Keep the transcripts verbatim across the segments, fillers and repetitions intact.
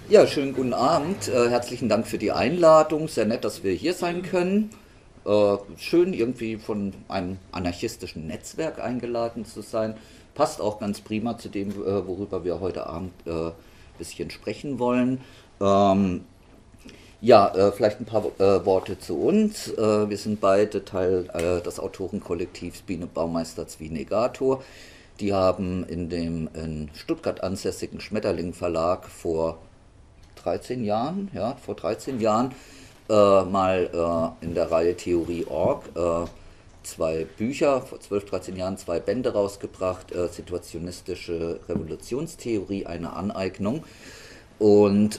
Ja, schönen guten Abend. Äh, herzlichen Dank für die Einladung. Sehr nett, dass wir hier sein können. Äh, schön, irgendwie von einem anarchistischen Netzwerk eingeladen zu sein. Passt auch ganz prima zu dem, äh, worüber wir heute Abend ein äh, bisschen sprechen wollen. Ähm, ja, äh, vielleicht ein paar äh, Worte zu uns. Äh, wir sind beide Teil äh, des Autorenkollektivs Biene Baumeister Zwie-Negator. Die haben in dem in Stuttgart ansässigen Schmetterling Verlag vor dreizehn Jahren, ja, vor dreizehn Jahren äh, mal äh, in der Reihe Theorie Org äh, zwei Bücher, vor zwölf, dreizehn Jahren zwei Bände rausgebracht, äh, Situationistische Revolutionstheorie, eine Aneignung. Und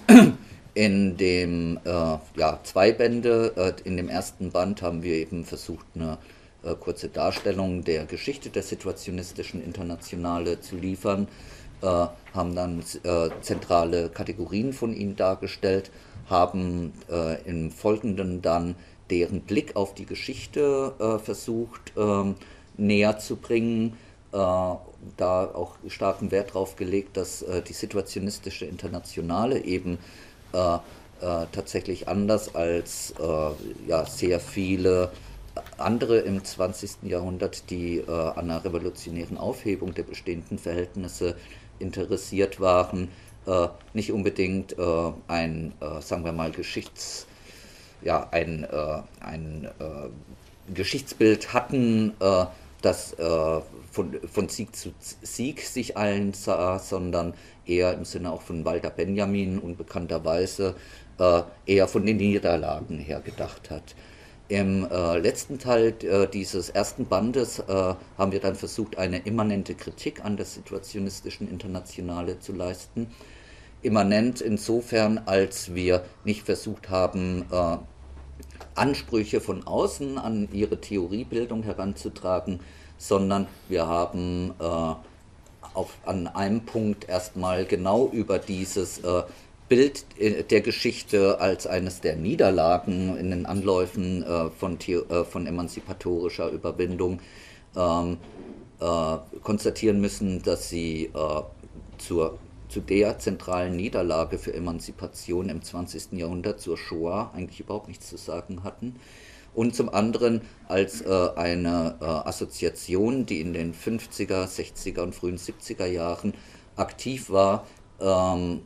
in dem, äh, ja, zwei Bände, äh, in dem ersten Band haben wir eben versucht, eine äh, kurze Darstellung der Geschichte der situationistischen Internationale zu liefern, äh, haben dann äh, zentrale Kategorien von ihnen dargestellt, haben äh, im Folgenden dann deren Blick auf die Geschichte äh, versucht ähm, näher zu bringen, äh, da auch starken Wert darauf gelegt, dass äh, die situationistische Internationale eben äh, äh, tatsächlich anders als äh, ja, sehr viele andere im zwanzigsten Jahrhundert, die äh, an einer revolutionären Aufhebung der bestehenden Verhältnisse interessiert waren, äh, nicht unbedingt äh, ein, äh, sagen wir mal, Geschichts, ja, ein, äh, ein äh, Geschichtsbild hatten, äh, das äh, von, von Sieg zu Sieg sich allen sah, sondern eher im Sinne auch von Walter Benjamin unbekannterweise äh, eher von den Niederlagen her gedacht hat. Im äh, letzten Teil äh, dieses ersten Bandes äh, haben wir dann versucht, eine immanente Kritik an der situationistischen Internationale zu leisten. Immanent insofern, als wir nicht versucht haben, äh, Ansprüche von außen an ihre Theoriebildung heranzutragen, sondern wir haben äh, auf, an einem Punkt erstmal genau über dieses äh, Bild der Geschichte als eines der Niederlagen in den Anläufen äh, von, äh, von emanzipatorischer Überwindung ähm, äh, konstatieren müssen, dass sie äh, zur, zu der zentralen Niederlage für Emanzipation im zwanzigsten Jahrhundert, zur Shoah, eigentlich überhaupt nichts zu sagen hatten. Und zum anderen als äh, eine äh, Assoziation, die in den fünfziger, sechziger und frühen siebziger Jahren aktiv war, ähm,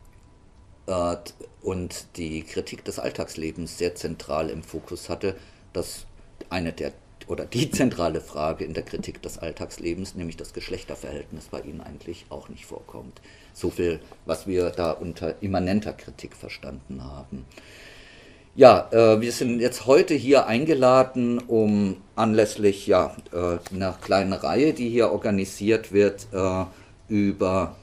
äh, und die Kritik des Alltagslebens sehr zentral im Fokus hatte, dass eine der oder die zentrale Frage in der Kritik des Alltagslebens, nämlich das Geschlechterverhältnis, bei ihnen eigentlich auch nicht vorkommt. So viel, was wir da unter immanenter Kritik verstanden haben. Ja, äh, wir sind jetzt heute hier eingeladen, um anlässlich ja, äh, einer kleinen Reihe, die hier organisiert wird, äh, über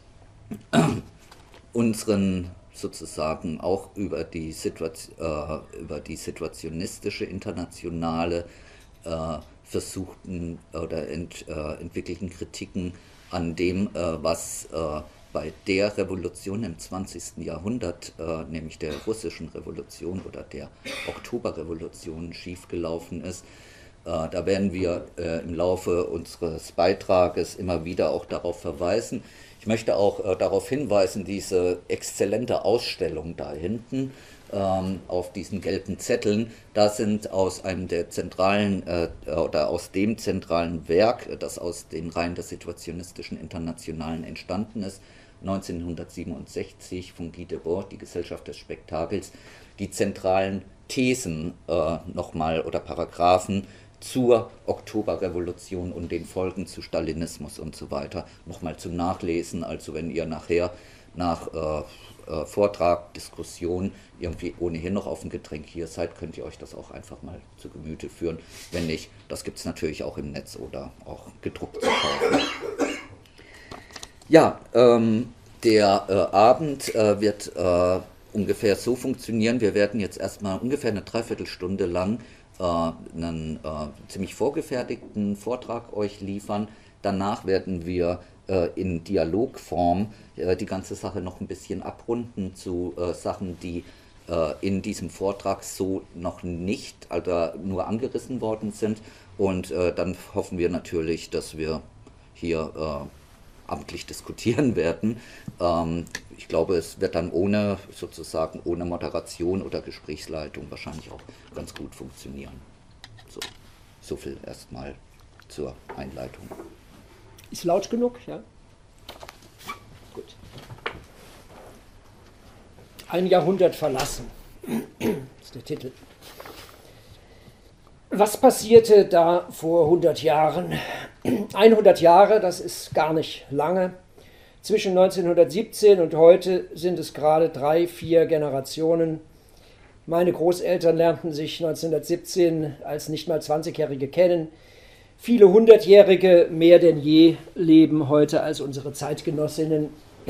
unseren sozusagen auch über die, Situation, äh, über die situationistische Internationale äh, versuchten oder ent, äh, entwickelten Kritiken an dem, äh, was äh, bei der Revolution im zwanzigsten Jahrhundert, äh, nämlich der russischen Revolution oder der Oktoberrevolution, schiefgelaufen ist. Äh, da werden wir äh, im Laufe unseres Beitrages immer wieder auch darauf verweisen. Ich möchte auch äh, darauf hinweisen, diese exzellente Ausstellung da hinten ähm, auf diesen gelben Zetteln, da sind aus einem der zentralen äh, oder aus dem zentralen Werk, das aus den Reihen der situationistischen Internationalen entstanden ist, neunzehnhundertsiebenundsechzig von Guy Debord, die Gesellschaft des Spektakels, die zentralen Thesen äh, nochmal oder Paragraphen zur Oktoberrevolution und den Folgen zu Stalinismus und so weiter nochmal zum Nachlesen. Also wenn ihr nachher nach äh, äh, Vortrag, Diskussion irgendwie ohnehin noch auf ein Getränk hier seid, könnt ihr euch das auch einfach mal zu Gemüte führen. Wenn nicht, das gibt es natürlich auch im Netz oder auch gedruckt zu kaufen. Ja, ähm, der äh, Abend äh, wird äh, ungefähr so funktionieren. Wir werden jetzt erstmal ungefähr eine Dreiviertelstunde lang äh, einen äh, ziemlich vorgefertigten Vortrag euch liefern. Danach werden wir äh, in Dialogform äh, die ganze Sache noch ein bisschen abrunden zu äh, Sachen, die äh, in diesem Vortrag so noch nicht, also nur angerissen worden sind. Und äh, dann hoffen wir natürlich, dass wir hier äh, amtlich diskutieren werden. Ähm, ich glaube, es wird dann ohne sozusagen ohne Moderation oder Gesprächsleitung wahrscheinlich auch ganz gut funktionieren. So, so viel erstmal zur Einleitung. Ist laut genug, ja? Gut. Ein Jahrhundert verlassen, ist der Titel. Was passierte da vor hundert Jahren? hundert Jahre, das ist gar nicht lange. Zwischen neunzehnhundertsiebzehn und heute sind es gerade drei, vier Generationen. Meine Großeltern lernten sich neunzehnhundertsiebzehn als nicht mal zwanzigjährige kennen. Viele Hundertjährige mehr denn je leben heute als unsere Zeitgenossinnen.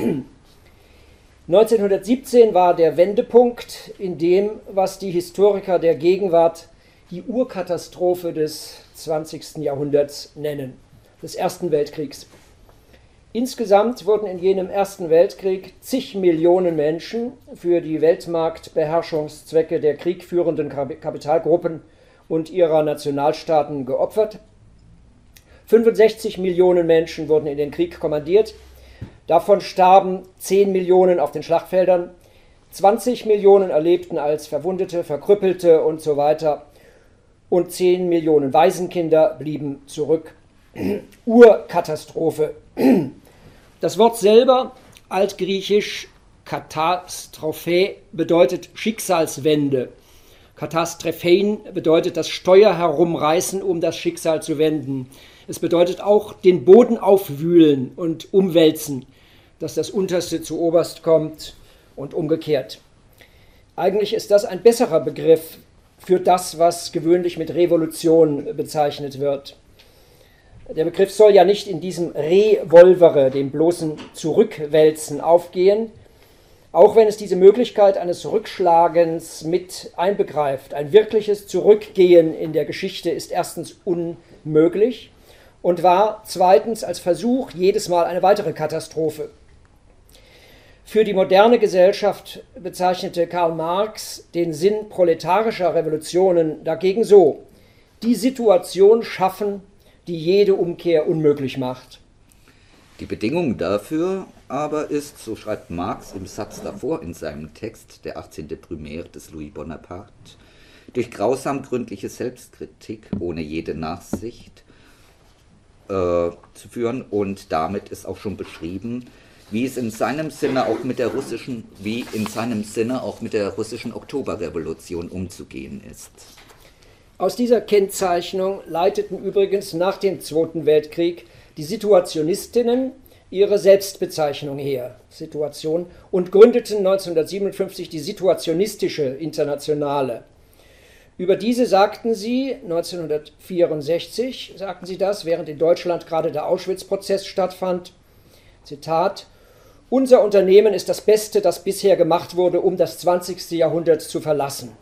neunzehnhundertsiebzehn war der Wendepunkt in dem, was die Historiker der Gegenwart die Urkatastrophe des zwanzigsten Jahrhunderts nennen, des Ersten Weltkriegs. Insgesamt wurden in jenem Ersten Weltkrieg zig Millionen Menschen für die Weltmarktbeherrschungszwecke der kriegführenden Kapitalgruppen und ihrer Nationalstaaten geopfert. fünfundsechzig Millionen Menschen wurden in den Krieg kommandiert. Davon starben zehn Millionen auf den Schlachtfeldern, zwanzig Millionen erlebten als Verwundete, Verkrüppelte und so weiter und zehn Millionen Waisenkinder blieben zurück. Urkatastrophe. Das Wort selber, altgriechisch Katastrophe, bedeutet Schicksalswende. Katastrophein bedeutet das Steuer herumreißen, um das Schicksal zu wenden. Es bedeutet auch den Boden aufwühlen und umwälzen, dass das Unterste zu Oberst kommt und umgekehrt. Eigentlich ist das ein besserer Begriff für das, was gewöhnlich mit Revolution bezeichnet wird. Der Begriff soll ja nicht in diesem Revolvere, dem bloßen Zurückwälzen, aufgehen, auch wenn es diese Möglichkeit eines Rückschlagens mit einbegreift. Ein wirkliches Zurückgehen in der Geschichte ist erstens unmöglich und war zweitens als Versuch jedes Mal eine weitere Katastrophe. Für die moderne Gesellschaft bezeichnete Karl Marx den Sinn proletarischer Revolutionen dagegen so: die Situation schaffen, die jede Umkehr unmöglich macht. Die Bedingung dafür aber ist, so schreibt Marx im Satz davor in seinem Text, der achtzehnte Brumaire des Louis Bonaparte, durch grausam gründliche Selbstkritik ohne jede Nachsicht äh, zu führen, und damit ist auch schon beschrieben, wie es in seinem Sinne auch mit der russischen, wie in seinem Sinne auch mit der russischen Oktoberrevolution umzugehen ist. Aus dieser Kennzeichnung leiteten übrigens nach dem Zweiten Weltkrieg die Situationistinnen ihre Selbstbezeichnung her, Situation, und gründeten neunzehnhundertsiebenundfünfzig die Situationistische Internationale. Über diese sagten sie, neunzehnhundertvierundsechzig sagten sie das, während in Deutschland gerade der Auschwitz-Prozess stattfand, Zitat: Unser Unternehmen ist das Beste, das bisher gemacht wurde, um das zwanzigste Jahrhundert zu verlassen.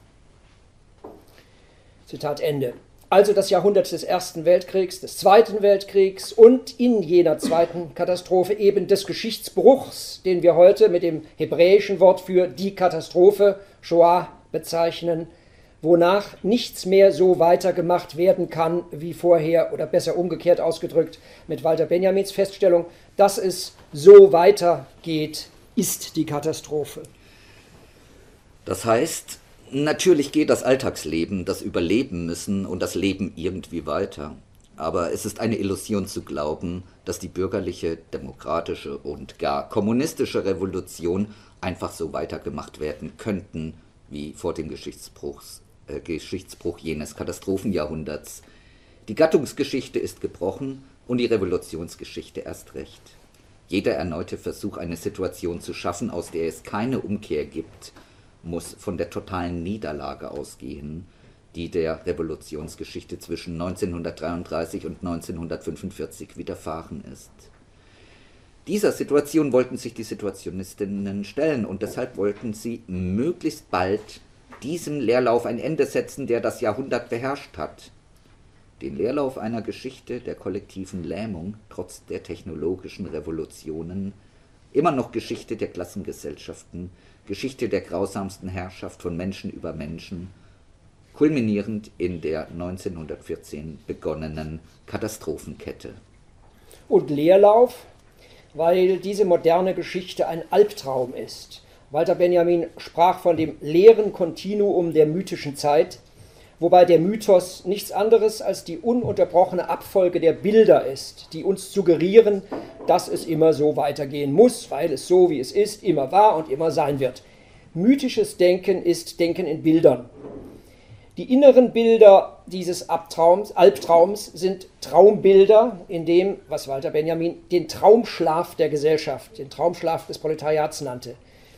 Zitat Ende. Also das Jahrhundert des Ersten Weltkriegs, des Zweiten Weltkriegs und in jener zweiten Katastrophe eben des Geschichtsbruchs, den wir heute mit dem hebräischen Wort für die Katastrophe, Shoah, bezeichnen, wonach nichts mehr so weitergemacht werden kann wie vorher, oder besser umgekehrt ausgedrückt mit Walter Benjamins Feststellung, dass es so weitergeht, ist die Katastrophe. Das heißt, natürlich geht das Alltagsleben, das Überleben müssen und das Leben irgendwie weiter. Aber es ist eine Illusion zu glauben, dass die bürgerliche, demokratische und gar kommunistische Revolution einfach so weitergemacht werden könnten, wie vor dem Geschichtsbruch, äh, Geschichtsbruch jenes Katastrophenjahrhunderts. Die Gattungsgeschichte ist gebrochen und die Revolutionsgeschichte erst recht. Jeder erneute Versuch, eine Situation zu schaffen, aus der es keine Umkehr gibt, muss von der totalen Niederlage ausgehen, die der Revolutionsgeschichte zwischen neunzehnhundertdreiunddreißig und neunzehnhundertfünfundvierzig widerfahren ist. Dieser Situation wollten sich die Situationistinnen stellen und deshalb wollten sie möglichst bald diesem Leerlauf ein Ende setzen, der das Jahrhundert beherrscht hat. Den Leerlauf einer Geschichte der kollektiven Lähmung trotz der technologischen Revolutionen, immer noch Geschichte der Klassengesellschaften, Geschichte der grausamsten Herrschaft von Menschen über Menschen, kulminierend in der neunzehnhundertvierzehn begonnenen Katastrophenkette. Und Leerlauf, weil diese moderne Geschichte ein Albtraum ist. Walter Benjamin sprach von dem leeren Kontinuum der mythischen Zeit, wobei der Mythos nichts anderes als die ununterbrochene Abfolge der Bilder ist, die uns suggerieren, dass es immer so weitergehen muss, weil es so, wie es ist, immer war und immer sein wird. Mythisches Denken ist Denken in Bildern. Die inneren Bilder dieses Albtraums, Albtraums sind Traumbilder, in dem, was Walter Benjamin den Traumschlaf der Gesellschaft, den Traumschlaf des Proletariats nannte.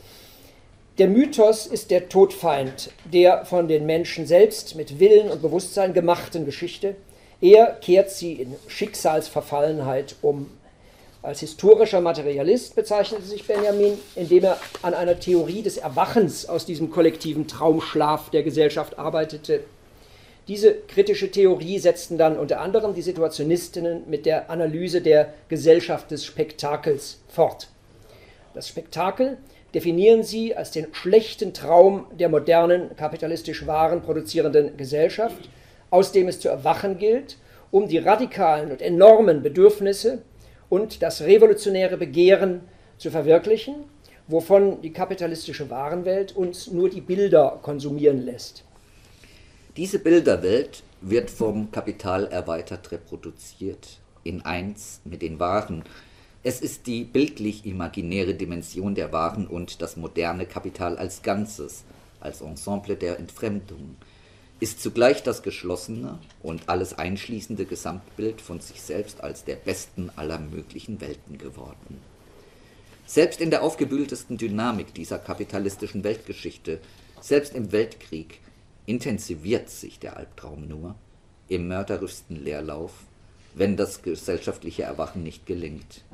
Der Mythos ist der Todfeind der von den Menschen selbst mit Willen und Bewusstsein gemachten Geschichte. Er kehrt sie in Schicksalsverfallenheit um. Als historischer Materialist bezeichnete sich Benjamin, indem er an einer Theorie des Erwachens aus diesem kollektiven Traumschlaf der Gesellschaft arbeitete. Diese kritische Theorie setzten dann unter anderem die Situationistinnen mit der Analyse der Gesellschaft des Spektakels fort. Das Spektakel definieren sie als den schlechten Traum der modernen, kapitalistisch Waren produzierenden Gesellschaft, aus dem es zu erwachen gilt, um die radikalen und enormen Bedürfnisse und das revolutionäre Begehren zu verwirklichen, wovon die kapitalistische Warenwelt uns nur die Bilder konsumieren lässt. Diese Bilderwelt wird vom Kapital erweitert reproduziert, in eins mit den Waren. Es ist die bildlich-imaginäre Dimension der Waren und das moderne Kapital als Ganzes, als Ensemble der Entfremdung, ist zugleich das geschlossene und alles einschließende Gesamtbild von sich selbst als der besten aller möglichen Welten geworden. Selbst in der aufgewühltesten Dynamik dieser kapitalistischen Weltgeschichte, selbst im Weltkrieg, intensiviert sich der Albtraum nur im mörderischsten Leerlauf, wenn das gesellschaftliche Erwachen nicht gelingt.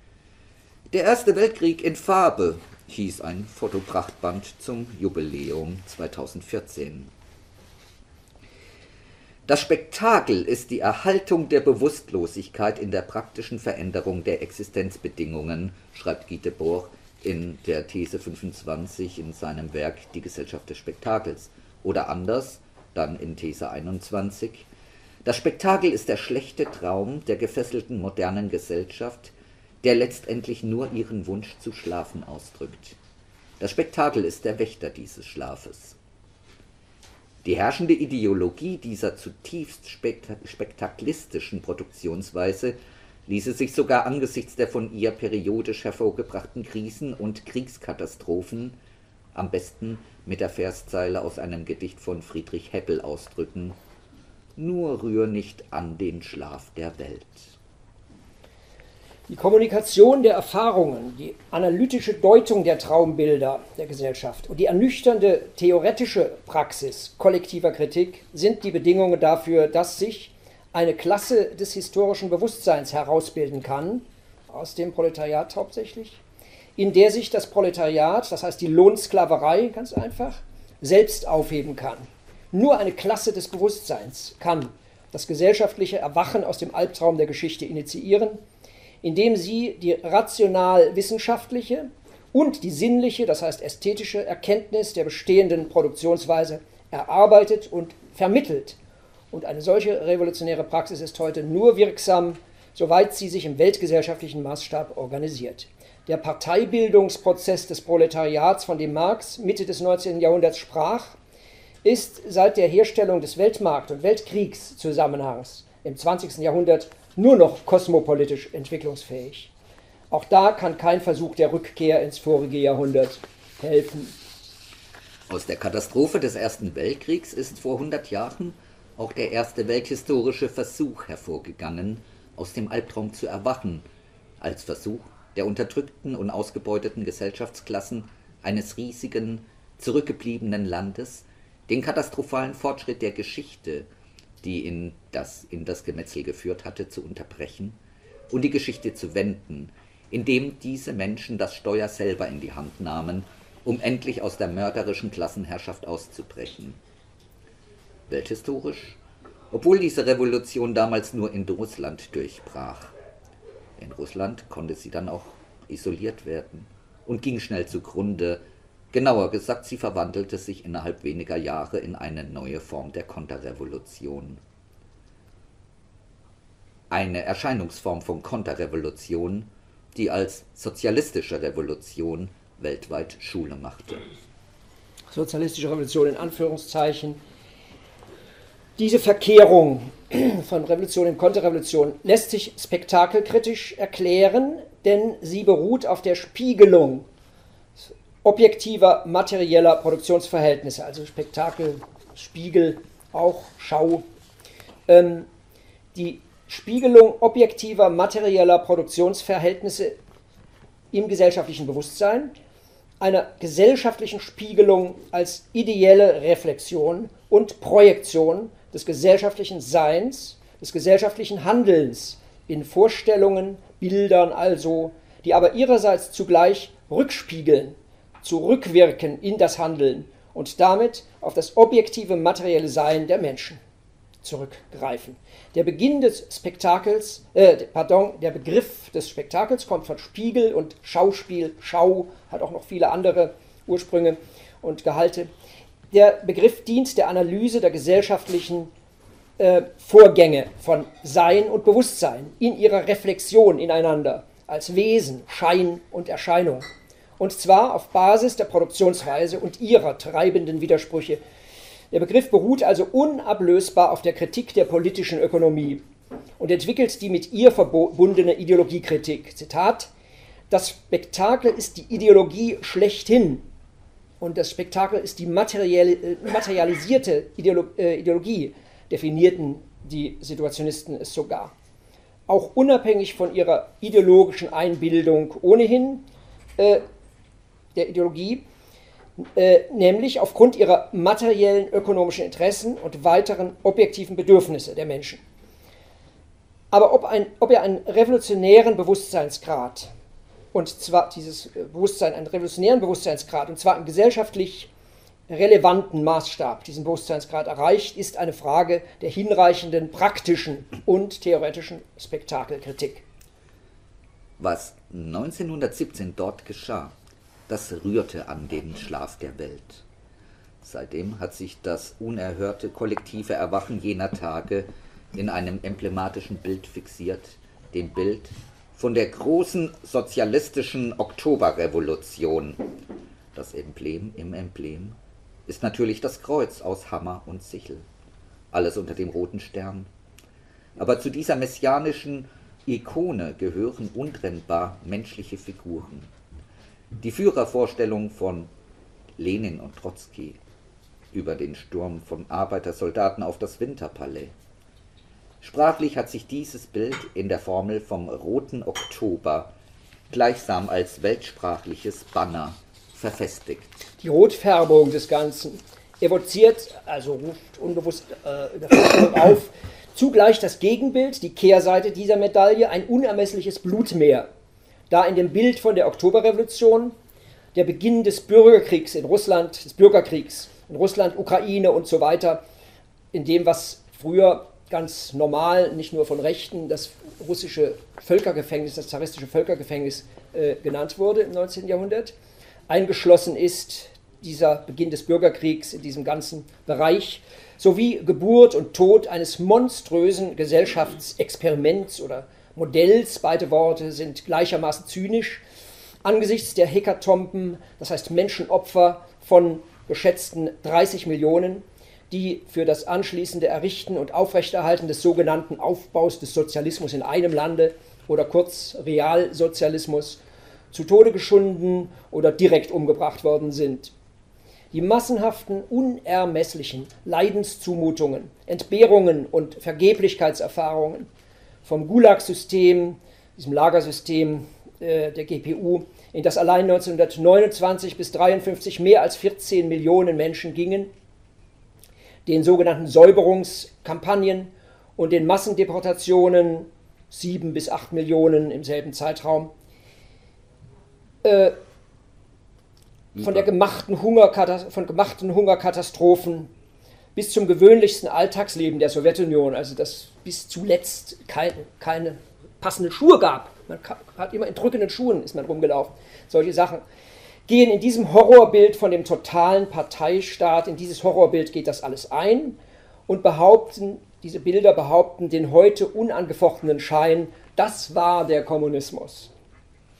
Der Erste Weltkrieg in Farbe hieß ein Fotoprachtband zum Jubiläum zweitausendvierzehn. Das Spektakel ist die Erhaltung der Bewusstlosigkeit in der praktischen Veränderung der Existenzbedingungen, schreibt Guy Debord in der These fünfundzwanzig in seinem Werk Die Gesellschaft des Spektakels. Oder anders, dann in These einundzwanzig. Das Spektakel ist der schlechte Traum der gefesselten modernen Gesellschaft, der letztendlich nur ihren Wunsch zu schlafen ausdrückt. Das Spektakel ist der Wächter dieses Schlafes. Die herrschende Ideologie dieser zutiefst spektaklistischen Produktionsweise ließe sich sogar angesichts der von ihr periodisch hervorgebrachten Krisen und Kriegskatastrophen am besten mit der Verszeile aus einem Gedicht von Friedrich Hebbel ausdrücken: Nur rühr nicht an den Schlaf der Welt. Die Kommunikation der Erfahrungen, die analytische Deutung der Traumbilder der Gesellschaft und die ernüchternde theoretische Praxis kollektiver Kritik sind die Bedingungen dafür, dass sich eine Klasse des historischen Bewusstseins herausbilden kann, aus dem Proletariat hauptsächlich, in der sich das Proletariat, das heißt die Lohnsklaverei ganz einfach, selbst aufheben kann. Nur eine Klasse des Bewusstseins kann das gesellschaftliche Erwachen aus dem Albtraum der Geschichte initiieren, indem sie die rational-wissenschaftliche und die sinnliche, das heißt ästhetische Erkenntnis der bestehenden Produktionsweise erarbeitet und vermittelt. Und eine solche revolutionäre Praxis ist heute nur wirksam, soweit sie sich im weltgesellschaftlichen Maßstab organisiert. Der Parteibildungsprozess des Proletariats, von dem Marx Mitte des neunzehnten Jahrhunderts sprach, ist seit der Herstellung des Weltmarkt- und Weltkriegszusammenhangs im zwanzigsten Jahrhundert nur noch kosmopolitisch entwicklungsfähig. Auch da kann kein Versuch der Rückkehr ins vorige Jahrhundert helfen. Aus der Katastrophe des Ersten Weltkriegs ist vor hundert Jahren auch der erste welthistorische Versuch hervorgegangen, aus dem Albtraum zu erwachen, als Versuch der unterdrückten und ausgebeuteten Gesellschaftsklassen eines riesigen, zurückgebliebenen Landes, den katastrophalen Fortschritt der Geschichte, die in das, in das Gemetzel geführt hatte, zu unterbrechen und die Geschichte zu wenden, indem diese Menschen das Steuer selber in die Hand nahmen, um endlich aus der mörderischen Klassenherrschaft auszubrechen. Welthistorisch, obwohl diese Revolution damals nur in Russland durchbrach. In Russland konnte sie dann auch isoliert werden und ging schnell zugrunde. Genauer gesagt, sie verwandelte sich innerhalb weniger Jahre in eine neue Form der Konterrevolution. Eine Erscheinungsform von Konterrevolution, die als sozialistische Revolution weltweit Schule machte. Sozialistische Revolution in Anführungszeichen. Diese Verkehrung von Revolution in Konterrevolution lässt sich spektakelkritisch erklären, denn sie beruht auf der Spiegelung objektiver materieller Produktionsverhältnisse, also Spektakel, Spiegel, auch Schau. Ähm, die Spiegelung objektiver materieller Produktionsverhältnisse im gesellschaftlichen Bewusstsein, einer gesellschaftlichen Spiegelung als ideelle Reflexion und Projektion des gesellschaftlichen Seins, des gesellschaftlichen Handelns in Vorstellungen, Bildern also, die aber ihrerseits zugleich rückspiegeln, zurückwirken in das Handeln und damit auf das objektive materielle Sein der Menschen zurückgreifen. Der Beginn des Spektakels, äh, pardon, der Begriff des Spektakels kommt von Spiegel und Schauspiel, Schau, hat auch noch viele andere Ursprünge und Gehalte. Der Begriff dient der Analyse der gesellschaftlichen äh, Vorgänge von Sein und Bewusstsein in ihrer Reflexion ineinander als Wesen, Schein und Erscheinung. Und zwar auf Basis der Produktionsweise und ihrer treibenden Widersprüche. Der Begriff beruht also unablösbar auf der Kritik der politischen Ökonomie und entwickelt die mit ihr verbundene Ideologiekritik. Zitat: Das Spektakel ist die Ideologie schlechthin und das Spektakel ist die materiell, materialisierte Ideolo äh, Ideologie, definierten die Situationisten es sogar. Auch unabhängig von ihrer ideologischen Einbildung ohnehin äh, der Ideologie, Äh, nämlich aufgrund ihrer materiellen ökonomischen Interessen und weiteren objektiven Bedürfnisse der Menschen. Aber ob, ein, ob er einen revolutionären Bewusstseinsgrad, und zwar dieses Bewusstsein, einen revolutionären Bewusstseinsgrad, und zwar einen gesellschaftlich relevanten Maßstab, diesen Bewusstseinsgrad erreicht, ist eine Frage der hinreichenden praktischen und theoretischen Spektakelkritik. Was neunzehnhundertsiebzehn dort geschah, das rührte an den Schlaf der Welt. Seitdem hat sich das unerhörte kollektive Erwachen jener Tage in einem emblematischen Bild fixiert, dem Bild von der großen sozialistischen Oktoberrevolution. Das Emblem im Emblem ist natürlich das Kreuz aus Hammer und Sichel, alles unter dem roten Stern. Aber zu dieser messianischen Ikone gehören untrennbar menschliche Figuren. Die Führervorstellung von Lenin und Trotzki über den Sturm von Arbeitersoldaten auf das Winterpalais. Sprachlich hat sich dieses Bild in der Formel vom roten Oktober gleichsam als weltsprachliches Banner verfestigt. Die Rotfärbung des Ganzen evoziert, also ruft unbewusst äh, in der Vorstellung auf, zugleich das Gegenbild, die Kehrseite dieser Medaille, ein unermessliches Blutmeer. Da in dem Bild von der Oktoberrevolution der Beginn des Bürgerkriegs in Russland, des Bürgerkriegs in Russland, Ukraine und so weiter, in dem, was früher ganz normal, nicht nur von Rechten, das russische Völkergefängnis, das zaristische Völkergefängnis äh, genannt wurde im neunzehnten Jahrhundert, eingeschlossen ist, dieser Beginn des Bürgerkriegs in diesem ganzen Bereich, sowie Geburt und Tod eines monströsen Gesellschaftsexperiments oder Modells, beide Worte sind gleichermaßen zynisch, angesichts der Hekatomben, das heißt Menschenopfer von geschätzten dreißig Millionen, die für das anschließende Errichten und Aufrechterhalten des sogenannten Aufbaus des Sozialismus in einem Lande oder kurz Realsozialismus zu Tode geschunden oder direkt umgebracht worden sind. Die massenhaften, unermesslichen Leidenszumutungen, Entbehrungen und Vergeblichkeitserfahrungen vom Gulag-System, diesem Lagersystem äh, der G P U, in das allein neunzehnhundertneunundzwanzig bis neunzehnhundertdreiundfünfzig mehr als vierzehn Millionen Menschen gingen, den sogenannten Säuberungskampagnen und den Massendeportationen, sieben bis acht Millionen im selben Zeitraum, äh, von, der gemachten Hungerkatast- von gemachten Hungerkatastrophen bis zum gewöhnlichsten Alltagsleben der Sowjetunion, also dass bis zuletzt kein, keine passenden Schuhe gab. Man hat immer in drückenden Schuhen ist man rumgelaufen. Solche Sachen gehen in diesem Horrorbild von dem totalen Parteistaat, in dieses Horrorbild geht das alles ein und behaupten, diese Bilder behaupten den heute unangefochtenen Schein, das war der Kommunismus.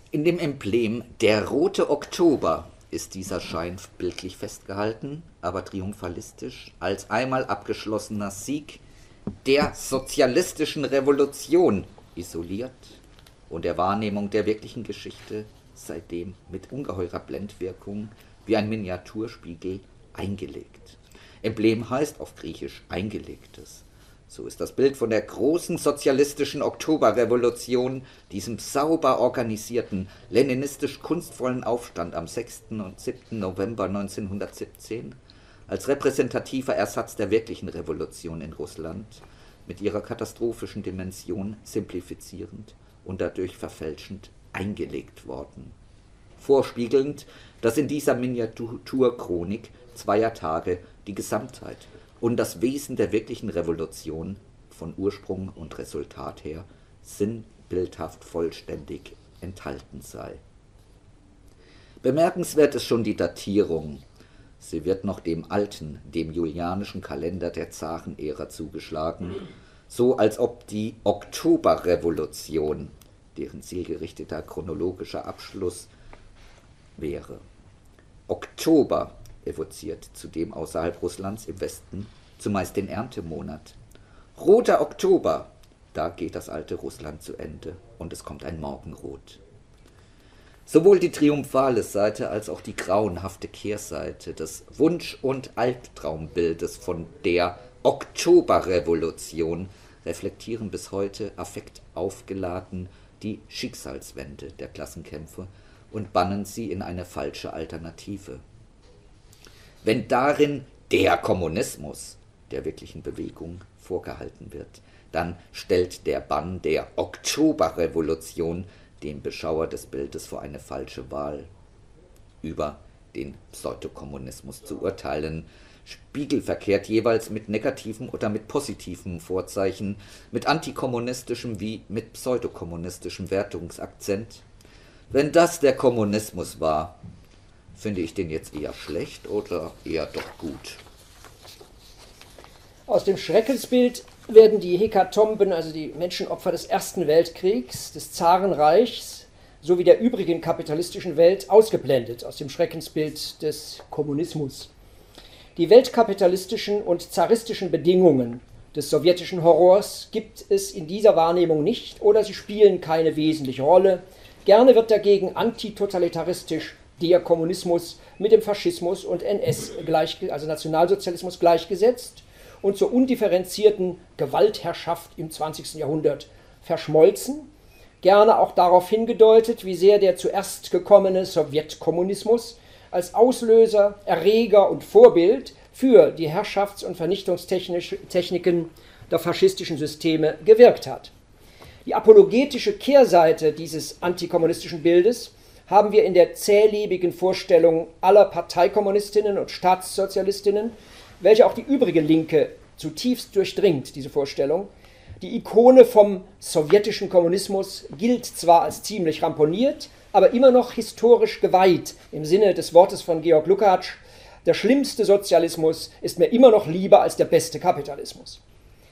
In dem Emblem der rote Oktober ist dieser Schein bildlich festgehalten, aber triumphalistisch als einmal abgeschlossener Sieg der sozialistischen Revolution isoliert und der Wahrnehmung der wirklichen Geschichte seitdem mit ungeheurer Blendwirkung wie ein Miniaturspiegel eingelegt. Emblem heißt auf Griechisch eingelegtes. So ist das Bild von der großen sozialistischen Oktoberrevolution, diesem sauber organisierten, leninistisch-kunstvollen Aufstand am sechsten und siebten November neunzehnhundertsiebzehn, als repräsentativer Ersatz der wirklichen Revolution in Russland, mit ihrer katastrophischen Dimension simplifizierend und dadurch verfälschend eingelegt worden. Vorspiegelnd, dass in dieser Miniaturchronik zweier Tage die Gesamtheit und das Wesen der wirklichen Revolution von Ursprung und Resultat her sinnbildhaft vollständig enthalten sei. Bemerkenswert ist schon die Datierung. Sie wird noch dem alten, dem julianischen Kalender der Zarenära zugeschlagen, so als ob die Oktoberrevolution, deren zielgerichteter chronologischer Abschluss wäre. Oktober evoziert zudem außerhalb Russlands im Westen zumeist den Erntemonat. Roter Oktober, da geht das alte Russland zu Ende und es kommt ein Morgenrot. Sowohl die triumphale Seite als auch die grauenhafte Kehrseite des Wunsch- und Albtraumbildes von der Oktoberrevolution reflektieren bis heute affektaufgeladen die Schicksalswende der Klassenkämpfe und bannen sie in eine falsche Alternative. Wenn darin der Kommunismus der wirklichen Bewegung vorgehalten wird, dann stellt der Bann der Oktoberrevolution den Beschauer des Bildes vor eine falsche Wahl. Über den Pseudokommunismus zu urteilen, spiegelverkehrt jeweils mit negativen oder mit positiven Vorzeichen, mit antikommunistischem wie mit pseudokommunistischem Wertungsakzent. Wenn das der Kommunismus war, finde ich den jetzt eher schlecht oder eher doch gut? Aus dem Schreckensbild werden die Hekatomben, also die Menschenopfer des Ersten Weltkriegs, des Zarenreichs sowie der übrigen kapitalistischen Welt ausgeblendet, aus dem Schreckensbild des Kommunismus. Die weltkapitalistischen und zaristischen Bedingungen des sowjetischen Horrors gibt es in dieser Wahrnehmung nicht oder sie spielen keine wesentliche Rolle. Gerne wird dagegen antitotalitaristisch der Kommunismus mit dem Faschismus und N S, gleich, also Nationalsozialismus, gleichgesetzt und zur undifferenzierten Gewaltherrschaft im zwanzigsten Jahrhundert verschmolzen. Gerne auch darauf hingedeutet, wie sehr der zuerst gekommene Sowjetkommunismus als Auslöser, Erreger und Vorbild für die Herrschafts- und Vernichtungstechniken der faschistischen Systeme gewirkt hat. Die apologetische Kehrseite dieses antikommunistischen Bildes haben wir in der zählebigen Vorstellung aller Parteikommunistinnen und Staatssozialistinnen, welche auch die übrige Linke zutiefst durchdringt, diese Vorstellung. Die Ikone vom sowjetischen Kommunismus gilt zwar als ziemlich ramponiert, aber immer noch historisch geweiht, im Sinne des Wortes von Georg Lukács: der schlimmste Sozialismus ist mir immer noch lieber als der beste Kapitalismus.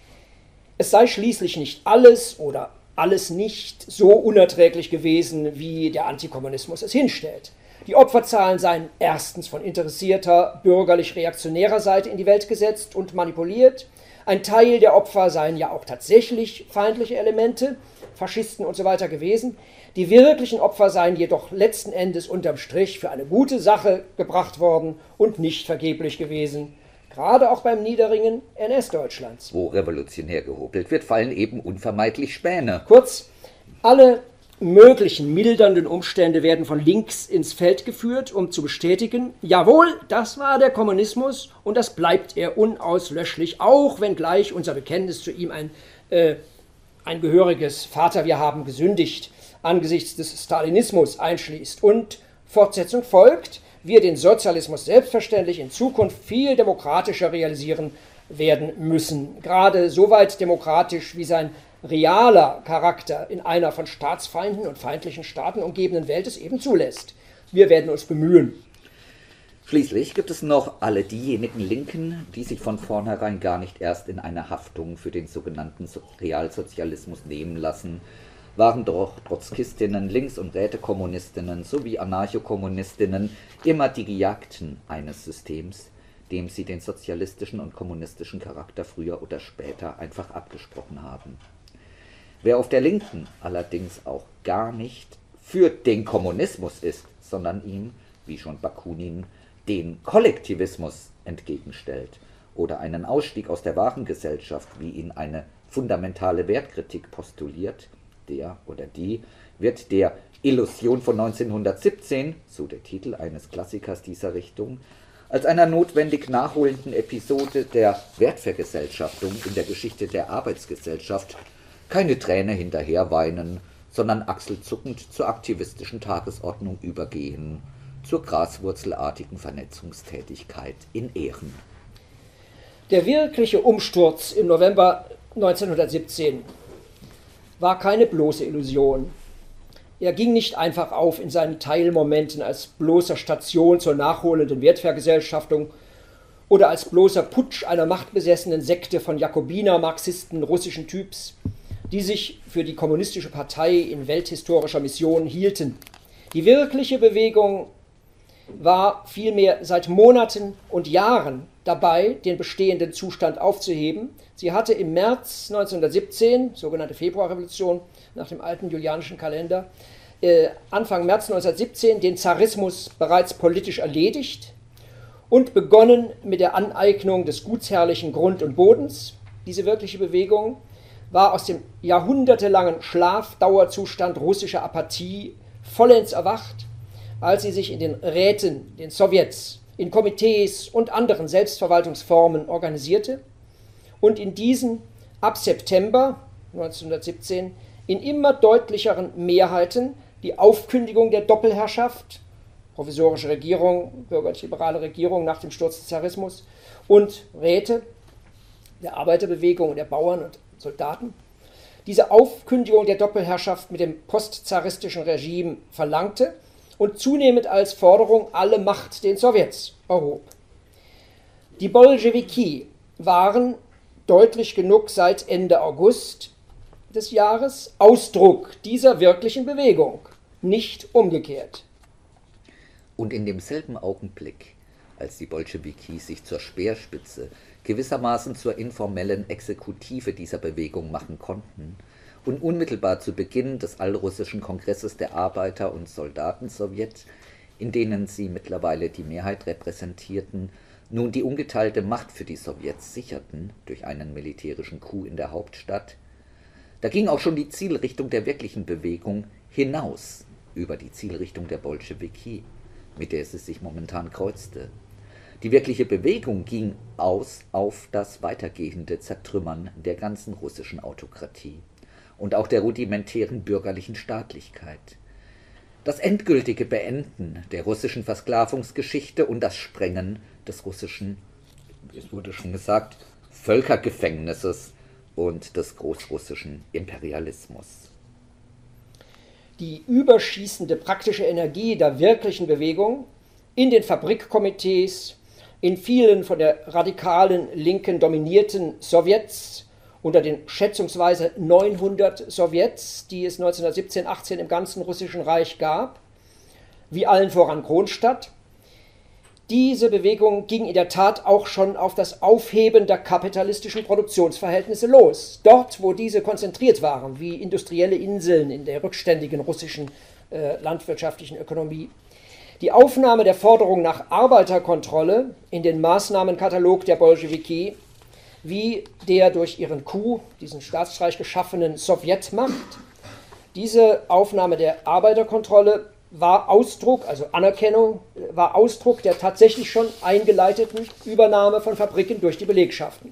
Es sei schließlich nicht alles oder alles nicht so unerträglich gewesen, wie der Antikommunismus es hinstellt. Die Opferzahlen seien erstens von interessierter, bürgerlich-reaktionärer Seite in die Welt gesetzt und manipuliert. Ein Teil der Opfer seien ja auch tatsächlich feindliche Elemente, Faschisten und so weiter gewesen. Die wirklichen Opfer seien jedoch letzten Endes unterm Strich für eine gute Sache gebracht worden und nicht vergeblich gewesen. Gerade auch beim Niederringen N S-Deutschlands. Wo revolutionär gehobelt wird, fallen eben unvermeidlich Späne. Kurz, alle möglichen mildernden Umstände werden von links ins Feld geführt, um zu bestätigen, jawohl, das war der Kommunismus und das bleibt er unauslöschlich, auch wenn gleich unser Bekenntnis zu ihm ein, äh, ein gehöriges Vater, wir haben gesündigt, angesichts des Stalinismus einschließt. Und Fortsetzung folgt, wir den Sozialismus selbstverständlich in Zukunft viel demokratischer realisieren werden müssen. Gerade soweit demokratisch, wie sein realer Charakter in einer von Staatsfeinden und feindlichen Staaten umgebenen Welt es eben zulässt. Wir werden uns bemühen. Schließlich gibt es noch alle diejenigen Linken, die sich von vornherein gar nicht erst in eine Haftung für den sogenannten Realsozialismus nehmen lassen waren doch Trotzkistinnen, Links- und Rätekommunistinnen sowie Anarchokommunistinnen immer die Gejagten eines Systems, dem sie den sozialistischen und kommunistischen Charakter früher oder später einfach abgesprochen haben. Wer auf der Linken allerdings auch gar nicht für den Kommunismus ist, sondern ihm, wie schon Bakunin, den Kollektivismus entgegenstellt oder einen Ausstieg aus der Warengesellschaft, wie ihn eine fundamentale Wertkritik postuliert, der oder die wird der Illusion von neunzehnhundertsiebzehn, so der Titel eines Klassikers dieser Richtung, als einer notwendig nachholenden Episode der Wertvergesellschaftung in der Geschichte der Arbeitsgesellschaft keine Träne hinterher weinen, sondern achselzuckend zur aktivistischen Tagesordnung übergehen, zur graswurzelartigen Vernetzungstätigkeit in Ehren. Der wirkliche Umsturz im November neunzehnhundertsiebzehn war keine bloße Illusion. Er ging nicht einfach auf in seinen Teilmomenten als bloßer Station zur nachholenden Wertvergesellschaftung oder als bloßer Putsch einer machtbesessenen Sekte von Jakobiner-Marxisten russischen Typs, die sich für die kommunistische Partei in welthistorischer Mission hielten. Die wirkliche Bewegung war vielmehr seit Monaten und Jahren dabei, den bestehenden Zustand aufzuheben. Sie hatte im März neunzehnhundertsiebzehn, sogenannte Februarrevolution nach dem alten julianischen Kalender, äh, Anfang März neunzehnhundertsiebzehn den Zarismus bereits politisch erledigt und begonnen mit der Aneignung des gutsherrlichen Grund und Bodens. Diese wirkliche Bewegung war aus dem jahrhundertelangen Schlafdauerzustand russischer Apathie vollends erwacht, als sie sich in den Räten, den Sowjets, in Komitees und anderen Selbstverwaltungsformen organisierte und in diesen ab September neunzehnhundertsiebzehn in immer deutlicheren Mehrheiten die Aufkündigung der Doppelherrschaft, provisorische Regierung, bürgerlich-liberale Regierung nach dem Sturz des Zarismus und Räte der Arbeiterbewegung und der Bauern und Soldaten, diese Aufkündigung der Doppelherrschaft mit dem postzaristischen Regime verlangte und zunehmend als Forderung alle Macht den Sowjets erhob. Die Bolschewiki waren deutlich genug seit Ende August des Jahres Ausdruck dieser wirklichen Bewegung, nicht umgekehrt. Und in demselben Augenblick, als die Bolschewiki sich zur Speerspitze, gewissermaßen zur informellen Exekutive dieser Bewegung machen konnten und unmittelbar zu Beginn des allrussischen Kongresses der Arbeiter- und Soldatensowjets, in denen sie mittlerweile die Mehrheit repräsentierten, nun die ungeteilte Macht für die Sowjets sicherten durch einen militärischen Coup in der Hauptstadt, da ging auch schon die Zielrichtung der wirklichen Bewegung hinaus über die Zielrichtung der Bolschewiki, mit der sie sich momentan kreuzte. Die wirkliche Bewegung ging aus auf das weitergehende Zertrümmern der ganzen russischen Autokratie und auch der rudimentären bürgerlichen Staatlichkeit. Das endgültige Beenden der russischen Versklavungsgeschichte und das Sprengen des russischen, es wurde schon gesagt, Völkergefängnisses und des großrussischen Imperialismus. Die überschießende praktische Energie der wirklichen Bewegung in den Fabrikkomitees, in vielen von der radikalen Linken dominierten Sowjets, unter den schätzungsweise neunhundert Sowjets, die es neunzehnhundertsiebzehn achtzehn im ganzen Russischen Reich gab, wie allen voran Kronstadt. Diese Bewegung ging in der Tat auch schon auf das Aufheben der kapitalistischen Produktionsverhältnisse los. Dort, wo diese konzentriert waren, wie industrielle Inseln in der rückständigen russischen äh, landwirtschaftlichen Ökonomie. Die Aufnahme der Forderung nach Arbeiterkontrolle in den Maßnahmenkatalog der Bolschewiki, wie der durch ihren Coup, diesen Staatsstreich geschaffenen Sowjetmacht, diese Aufnahme der Arbeiterkontrolle war Ausdruck, also Anerkennung, war Ausdruck der tatsächlich schon eingeleiteten Übernahme von Fabriken durch die Belegschaften.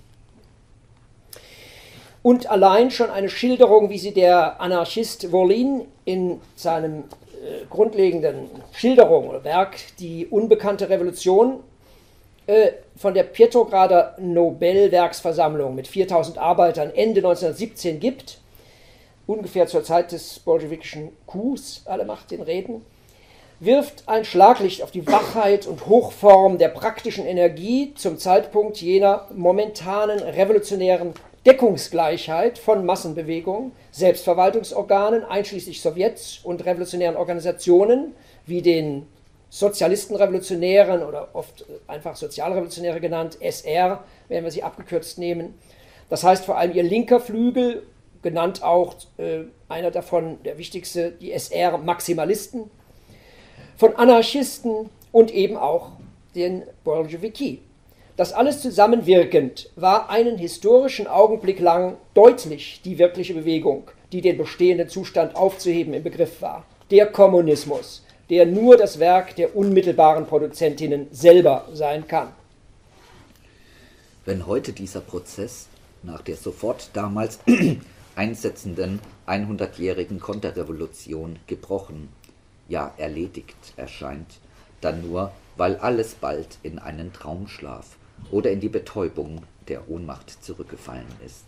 Und allein schon eine Schilderung, wie sie der Anarchist Volin in seinem äh, grundlegenden Schilderung oder Werk Die unbekannte Revolution äh, von der Petrograder Nobelwerksversammlung mit viertausend Arbeitern Ende neunzehnhundertsiebzehn gibt, ungefähr zur Zeit des bolschewikischen Coups, alle Macht den Reden, wirft ein Schlaglicht auf die Wachheit und Hochform der praktischen Energie zum Zeitpunkt jener momentanen revolutionären Deckungsgleichheit von Massenbewegungen, Selbstverwaltungsorganen, einschließlich Sowjets und revolutionären Organisationen wie den Sozialistenrevolutionären oder oft einfach Sozialrevolutionäre genannt, S R, werden wir sie abgekürzt nehmen. Das heißt vor allem ihr linker Flügel, genannt auch äh, einer davon, der wichtigste, die S R-Maximalisten, von Anarchisten und eben auch den Bolschewiki. Das alles zusammenwirkend war einen historischen Augenblick lang deutlich die wirkliche Bewegung, die den bestehenden Zustand aufzuheben im Begriff war. Der Kommunismus, der nur das Werk der unmittelbaren Produzentinnen selber sein kann. Wenn heute dieser Prozess nach der sofort damals einsetzenden hundertjährigen Konterrevolution gebrochen, ja erledigt erscheint, dann nur, weil alles bald in einen Traumschlaf oder in die Betäubung der Ohnmacht zurückgefallen ist.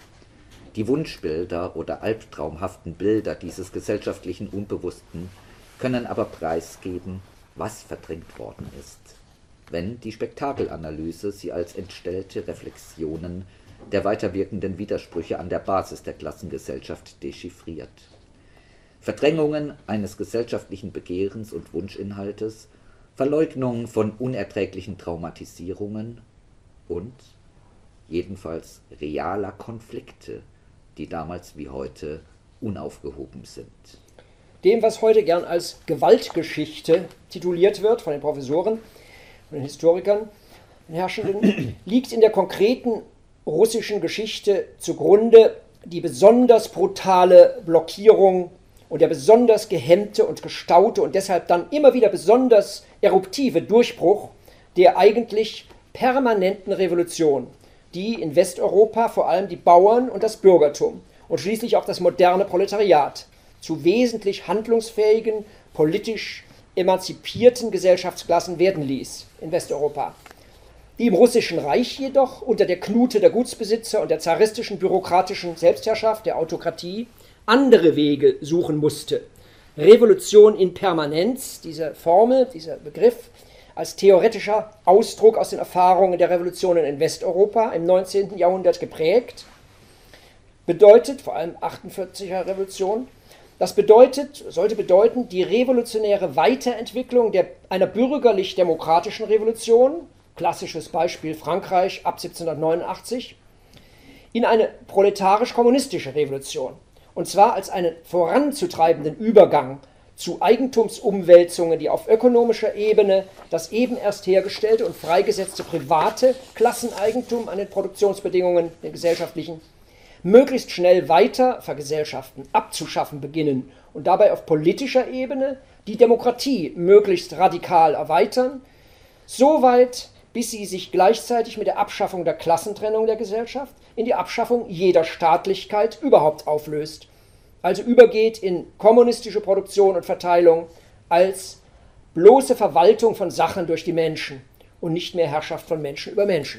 Die Wunschbilder oder albtraumhaften Bilder dieses gesellschaftlichen Unbewussten können aber preisgeben, was verdrängt worden ist, wenn die Spektakelanalyse sie als entstellte Reflexionen der weiterwirkenden Widersprüche an der Basis der Klassengesellschaft dechiffriert. Verdrängungen eines gesellschaftlichen Begehrens und Wunschinhaltes, Verleugnung von unerträglichen Traumatisierungen und jedenfalls realer Konflikte, die damals wie heute unaufgehoben sind. Dem, was heute gern als Gewaltgeschichte tituliert wird von den Professoren, von den Historikern, den Herrschenden, liegt in der konkreten russischen Geschichte zugrunde die besonders brutale Blockierung und der besonders gehemmte und gestaute und deshalb dann immer wieder besonders eruptive Durchbruch der eigentlich permanenten Revolution, die in Westeuropa vor allem die Bauern und das Bürgertum und schließlich auch das moderne Proletariat zu wesentlich handlungsfähigen, politisch emanzipierten Gesellschaftsklassen werden ließ in Westeuropa. Die im Russischen Reich jedoch unter der Knute der Gutsbesitzer und der zaristischen bürokratischen Selbstherrschaft, der Autokratie, andere Wege suchen musste. Revolution in Permanenz, diese Formel, dieser Begriff, als theoretischer Ausdruck aus den Erfahrungen der Revolutionen in Westeuropa im neunzehnten Jahrhundert geprägt, bedeutet, vor allem achtundvierziger Revolution, das bedeutet, sollte bedeuten, die revolutionäre Weiterentwicklung der, einer bürgerlich-demokratischen Revolution, klassisches Beispiel Frankreich ab siebzehnhundertneunundachtzig, in eine proletarisch-kommunistische Revolution. Und zwar als einen voranzutreibenden Übergang zu Eigentumsumwälzungen, die auf ökonomischer Ebene das eben erst hergestellte und freigesetzte private Klasseneigentum an den Produktionsbedingungen, den gesellschaftlichen, möglichst schnell weiter vergesellschaften, abzuschaffen beginnen und dabei auf politischer Ebene die Demokratie möglichst radikal erweitern, soweit bis sie sich gleichzeitig mit der Abschaffung der Klassentrennung der Gesellschaft in die Abschaffung jeder Staatlichkeit überhaupt auflöst, also übergeht in kommunistische Produktion und Verteilung als bloße Verwaltung von Sachen durch die Menschen und nicht mehr Herrschaft von Menschen über Menschen.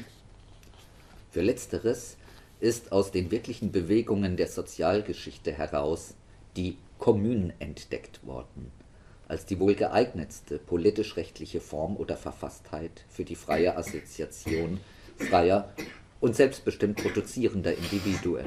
Für Letzteres ist aus den wirklichen Bewegungen der Sozialgeschichte heraus die Kommune entdeckt worden, als die wohl geeignetste politisch-rechtliche Form oder Verfasstheit für die freie Assoziation freier und selbstbestimmt produzierender Individuen.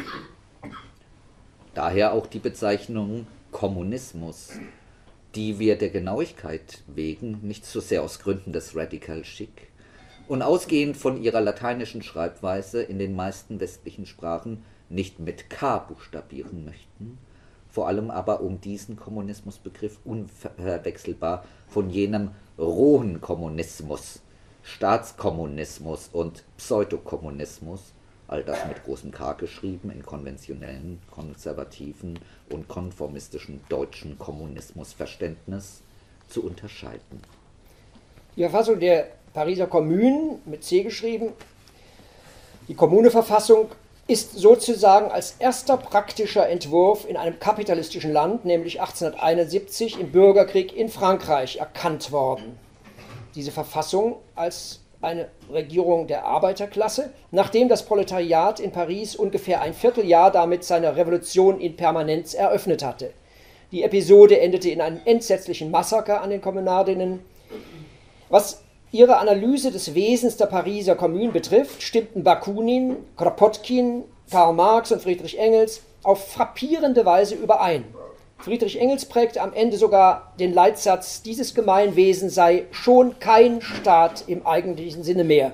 Daher auch die Bezeichnung Kommunismus, die wir der Genauigkeit wegen nicht so sehr aus Gründen des Radical Chic und ausgehend von ihrer lateinischen Schreibweise in den meisten westlichen Sprachen nicht mit K buchstabieren möchten, vor allem aber um diesen Kommunismusbegriff unverwechselbar von jenem rohen Kommunismus, Staatskommunismus und Pseudokommunismus, all das mit großem K geschrieben, in konventionellen, konservativen und konformistischen deutschen Kommunismusverständnis zu unterscheiden. Die Verfassung der Pariser Kommune, mit C geschrieben, die Kommuneverfassung, ist sozusagen als erster praktischer Entwurf in einem kapitalistischen Land, nämlich achtzehnhunderteinundsiebzig im Bürgerkrieg in Frankreich, erkannt worden. Diese Verfassung als eine Regierung der Arbeiterklasse, nachdem das Proletariat in Paris ungefähr ein Vierteljahr damit seine Revolution in Permanenz eröffnet hatte. Die Episode endete in einem entsetzlichen Massaker an den Kommunardinnen. Was ihre Analyse des Wesens der Pariser Kommune betrifft, stimmten Bakunin, Kropotkin Karl Marx und Friedrich Engels auf frappierende Weise überein. Friedrich Engels prägte am Ende sogar den Leitsatz, dieses Gemeinwesen sei schon kein Staat im eigentlichen Sinne mehr.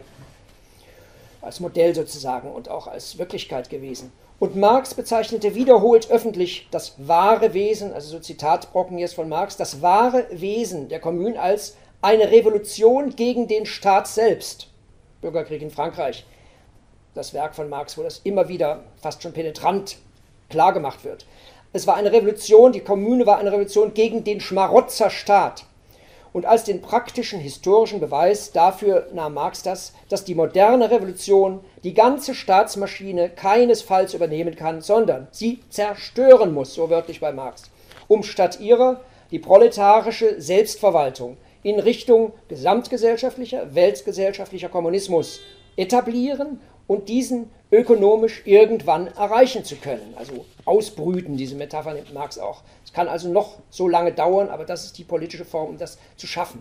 Als Modell sozusagen und auch als Wirklichkeit gewesen. Und Marx bezeichnete wiederholt öffentlich das wahre Wesen, also so Zitatbrocken jetzt von Marx, das wahre Wesen der Kommune als eine Revolution gegen den Staat selbst. Bürgerkrieg in Frankreich, das Werk von Marx, wo das immer wieder fast schon penetrant klargemacht wird. Es war eine Revolution, die Kommune war eine Revolution gegen den Schmarotzerstaat. Und als den praktischen historischen Beweis dafür nahm Marx das, dass die moderne Revolution die ganze Staatsmaschine keinesfalls übernehmen kann, sondern sie zerstören muss, so wörtlich bei Marx, um statt ihrer die proletarische Selbstverwaltung in Richtung gesamtgesellschaftlicher, weltgesellschaftlicher Kommunismus etablieren und diesen ökonomisch irgendwann erreichen zu können. Also ausbrüten, diese Metapher nimmt Marx auch. Es kann also noch so lange dauern, aber das ist die politische Form, um das zu schaffen.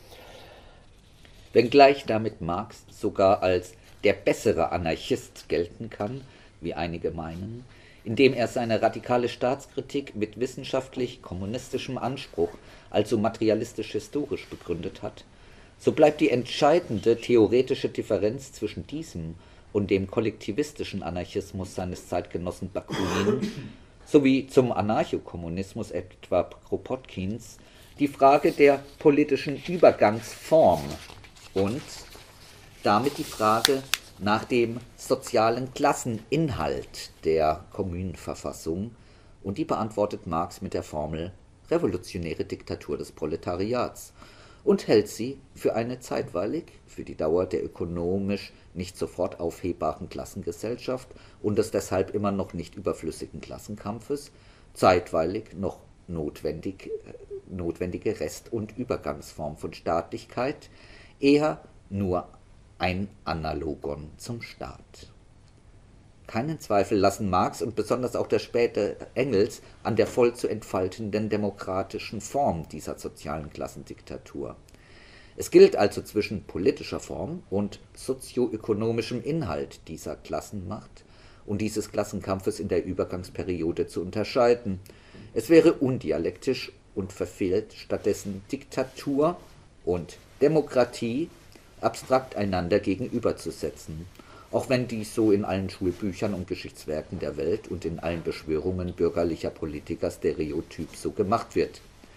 Wenngleich damit Marx sogar als der bessere Anarchist gelten kann, wie einige meinen, indem er seine radikale Staatskritik mit wissenschaftlich-kommunistischem Anspruch, also materialistisch-historisch begründet hat, so bleibt die entscheidende theoretische Differenz zwischen diesem und dem kollektivistischen Anarchismus seines Zeitgenossen Bakunin sowie zum Anarchokommunismus etwa Kropotkins die Frage der politischen Übergangsform und damit die Frage nach dem sozialen Klasseninhalt der Kommunenverfassung, und die beantwortet Marx mit der Formel revolutionäre Diktatur des Proletariats und hält sie für eine zeitweilig, für die Dauer der ökonomisch nicht sofort aufhebbaren Klassengesellschaft und des deshalb immer noch nicht überflüssigen Klassenkampfes, zeitweilig noch notwendig, notwendige Rest- und Übergangsform von Staatlichkeit, eher nur ein Analogon zum Staat. Keinen Zweifel lassen Marx und besonders auch der späte Engels an der voll zu entfaltenden demokratischen Form dieser sozialen Klassendiktatur. Es gilt also zwischen politischer Form und sozioökonomischem Inhalt dieser Klassenmacht und dieses Klassenkampfes in der Übergangsperiode zu unterscheiden. Es wäre undialektisch und verfehlt stattdessen Diktatur und Demokratie abstrakt einander gegenüberzusetzen, auch wenn dies so in allen Schulbüchern und Geschichtswerken der Welt und in allen Beschwörungen bürgerlicher Politiker stereotyp so gemacht wird.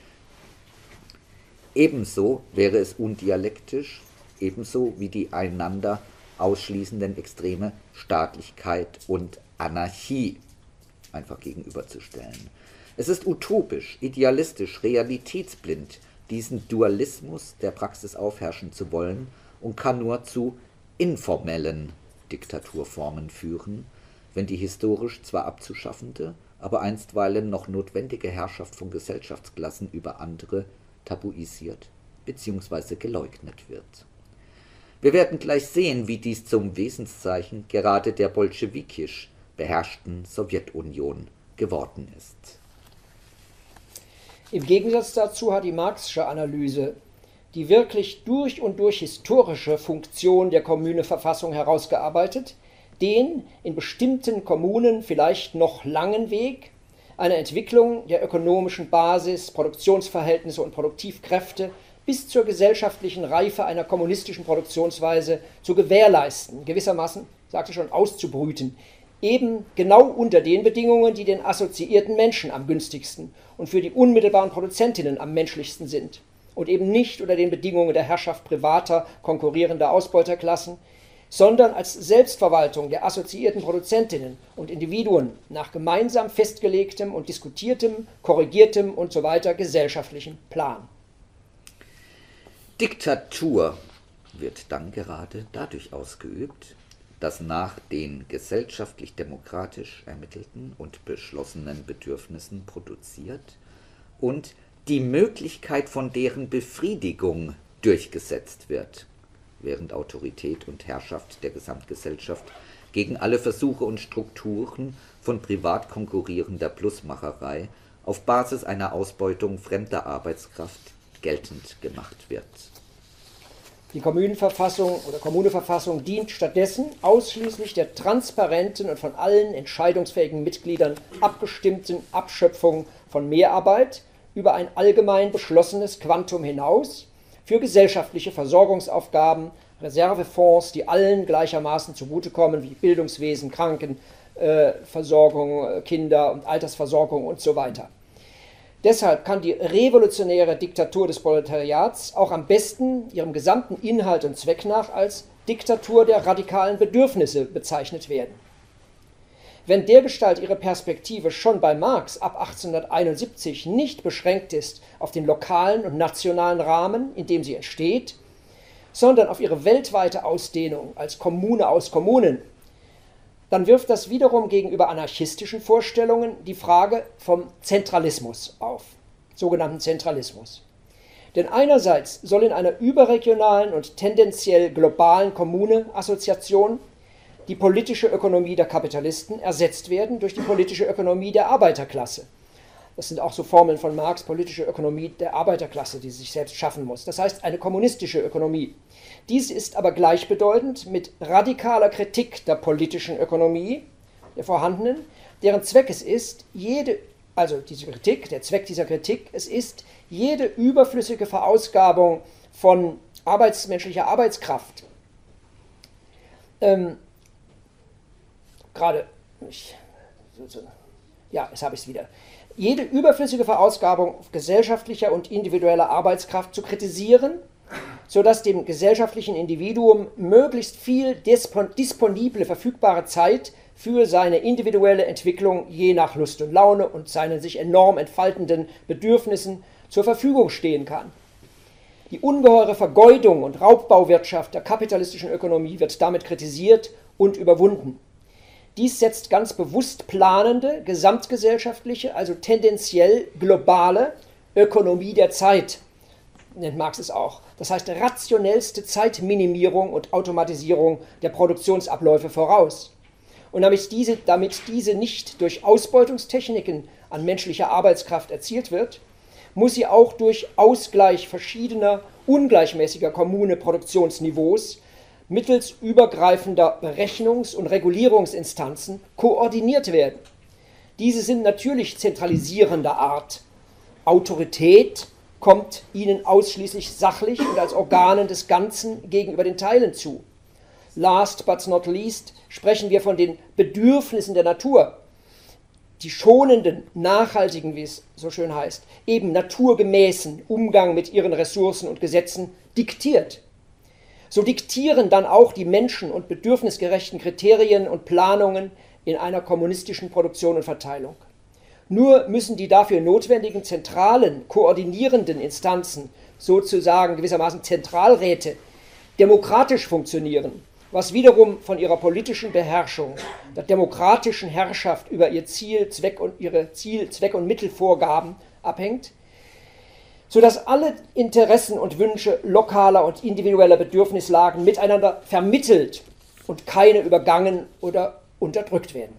Ebenso wäre es undialektisch, ebenso wie die einander ausschließenden Extreme Staatlichkeit und Anarchie einfach gegenüberzustellen. Es ist utopisch, idealistisch, realitätsblind, diesen Dualismus der Praxis aufherrschen zu wollen und kann nur zu informellen Diktaturformen führen, wenn die historisch zwar abzuschaffende, aber einstweilen noch notwendige Herrschaft von Gesellschaftsklassen über andere tabuisiert bzw. geleugnet wird. Wir werden gleich sehen, wie dies zum Wesenszeichen gerade der bolschewikisch beherrschten Sowjetunion geworden ist. Im Gegensatz dazu hat die marxische Analyse die wirklich durch und durch historische Funktion der Kommuneverfassung herausgearbeitet, den in bestimmten Kommunen vielleicht noch langen Weg einer Entwicklung der ökonomischen Basis, Produktionsverhältnisse und Produktivkräfte bis zur gesellschaftlichen Reife einer kommunistischen Produktionsweise zu gewährleisten, gewissermaßen, sagte schon, auszubrüten, eben genau unter den Bedingungen, die den assoziierten Menschen am günstigsten und für die unmittelbaren Produzentinnen am menschlichsten sind. Und eben nicht unter den Bedingungen der Herrschaft privater, konkurrierender Ausbeuterklassen, sondern als Selbstverwaltung der assoziierten Produzentinnen und Individuen nach gemeinsam festgelegtem und diskutiertem, korrigiertem und so weiter gesellschaftlichem Plan. Diktatur wird dann gerade dadurch ausgeübt, dass nach den gesellschaftlich-demokratisch ermittelten und beschlossenen Bedürfnissen produziert und die Möglichkeit von deren Befriedigung durchgesetzt wird, während Autorität und Herrschaft der Gesamtgesellschaft gegen alle Versuche und Strukturen von privat konkurrierender Plusmacherei auf Basis einer Ausbeutung fremder Arbeitskraft geltend gemacht wird. Die Kommunenverfassung oder Kommuneverfassung dient stattdessen ausschließlich der transparenten und von allen entscheidungsfähigen Mitgliedern abgestimmten Abschöpfung von Mehrarbeit über ein allgemein beschlossenes Quantum hinaus für gesellschaftliche Versorgungsaufgaben, Reservefonds, die allen gleichermaßen zugutekommen, wie Bildungswesen, Krankenversorgung, Kinder- und Altersversorgung und so weiter. Deshalb kann die revolutionäre Diktatur des Proletariats auch am besten ihrem gesamten Inhalt und Zweck nach als Diktatur der radikalen Bedürfnisse bezeichnet werden. Wenn dergestalt ihre Perspektive schon bei Marx ab achtzehnhunderteinundsiebzig nicht beschränkt ist auf den lokalen und nationalen Rahmen, in dem sie entsteht, sondern auf ihre weltweite Ausdehnung als Kommune aus Kommunen, dann wirft das wiederum gegenüber anarchistischen Vorstellungen die Frage vom Zentralismus auf, sogenannten Zentralismus. Denn einerseits soll in einer überregionalen und tendenziell globalen Kommune-Assoziation die politische Ökonomie der Kapitalisten ersetzt werden durch die politische Ökonomie der Arbeiterklasse. Das sind auch so Formeln von Marx, politische Ökonomie der Arbeiterklasse, die sie sich selbst schaffen muss. Das heißt, eine kommunistische Ökonomie. Dies ist aber gleichbedeutend mit radikaler Kritik der politischen Ökonomie, der vorhandenen, deren Zweck es ist, jede, also diese Kritik, der Zweck dieser Kritik, es ist, jede überflüssige Verausgabung von arbeitsmenschlicher Arbeitskraft, ähm, gerade, ich, so, so, ja, jetzt habe ich es wieder, jede überflüssige Verausgabung gesellschaftlicher und individueller Arbeitskraft zu kritisieren, sodass dem gesellschaftlichen Individuum möglichst viel disponible, verfügbare Zeit für seine individuelle Entwicklung je nach Lust und Laune und seinen sich enorm entfaltenden Bedürfnissen zur Verfügung stehen kann. Die ungeheure Vergeudung und Raubbauwirtschaft der kapitalistischen Ökonomie wird damit kritisiert und überwunden. Dies setzt ganz bewusst planende, gesamtgesellschaftliche, also tendenziell globale Ökonomie der Zeit, nennt Marx es auch. Das heißt, rationellste Zeitminimierung und Automatisierung der Produktionsabläufe voraus. Und damit diese, damit diese nicht durch Ausbeutungstechniken an menschlicher Arbeitskraft erzielt wird, muss sie auch durch Ausgleich verschiedener, ungleichmäßiger Kommune-Produktionsniveaus mittels übergreifender Berechnungs- und Regulierungsinstanzen koordiniert werden. Diese sind natürlich zentralisierender Art. Autorität kommt ihnen ausschließlich sachlich und als Organen des Ganzen gegenüber den Teilen zu. Last but not least sprechen wir von den Bedürfnissen der Natur, die schonenden, nachhaltigen, wie es so schön heißt, eben naturgemäßen Umgang mit ihren Ressourcen und Gesetzen diktiert. So diktieren dann auch die menschen- und bedürfnisgerechten Kriterien und Planungen in einer kommunistischen Produktion und Verteilung. Nur müssen die dafür notwendigen zentralen, koordinierenden Instanzen, sozusagen gewissermaßen Zentralräte, demokratisch funktionieren, was wiederum von ihrer politischen Beherrschung, der demokratischen Herrschaft über ihr Ziel, Zweck und ihre Ziel, Zweck und Mittelvorgaben abhängt, sodass alle Interessen und Wünsche lokaler und individueller Bedürfnislagen miteinander vermittelt und keine übergangen oder unterdrückt werden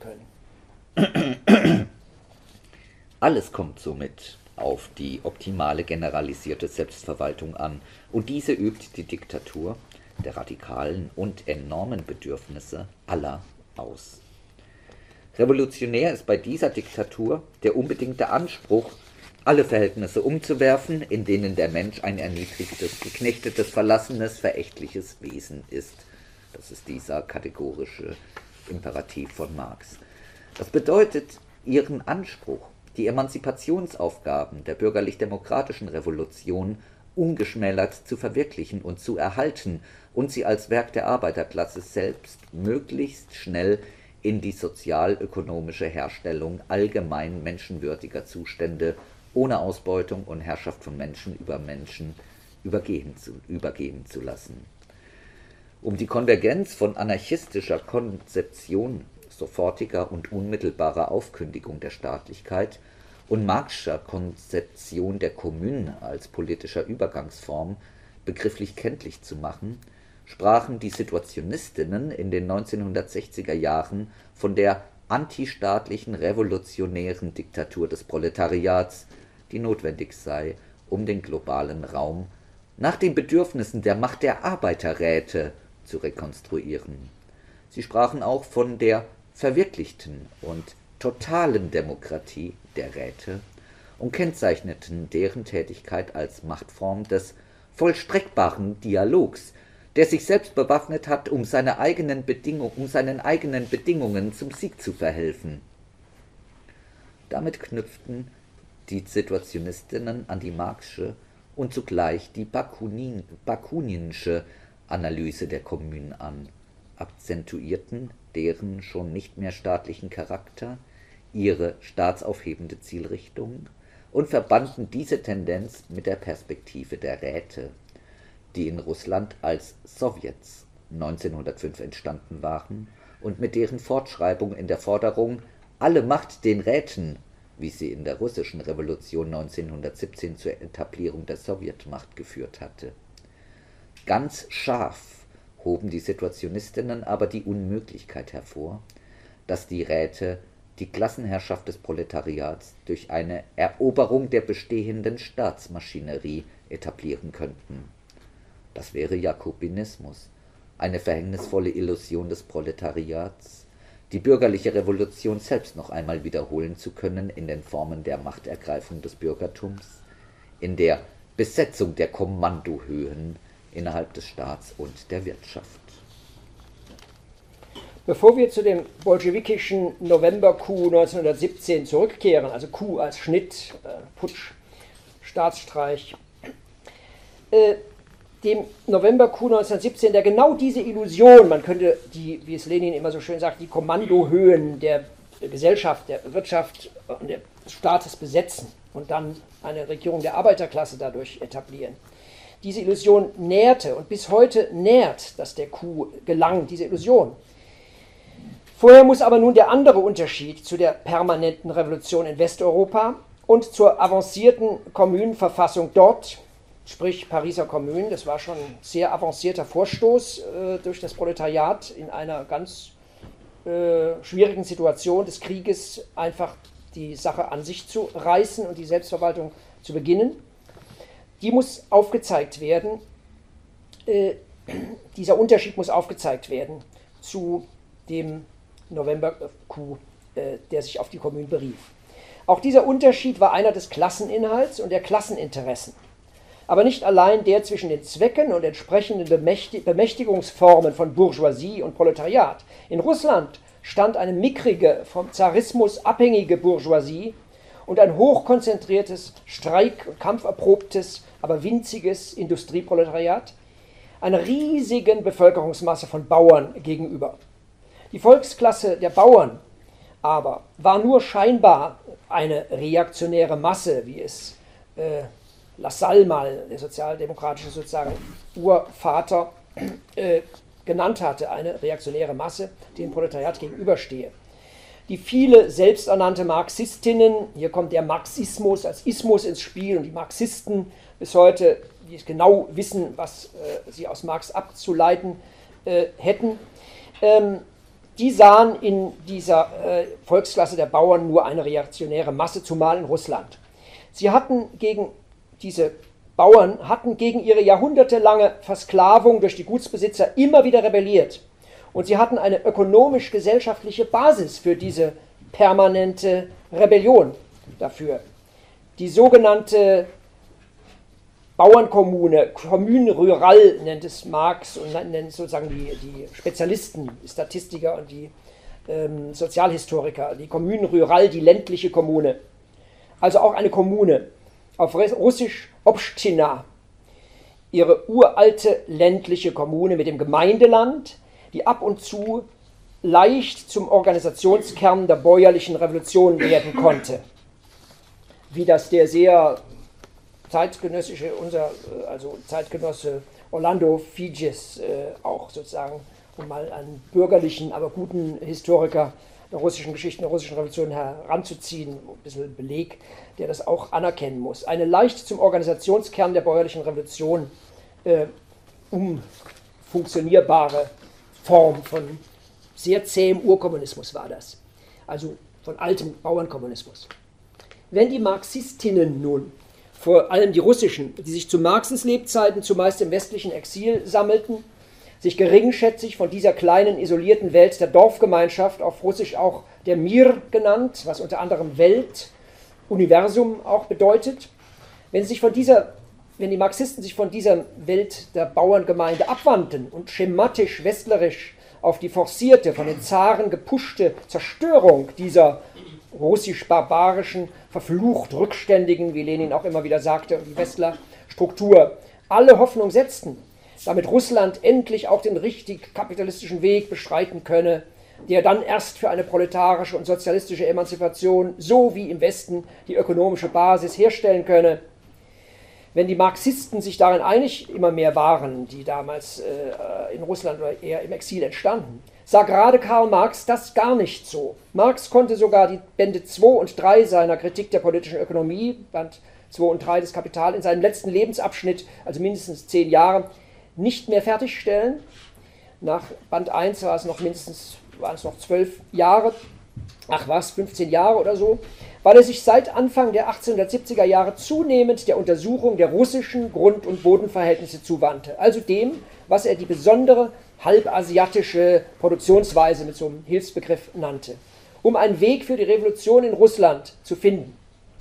können. Alles kommt somit auf die optimale generalisierte Selbstverwaltung an, und diese übt die Diktatur der radikalen und enormen Bedürfnisse aller aus. Revolutionär ist bei dieser Diktatur der unbedingte Anspruch, alle Verhältnisse umzuwerfen, in denen der Mensch ein erniedrigtes, geknechtetes, verlassenes, verächtliches Wesen ist. Das ist dieser kategorische Imperativ von Marx. Das bedeutet, ihren Anspruch, die Emanzipationsaufgaben der bürgerlich-demokratischen Revolution ungeschmälert zu verwirklichen und zu erhalten und sie als Werk der Arbeiterklasse selbst möglichst schnell in die sozial-ökonomische Herstellung allgemein menschenwürdiger Zustände ohne Ausbeutung und Herrschaft von Menschen über Menschen übergehen zu, übergehen zu lassen. Um die Konvergenz von anarchistischer Konzeption sofortiger und unmittelbarer Aufkündigung der Staatlichkeit und Marxischer Konzeption der Kommune als politischer Übergangsform begrifflich kenntlich zu machen, sprachen die Situationistinnen in den neunzehnhundertsechziger Jahren von der antistaatlichen revolutionären Diktatur des Proletariats, die notwendig sei, um den globalen Raum nach den Bedürfnissen der Macht der Arbeiterräte zu rekonstruieren. Sie sprachen auch von der verwirklichten und totalen Demokratie der Räte und kennzeichneten deren Tätigkeit als Machtform des vollstreckbaren Dialogs, der sich selbst bewaffnet hat, um, seine eigenen Bedingung, um seinen eigenen Bedingungen zum Sieg zu verhelfen. Damit knüpften die Situationistinnen an die Marxische und zugleich die Bakunin, bakuninische Analyse der Kommunen an, akzentuierten deren schon nicht mehr staatlichen Charakter, ihre staatsaufhebende Zielrichtung und verbanden diese Tendenz mit der Perspektive der Räte, die in Russland als Sowjets neunzehnhundertfünf entstanden waren und mit deren Fortschreibung in der Forderung »Alle Macht den Räten«, wie sie in der russischen Revolution neunzehnhundertsiebzehn zur Etablierung der Sowjetmacht geführt hatte. Ganz scharf hoben die Situationistinnen aber die Unmöglichkeit hervor, dass die Räte die Klassenherrschaft des Proletariats durch eine Eroberung der bestehenden Staatsmaschinerie etablieren könnten. Das wäre Jakobinismus, eine verhängnisvolle Illusion des Proletariats, die bürgerliche Revolution selbst noch einmal wiederholen zu können in den Formen der Machtergreifung des Bürgertums, in der Besetzung der Kommandohöhen innerhalb des Staats und der Wirtschaft. Bevor wir zu dem bolschewikischen November-Coup neunzehnhundertsiebzehn zurückkehren, also Coup als Schnitt, äh, Putsch, Staatsstreich, äh, dem November-Coup neunzehnhundertsiebzehn, der genau diese Illusion, man könnte die, wie es Lenin immer so schön sagt, die Kommandohöhen der Gesellschaft, der Wirtschaft und des Staates besetzen und dann eine Regierung der Arbeiterklasse dadurch etablieren. Diese Illusion nährte und bis heute nährt, dass der Coup gelang, diese Illusion. Vorher muss aber nun der andere Unterschied zu der permanenten Revolution in Westeuropa und zur avancierten Kommunenverfassung dort, sprich Pariser Kommune, das war schon ein sehr avancierter Vorstoß äh, durch das Proletariat in einer ganz äh, schwierigen Situation des Krieges, einfach die Sache an sich zu reißen und die Selbstverwaltung zu beginnen. Die muss aufgezeigt werden, äh, dieser Unterschied muss aufgezeigt werden zu dem November-Coup, äh, der sich auf die Kommune berief. Auch dieser Unterschied war einer des Klasseninhalts und der Klasseninteressen, aber nicht allein der zwischen den Zwecken und entsprechenden Bemächtig- Bemächtigungsformen von Bourgeoisie und Proletariat. In Russland stand eine mickrige, vom Zarismus abhängige Bourgeoisie und ein hochkonzentriertes, streik- und kampferprobtes, aber winziges Industrieproletariat, einer riesigen Bevölkerungsmasse von Bauern gegenüber. Die Volksklasse der Bauern aber war nur scheinbar eine reaktionäre Masse, wie es äh, Lassalle mal, der sozialdemokratische sozusagen Urvater, äh, genannt hatte, eine reaktionäre Masse, die dem Proletariat gegenüberstehe. Die viele selbsternannte Marxistinnen, hier kommt der Marxismus als Ismus ins Spiel und die Marxisten bis heute, die genau wissen, was äh, sie aus Marx abzuleiten äh, hätten, ähm, die sahen in dieser äh, Volksklasse der Bauern nur eine reaktionäre Masse, zumal in Russland. Sie hatten gegen diese Bauern, hatten gegen ihre jahrhundertelange Versklavung durch die Gutsbesitzer immer wieder rebelliert. Und sie hatten eine ökonomisch-gesellschaftliche Basis für diese permanente Rebellion dafür. Die sogenannte Bauernkommune, Commune Rurale nennt es Marx und nennt sozusagen die, die Spezialisten, die Statistiker und die ähm, Sozialhistoriker, die Commune Rurale, die ländliche Kommune. Also auch eine Kommune, auf Russisch Obstina, ihre uralte ländliche Kommune mit dem Gemeindeland, die ab und zu leicht zum Organisationskern der bäuerlichen Revolution werden konnte. Wie das der sehr zeitgenössische, unser, also Zeitgenosse Orlando Figes äh, auch sozusagen, um mal einen bürgerlichen, aber guten Historiker der russischen Geschichte, der russischen Revolution heranzuziehen, ein bisschen Beleg, der das auch anerkennen muss. Eine leicht zum Organisationskern der bäuerlichen Revolution äh, umfunktionierbare Form von sehr zähem Urkommunismus war das, also von altem Bauernkommunismus. Wenn die Marxistinnen nun vor allem die russischen, die sich zu Marxens Lebzeiten zumeist im westlichen Exil sammelten, sich geringschätzig von dieser kleinen, isolierten Welt der Dorfgemeinschaft, auf Russisch auch der Mir genannt, was unter anderem Welt, Universum auch bedeutet, wenn, sie sich von dieser, wenn die Marxisten sich von dieser Welt der Bauerngemeinde abwandten und schematisch westlerisch auf die forcierte, von den Zaren gepushte Zerstörung dieser russisch-barbarischen, verflucht rückständigen, wie Lenin auch immer wieder sagte, und die Westler Struktur alle Hoffnung setzten, damit Russland endlich auch den richtig kapitalistischen Weg beschreiten könne, der dann erst für eine proletarische und sozialistische Emanzipation so wie im Westen die ökonomische Basis herstellen könne. Wenn die Marxisten sich darin einig immer mehr waren, die damals äh, in Russland oder eher im Exil entstanden, sah gerade Karl Marx das gar nicht so. Marx konnte sogar die Bände zwei und drei seiner Kritik der politischen Ökonomie, Band zwei und drei des Kapital, in seinem letzten Lebensabschnitt, also mindestens zehn Jahre, nicht mehr fertigstellen. Nach Band eins war es noch mindestens, waren es noch zwölf Jahre, ach was, fünfzehn Jahre oder so, weil er sich seit Anfang der achtzehnhundertsiebziger Jahre zunehmend der Untersuchung der russischen Grund- und Bodenverhältnisse zuwandte, also dem, was er die besondere halbasiatische Produktionsweise mit so einem Hilfsbegriff nannte, um einen Weg für die Revolution in Russland zu finden.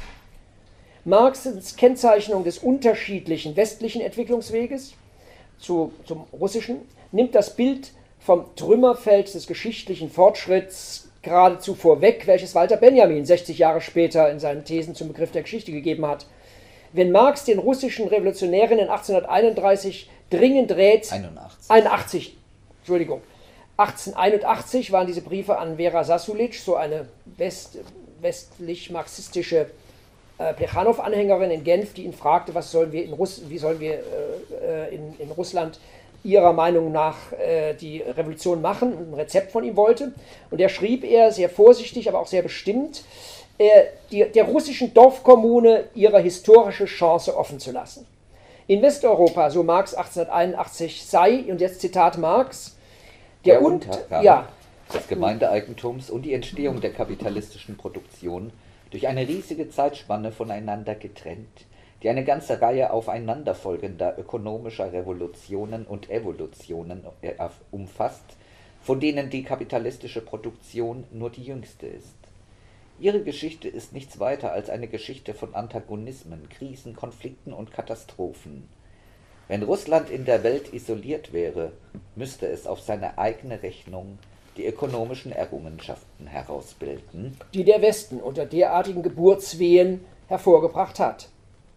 Marxs Kennzeichnung des unterschiedlichen westlichen Entwicklungsweges zu, zum russischen nimmt das Bild vom Trümmerfeld des geschichtlichen Fortschritts geradezu vorweg, welches Walter Benjamin sechzig Jahre später in seinen Thesen zum Begriff der Geschichte gegeben hat. Wenn Marx den russischen Revolutionären in achtzehnhunderteinunddreißig dringend rät, einundachtzig. einundachtzig, Entschuldigung, achtzehnhunderteinundachtzig waren diese Briefe an Vera Sasulic, so eine West, westlich-marxistische äh, Plechanow-Anhängerin in Genf, die ihn fragte, was sollen wir in Russ wie sollen wir äh, in, in Russland ihrer Meinung nach äh, die Revolution machen und ein Rezept von ihm wollte. Und er schrieb er, sehr vorsichtig, aber auch sehr bestimmt, äh, die, der russischen Dorfkommune ihre historische Chance offen zu lassen. In Westeuropa, so Marx achtzehnhunderteinundachtzig, sei, und jetzt Zitat Marx, der, der und, Untergang ja, des Gemeindeeigentums und die Entstehung der kapitalistischen Produktion durch eine riesige Zeitspanne voneinander getrennt, die eine ganze Reihe aufeinanderfolgender ökonomischer Revolutionen und Evolutionen umfasst, von denen die kapitalistische Produktion nur die jüngste ist. Ihre Geschichte ist nichts weiter als eine Geschichte von Antagonismen, Krisen, Konflikten und Katastrophen. Wenn Russland in der Welt isoliert wäre, müsste es auf seine eigene Rechnung die ökonomischen Errungenschaften herausbilden, die der Westen unter derartigen Geburtswehen hervorgebracht hat.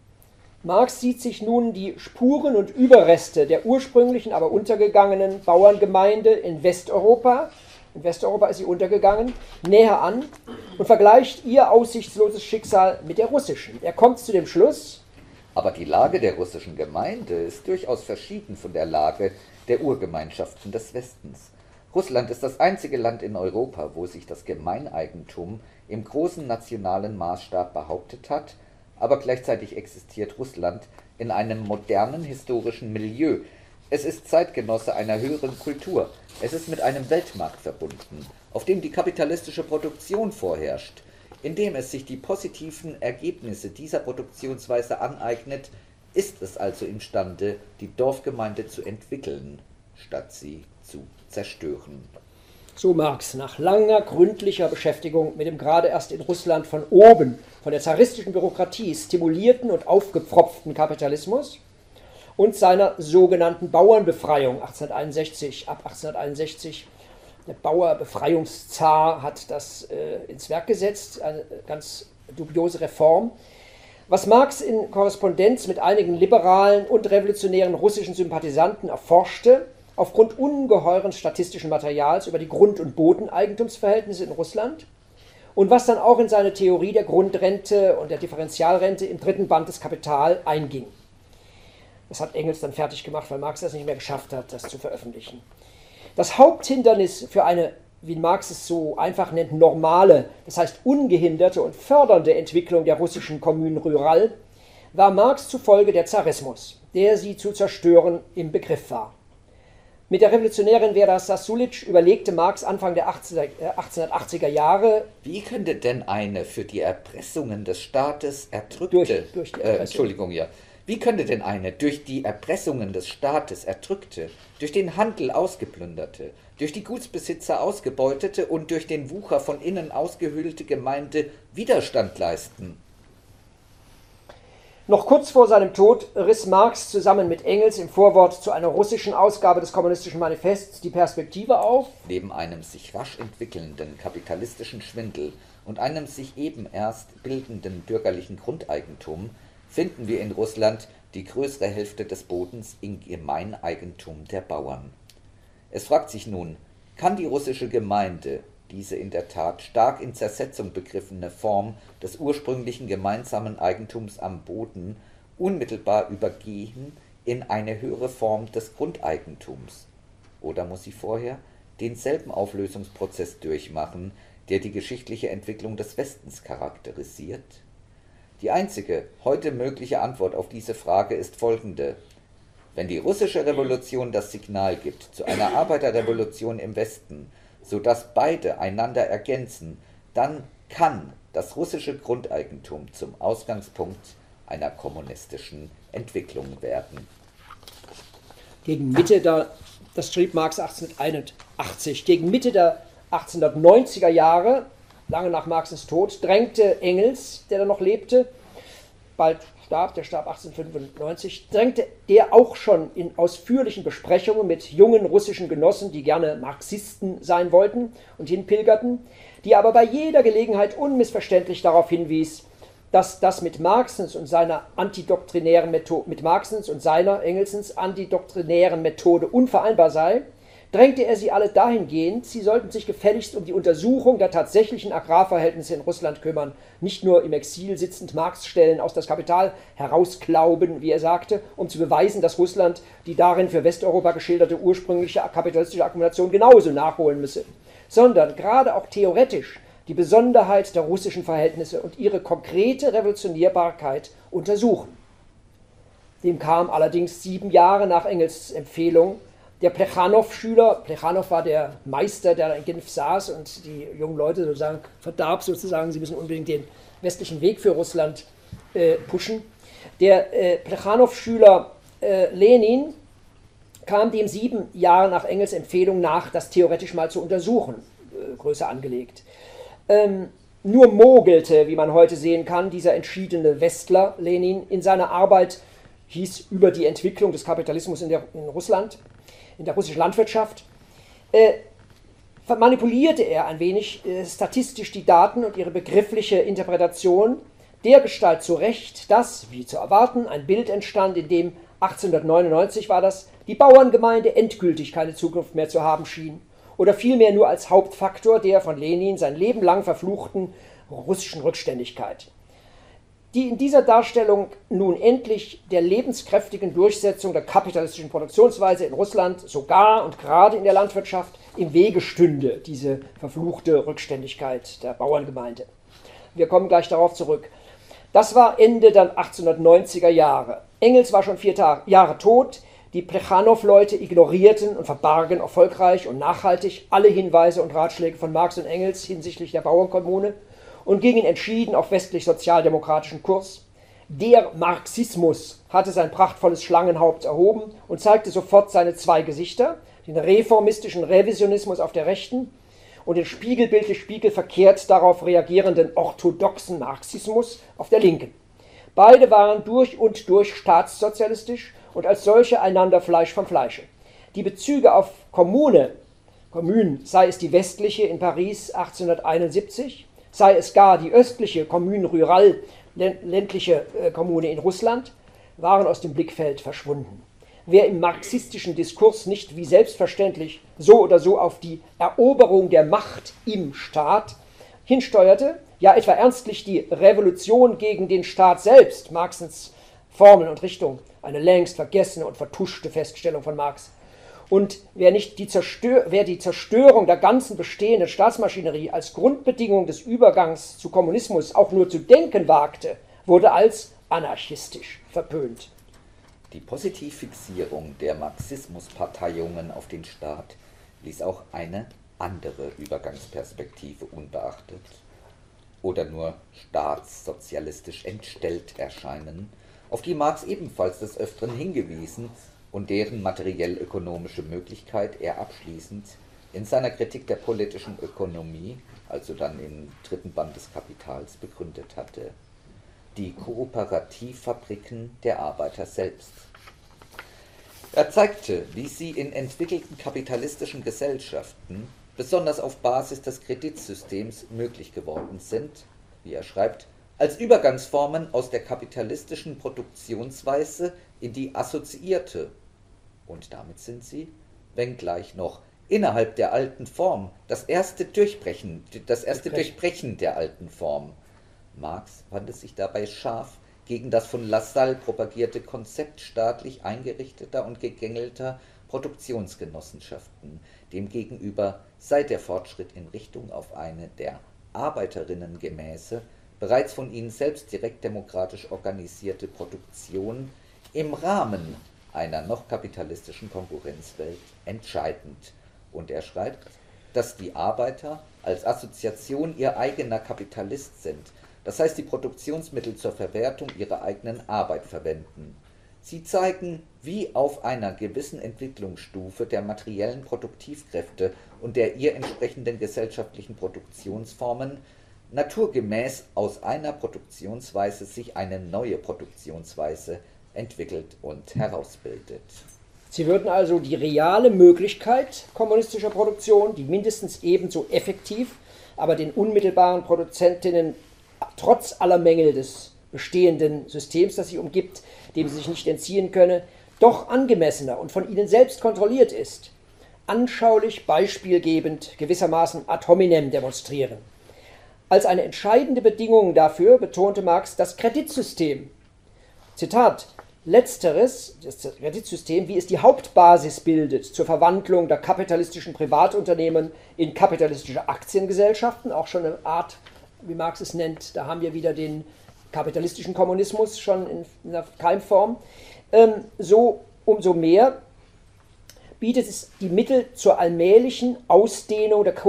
Marx sieht sich nun die Spuren und Überreste der ursprünglichen, aber untergegangenen Bauerngemeinde in Westeuropa, in Westeuropa ist sie untergegangen, näher an und vergleicht ihr aussichtsloses Schicksal mit der russischen. Er kommt zu dem Schluss, aber die Lage der russischen Gemeinde ist durchaus verschieden von der Lage der Urgemeinschaften des Westens. Russland ist das einzige Land in Europa, wo sich das Gemeineigentum im großen nationalen Maßstab behauptet hat, aber gleichzeitig existiert Russland in einem modernen historischen Milieu. Es ist Zeitgenosse einer höheren Kultur. Es ist mit einem Weltmarkt verbunden, auf dem die kapitalistische Produktion vorherrscht. Indem es sich die positiven Ergebnisse dieser Produktionsweise aneignet, ist es also imstande, die Dorfgemeinde zu entwickeln, statt sie zu zerstören. So Marx, nach langer, gründlicher Beschäftigung mit dem gerade erst in Russland von oben, von der zaristischen Bürokratie stimulierten und aufgepfropften Kapitalismus und seiner sogenannten Bauernbefreiung achtzehnhunderteinundsechzig, ab achtzehnhunderteinundsechzig, der Bauerbefreiungszar hat das äh, ins Werk gesetzt, eine ganz dubiose Reform. Was Marx in Korrespondenz mit einigen liberalen und revolutionären russischen Sympathisanten erforschte, aufgrund ungeheuren statistischen Materials über die Grund- und Bodeneigentumsverhältnisse in Russland und was dann auch in seine Theorie der Grundrente und der Differentialrente im dritten Band des Kapital einging. Das hat Engels dann fertig gemacht, weil Marx das nicht mehr geschafft hat, das zu veröffentlichen. Das Haupthindernis für eine, wie Marx es so einfach nennt, normale, das heißt ungehinderte und fördernde Entwicklung der russischen Commune rurale, war Marx zufolge der Zarismus, der sie zu zerstören im Begriff war. Mit der Revolutionärin Vera Sasulic überlegte Marx Anfang der achtzehnhundertachtziger Jahre, wie könnte denn eine für die Erpressungen des Staates erdrückte, durch, durch die äh, Erpressung. Entschuldigung, ja, wie könnte denn eine durch die Erpressungen des Staates erdrückte, durch den Handel ausgeplünderte, durch die Gutsbesitzer ausgebeutete und durch den Wucher von innen ausgehöhlte Gemeinde Widerstand leisten? Noch kurz vor seinem Tod riss Marx zusammen mit Engels im Vorwort zu einer russischen Ausgabe des Kommunistischen Manifests die Perspektive auf: Neben einem sich rasch entwickelnden kapitalistischen Schwindel und einem sich eben erst bildenden bürgerlichen Grundeigentum finden wir in Russland die größere Hälfte des Bodens im Gemeineigentum der Bauern. Es fragt sich nun, kann die russische Gemeinde diese in der Tat stark in Zersetzung begriffene Form des ursprünglichen gemeinsamen Eigentums am Boden unmittelbar übergehen in eine höhere Form des Grundeigentums? Oder muss sie vorher denselben Auflösungsprozess durchmachen, der die geschichtliche Entwicklung des Westens charakterisiert? Die einzige heute mögliche Antwort auf diese Frage ist folgende: Wenn die russische Revolution das Signal gibt zu einer Arbeiterrevolution im Westen, sodass beide einander ergänzen, dann kann das russische Grundeigentum zum Ausgangspunkt einer kommunistischen Entwicklung werden. Gegen Mitte der, das schrieb Marx achtzehnhunderteinundachtzig, gegen Mitte der achtzehnhundertneunziger Jahre, lange nach Marxes Tod, drängte Engels, der da noch lebte, bald starb, der starb achtzehnhundertfünfundneunzig, drängte der auch schon in ausführlichen Besprechungen mit jungen russischen Genossen, die gerne Marxisten sein wollten und hinpilgerten, die aber bei jeder Gelegenheit unmissverständlich darauf hinwies, dass das mit Marxens und seiner antidoktrinären Methode, mit Marxens und seiner Engelsens antidoktrinären Methode unvereinbar sei, drängte er sie alle dahingehend, sie sollten sich gefälligst um die Untersuchung der tatsächlichen Agrarverhältnisse in Russland kümmern, nicht nur im Exil sitzend Marx-Stellen aus das Kapital herausklauben, wie er sagte, um zu beweisen, dass Russland die darin für Westeuropa geschilderte ursprüngliche kapitalistische Akkumulation genauso nachholen müsse, sondern gerade auch theoretisch die Besonderheit der russischen Verhältnisse und ihre konkrete Revolutionierbarkeit untersuchen. Dem kam allerdings sieben Jahre nach Engels Empfehlung der Plechanow-Schüler, Plechanow war der Meister, der in Genf saß und die jungen Leute sozusagen verdarb, sozusagen, sie müssen unbedingt den westlichen Weg für Russland äh, pushen. Der äh, Plechanow-Schüler äh, Lenin kam dem sieben Jahre nach Engels Empfehlung nach, das theoretisch mal zu untersuchen, äh, größer angelegt. Ähm, nur mogelte, wie man heute sehen kann, dieser entschiedene Westler Lenin in seiner Arbeit, hieß über die Entwicklung des Kapitalismus in, der, in Russland, in der russischen Landwirtschaft, äh, manipulierte er ein wenig äh, statistisch die Daten und ihre begriffliche Interpretation dergestalt zurecht, dass, wie zu erwarten, ein Bild entstand, in dem achtzehnhundertneunundneunzig war das, die Bauerngemeinde endgültig keine Zukunft mehr zu haben schien oder vielmehr nur als Hauptfaktor der von Lenin sein Leben lang verfluchten russischen Rückständigkeit. Die in dieser Darstellung nun endlich der lebenskräftigen Durchsetzung der kapitalistischen Produktionsweise in Russland, sogar und gerade in der Landwirtschaft, im Wege stünde, diese verfluchte Rückständigkeit der Bauerngemeinde. Wir kommen gleich darauf zurück. Das war Ende der achtzehnhundertneunziger Jahre. Engels war schon vier Jahre tot, die Plechanow-Leute ignorierten und verbargen erfolgreich und nachhaltig alle Hinweise und Ratschläge von Marx und Engels hinsichtlich der Bauernkommune und gingen entschieden auf westlich-sozialdemokratischen Kurs. Der Marxismus hatte sein prachtvolles Schlangenhaupt erhoben und zeigte sofort seine zwei Gesichter, den reformistischen Revisionismus auf der Rechten und den spiegelbildlich spiegelverkehrt darauf reagierenden orthodoxen Marxismus auf der Linken. Beide waren durch und durch staatssozialistisch und als solche einander Fleisch vom Fleische. Die Bezüge auf Kommune, Commune, sei es die westliche in Paris achtzehnhunderteinundsiebzig, sei es gar die östliche Commune Rural, ländliche Kommune in Russland, waren aus dem Blickfeld verschwunden. Wer im marxistischen Diskurs nicht wie selbstverständlich so oder so auf die Eroberung der Macht im Staat hinsteuerte, ja etwa ernstlich die Revolution gegen den Staat selbst, Marxens Formel und Richtung, eine längst vergessene und vertuschte Feststellung von Marx. Und wer, nicht die, Zerstör- wer die Zerstörung der ganzen bestehenden Staatsmaschinerie als Grundbedingung des Übergangs zu Kommunismus auch nur zu denken wagte, wurde als anarchistisch verpönt. Die Positivfixierung der Marxismusparteiungen auf den Staat ließ auch eine andere Übergangsperspektive unbeachtet oder nur staatssozialistisch entstellt erscheinen, auf die Marx ebenfalls des Öfteren hingewiesen und deren materiell-ökonomische Möglichkeit er abschließend in seiner Kritik der politischen Ökonomie, also dann im dritten Band des Kapitals, begründet hatte: die Kooperativfabriken der Arbeiter selbst. Er zeigte, wie sie in entwickelten kapitalistischen Gesellschaften, besonders auf Basis des Kreditsystems, möglich geworden sind, wie er schreibt, als Übergangsformen aus der kapitalistischen Produktionsweise in die assoziierte. Und damit sind sie, wenngleich noch innerhalb der alten Form, das erste Durchbrechen, das erste Durchbrechen der alten Form. Marx wandte sich dabei scharf gegen das von Lassalle propagierte Konzept staatlich eingerichteter und gegängelter Produktionsgenossenschaften. Demgegenüber sei der Fortschritt in Richtung auf eine der Arbeiterinnen gemäße, bereits von ihnen selbst direkt demokratisch organisierte Produktion im Rahmen einer noch kapitalistischen Konkurrenzwelt entscheidend. Und er schreibt, dass die Arbeiter als Assoziation ihr eigener Kapitalist sind, das heißt die Produktionsmittel zur Verwertung ihrer eigenen Arbeit verwenden. Sie zeigen, wie auf einer gewissen Entwicklungsstufe der materiellen Produktivkräfte und der ihr entsprechenden gesellschaftlichen Produktionsformen naturgemäß aus einer Produktionsweise sich eine neue Produktionsweise entwickelt und herausbildet. Sie würden also die reale Möglichkeit kommunistischer Produktion, die mindestens ebenso effektiv, aber den unmittelbaren Produzentinnen trotz aller Mängel des bestehenden Systems, das sie umgibt, dem sie sich nicht entziehen könne, doch angemessener und von ihnen selbst kontrolliert ist, anschaulich, beispielgebend, gewissermaßen ad hominem demonstrieren. Als eine entscheidende Bedingung dafür betonte Marx das Kreditsystem. Zitat: Letzteres, das Kreditsystem, wie es die Hauptbasis bildet zur Verwandlung der kapitalistischen Privatunternehmen in kapitalistische Aktiengesellschaften, auch schon eine Art, wie Marx es nennt, da haben wir wieder den kapitalistischen Kommunismus schon in einer Keimform, ähm, so umso mehr bietet es die Mittel zur allmählichen Ausdehnung der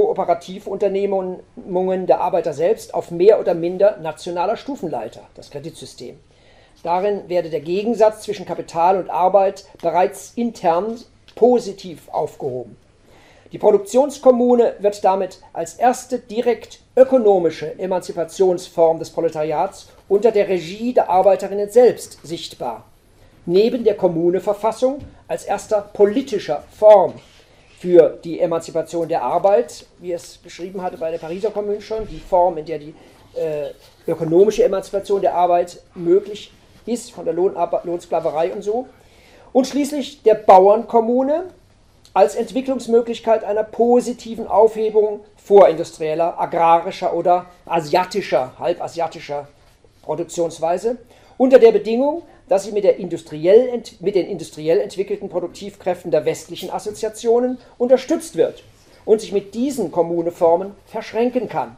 Kooperativunternehmungen der Arbeiter selbst auf mehr oder minder nationaler Stufenleiter, das Kreditsystem. Darin werde der Gegensatz zwischen Kapital und Arbeit bereits intern positiv aufgehoben. Die Produktionskommune wird damit als erste direkt ökonomische Emanzipationsform des Proletariats unter der Regie der Arbeiterinnen selbst sichtbar. Neben der Kommuneverfassung als erster politischer Form für die Emanzipation der Arbeit, wie es beschrieben hatte bei der Pariser Kommune schon, die Form, in der die äh, ökonomische Emanzipation der Arbeit möglich ist, von der Lohnarbe- Lohnsklaverei und so. Und schließlich der Bauernkommune als Entwicklungsmöglichkeit einer positiven Aufhebung vorindustrieller, agrarischer oder asiatischer, halbasiatischer Produktionsweise, unter der Bedingung, dass sie mit, der industriell, mit den industriell entwickelten Produktivkräften der westlichen Assoziationen unterstützt wird und sich mit diesen Kommuneformen verschränken kann.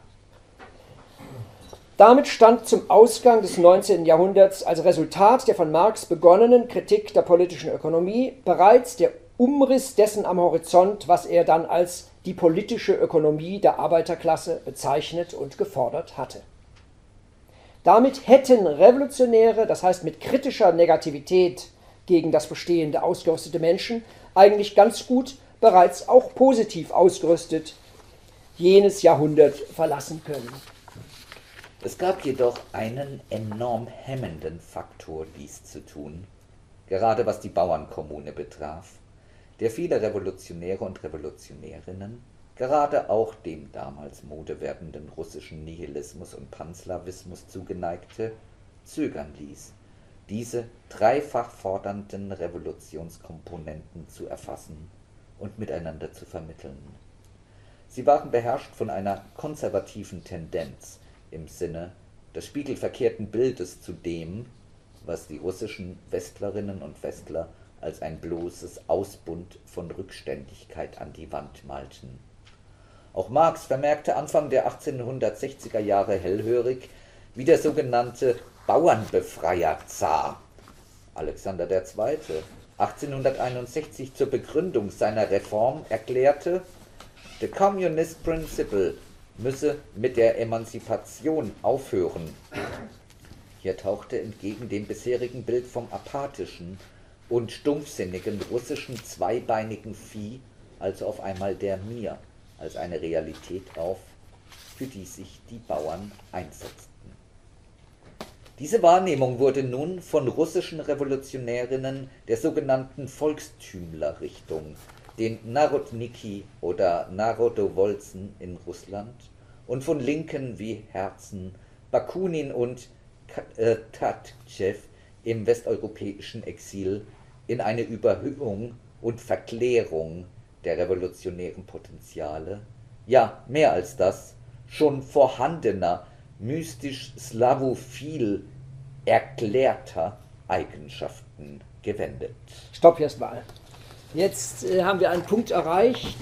Damit stand zum Ausgang des neunzehnten Jahrhunderts als Resultat der von Marx begonnenen Kritik der politischen Ökonomie bereits der Umriss dessen am Horizont, was er dann als die politische Ökonomie der Arbeiterklasse bezeichnet und gefordert hatte. Damit hätten Revolutionäre, das heißt mit kritischer Negativität gegen das Bestehende ausgerüstete Menschen, eigentlich ganz gut bereits auch positiv ausgerüstet jenes Jahrhundert verlassen können. Es gab jedoch einen enorm hemmenden Faktor, dies zu tun, gerade was die Bauernkommune betraf, der viele Revolutionäre und Revolutionärinnen, gerade auch dem damals Mode werdenden russischen Nihilismus und Panslawismus zugeneigte, zögern ließ, diese dreifach fordernden Revolutionskomponenten zu erfassen und miteinander zu vermitteln. Sie waren beherrscht von einer konservativen Tendenz im Sinne des spiegelverkehrten Bildes zu dem, was die russischen Westlerinnen und Westler als ein bloßes Ausbund von Rückständigkeit an die Wand malten. Auch Marx vermerkte Anfang der achtzehnhundertsechziger Jahre hellhörig, wie der sogenannte Bauernbefreier-Zar, Alexander der Zweite. achtzehnhunderteinundsechzig zur Begründung seiner Reform erklärte, The Communist Principle müsse mit der Emanzipation aufhören. Hier tauchte entgegen dem bisherigen Bild vom apathischen und stumpfsinnigen russischen zweibeinigen Vieh also auf einmal der Mir als eine Realität auf, für die sich die Bauern einsetzten. Diese Wahrnehmung wurde nun von russischen Revolutionärinnen der sogenannten Volkstümlerrichtung, den Narodniki oder Narodowolzen in Russland, und von Linken wie Herzen, Bakunin und Tatschew im westeuropäischen Exil in eine Überhöhung und Verklärung der revolutionären Potenziale, ja, mehr als das, schon vorhandener, mystisch slavophil erklärter Eigenschaften gewendet. Stopp erstmal. Jetzt äh, haben wir einen Punkt erreicht,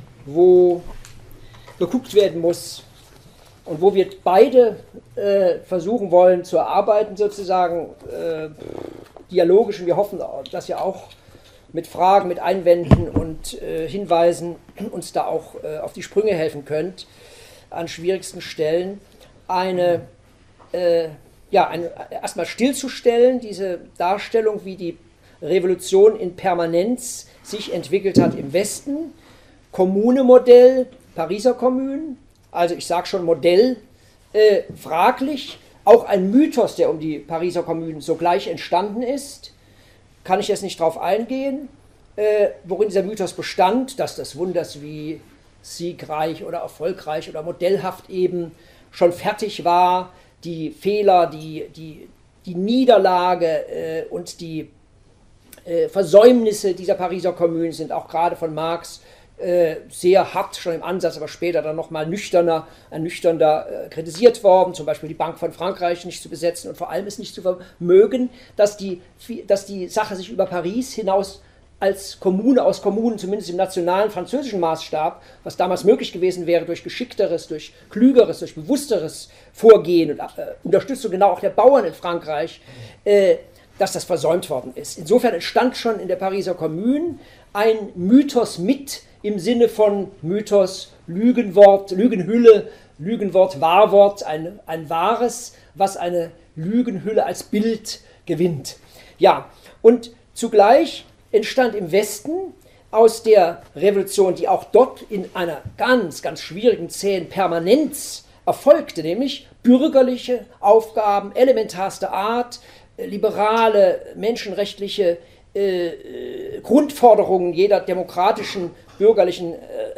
wo geguckt werden muss und wo wir beide äh, versuchen wollen zu erarbeiten, sozusagen äh, dialogisch, und wir hoffen, dass ihr auch mit Fragen, mit Einwänden und äh, Hinweisen uns da auch äh, auf die Sprünge helfen könnt, an schwierigsten Stellen eine, äh, ja, eine, erstmal stillzustellen, diese Darstellung, wie die Revolution in Permanenz sich entwickelt hat im Westen, Kommune-Modell, Pariser Kommune, also ich sage schon Modell, äh, fraglich, auch ein Mythos, der um die Pariser Kommune sogleich entstanden ist, kann ich jetzt nicht drauf eingehen, äh, worin dieser Mythos bestand, dass das Wunders wie siegreich oder erfolgreich oder modellhaft eben schon fertig war, die Fehler, die, die, die Niederlage äh, und die äh, Versäumnisse dieser Pariser Kommune sind auch gerade von Marx äh, sehr hart, schon im Ansatz, aber später dann nochmal nüchterner, ernüchternder äh, kritisiert worden, zum Beispiel die Bank von Frankreich nicht zu besetzen und vor allem es nicht zu vermögen, dass die, dass die Sache sich über Paris hinaus als Kommune aus Kommunen, zumindest im nationalen französischen Maßstab, was damals möglich gewesen wäre durch geschickteres, durch klügeres, durch bewussteres Vorgehen und äh, Unterstützung genau auch der Bauern in Frankreich, äh, dass das versäumt worden ist. Insofern entstand schon in der Pariser Kommune ein Mythos mit im Sinne von Mythos, Lügenwort, Lügenhülle, Lügenwort, Wahrwort, ein, ein wahres, was eine Lügenhülle als Bild gewinnt. Ja, und zugleich entstand im Westen aus der Revolution, die auch dort in einer ganz, ganz schwierigen, zähen Permanenz erfolgte, nämlich bürgerliche Aufgaben elementarster Art, liberale, menschenrechtliche äh, Grundforderungen jeder demokratischen, bürgerlichen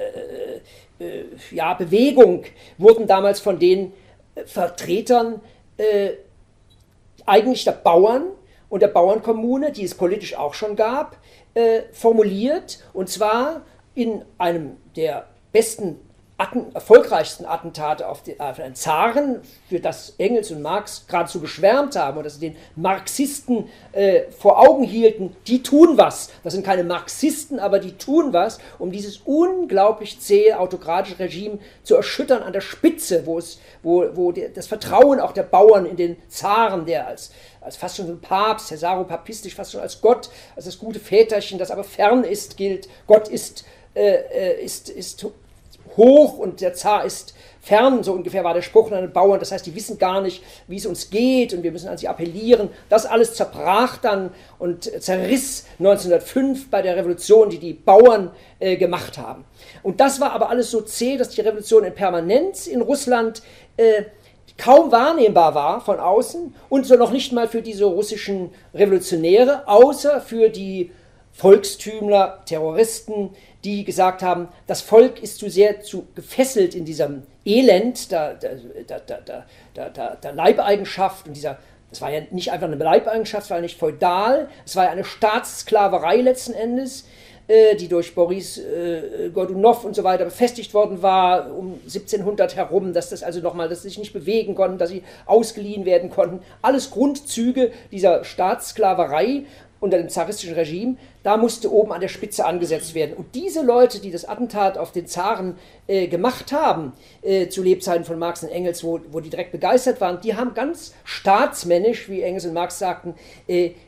äh, äh, ja, Bewegung wurden damals von den Vertretern äh, eigentlich der Bauern und der Bauernkommune, die es politisch auch schon gab, äh, formuliert, und zwar in einem der besten, Atten, erfolgreichsten Attentate auf, die, auf den Zaren, für das Engels und Marx geradezu geschwärmt haben und dass sie den Marxisten äh, vor Augen hielten, die tun was. Das sind keine Marxisten, aber die tun was, um dieses unglaublich zähe autokratische Regime zu erschüttern an der Spitze, wo, es, wo, wo der, das Vertrauen auch der Bauern in den Zaren, der als als fast schon ein Papst, Cäsaro-papistisch, fast schon als Gott, als das gute Väterchen, das aber fern ist, gilt. Gott ist, äh, ist, ist hoch und der Zar ist fern, so ungefähr war der Spruch an den Bauern. Das heißt, die wissen gar nicht, wie es uns geht und wir müssen an sie appellieren. Das alles zerbrach dann und zerriss neunzehnhundertfünf bei der Revolution, die die Bauern äh, gemacht haben. Und das war aber alles so zäh, dass die Revolution in Permanenz in Russland äh, kaum wahrnehmbar war von außen und so noch nicht mal für diese russischen Revolutionäre, außer für die Volkstümler, Terroristen, die gesagt haben, das Volk ist zu sehr zu gefesselt in diesem Elend der, der, der, der, der, der, der Leibeigenschaft und dieser, das war ja nicht einfach eine Leibeigenschaft, es war ja nicht feudal, es war ja eine Staatssklaverei letzten Endes, die durch Boris äh, Godunow und so weiter befestigt worden war, um siebzehnhundert herum, dass das also nochmal, dass sie sich nicht bewegen konnten, dass sie ausgeliehen werden konnten. Alles Grundzüge dieser Staatssklaverei unter dem zaristischen Regime, da musste oben an der Spitze angesetzt werden. Und diese Leute, die das Attentat auf den Zaren äh, gemacht haben, äh, zu Lebzeiten von Marx und Engels, wo, wo die direkt begeistert waren, die haben ganz staatsmännisch, wie Engels und Marx sagten, äh,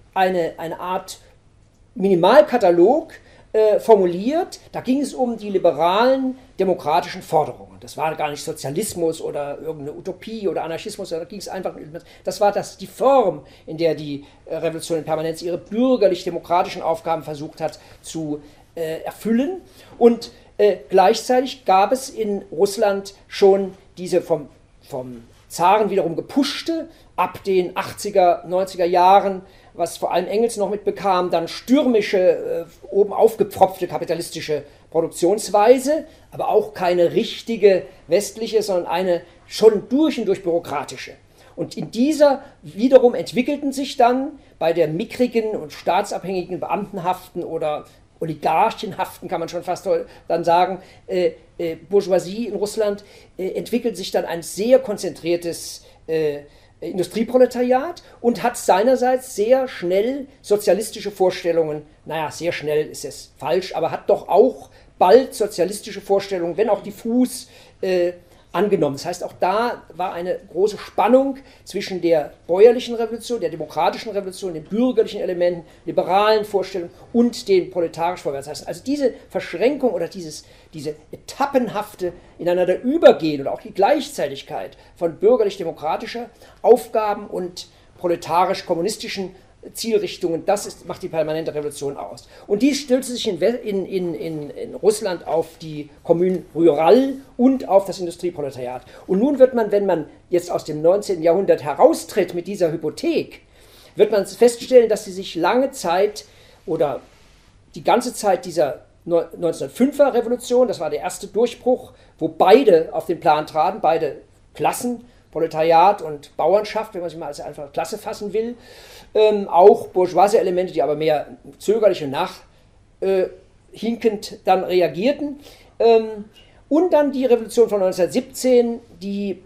eine, eine Art Minimalkatalog äh, formuliert. Da ging es um die liberalen demokratischen Forderungen. Das war gar nicht Sozialismus oder irgendeine Utopie oder Anarchismus, da ging es einfach, das war das, die Form, in der die äh, Revolution in Permanenz ihre bürgerlich-demokratischen Aufgaben versucht hat zu äh, erfüllen. Und äh, gleichzeitig gab es in Russland schon diese vom, vom Zaren wiederum gepushte, ab den achtziger, neunziger Jahren, was vor allem Engels noch mitbekam, dann stürmische, äh, oben aufgepfropfte kapitalistische Produktionsweise, aber auch keine richtige westliche, sondern eine schon durch und durch bürokratische. Und in dieser wiederum entwickelten sich dann bei der mickrigen und staatsabhängigen Beamtenhaften oder Oligarchenhaften, kann man schon fast dann sagen, äh, äh, Bourgeoisie in Russland, äh, entwickelt sich dann ein sehr konzentriertes äh, Industrieproletariat und hat seinerseits sehr schnell sozialistische Vorstellungen, naja, sehr schnell ist es falsch, aber hat doch auch bald sozialistische Vorstellungen, wenn auch diffus, äh, angenommen. Das heißt, auch da war eine große Spannung zwischen der bäuerlichen Revolution, der demokratischen Revolution, den bürgerlichen Elementen, liberalen Vorstellungen und den proletarischen Vorwärts. Also diese Verschränkung oder dieses, diese etappenhafte ineinander Übergehen oder auch die Gleichzeitigkeit von bürgerlich-demokratischer Aufgaben und proletarisch-kommunistischen Zielrichtungen, das ist, macht die permanente Revolution aus. Und dies stützte sich in, in, in, in Russland auf die Commune Rurale und auf das Industrieproletariat. Und nun wird man, wenn man jetzt aus dem neunzehnten Jahrhundert heraustritt mit dieser Hypothek, wird man feststellen, dass sie sich lange Zeit oder die ganze Zeit dieser neunzehnhundertfünfer Revolution, das war der erste Durchbruch, wo beide auf den Plan traten, beide Klassen, Proletariat und Bauernschaft, wenn man sich mal als einfache Klasse fassen will, ähm, auch bourgeoise Elemente, die aber mehr zögerlich und nachhinkend äh, dann reagierten. Ähm, und dann die Revolution von neunzehnhundertsiebzehn, die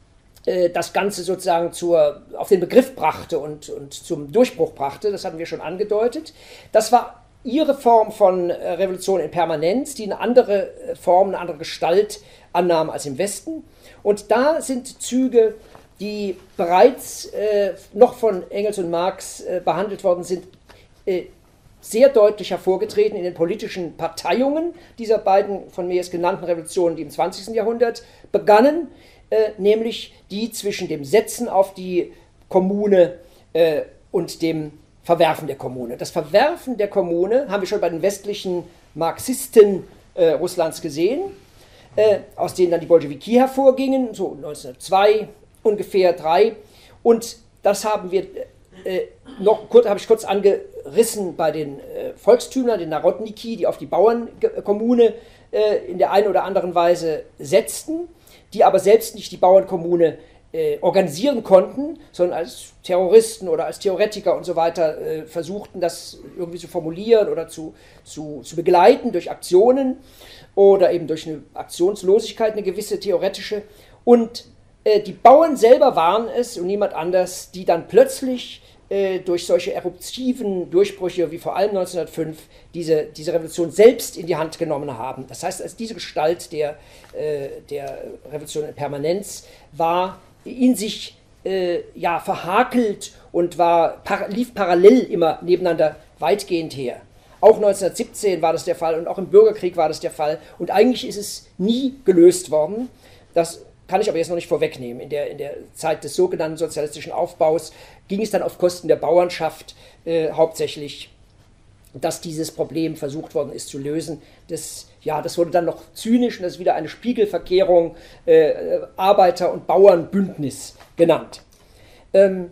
äh, das Ganze sozusagen zur, auf den Begriff brachte und, und zum Durchbruch brachte, das hatten wir schon angedeutet. Das war ihre Form von äh, Revolution in Permanenz, die eine andere äh, Form, eine andere Gestalt annahm als im Westen. Und da sind Züge, die bereits äh, noch von Engels und Marx äh, behandelt worden sind, äh, sehr deutlich hervorgetreten in den politischen Parteiungen dieser beiden von mir jetzt genannten Revolutionen, die im zwanzigsten Jahrhundert begannen, äh, nämlich die zwischen dem Setzen auf die Kommune äh, und dem Verwerfen der Kommune. Das Verwerfen der Kommune haben wir schon bei den westlichen Marxisten äh, Russlands gesehen, Äh, aus denen dann die Bolschewiki hervorgingen, so neunzehnhundertzwei, ungefähr drei. Und das haben wir äh, noch kurz, habe ich kurz angerissen bei den äh, Volkstümlern, den Narodniki, die auf die Bauernkommune äh, in der einen oder anderen Weise setzten, die aber selbst nicht die Bauernkommune äh, organisieren konnten, sondern als Terroristen oder als Theoretiker und so weiter äh, versuchten, das irgendwie zu formulieren oder zu, zu, zu begleiten durch Aktionen oder eben durch eine Aktionslosigkeit, eine gewisse theoretische. Und äh, die Bauern selber waren es und niemand anders, die dann plötzlich äh, durch solche eruptiven Durchbrüche wie vor allem neunzehnhundertfünf diese, diese Revolution selbst in die Hand genommen haben. Das heißt, also diese Gestalt der, äh, der Revolution in Permanenz war in sich äh, ja, verhakelt und war, par lief parallel immer nebeneinander weitgehend her. Auch neunzehnhundertsiebzehn war das der Fall und auch im Bürgerkrieg war das der Fall. Und eigentlich ist es nie gelöst worden. Das kann ich aber jetzt noch nicht vorwegnehmen. In der, in der Zeit des sogenannten sozialistischen Aufbaus ging es dann auf Kosten der Bauernschaft äh, hauptsächlich, dass dieses Problem versucht worden ist zu lösen. Das, ja, das wurde dann noch zynisch und das ist wieder eine Spiegelverkehrung, äh, Arbeiter- und Bauernbündnis genannt. Ähm,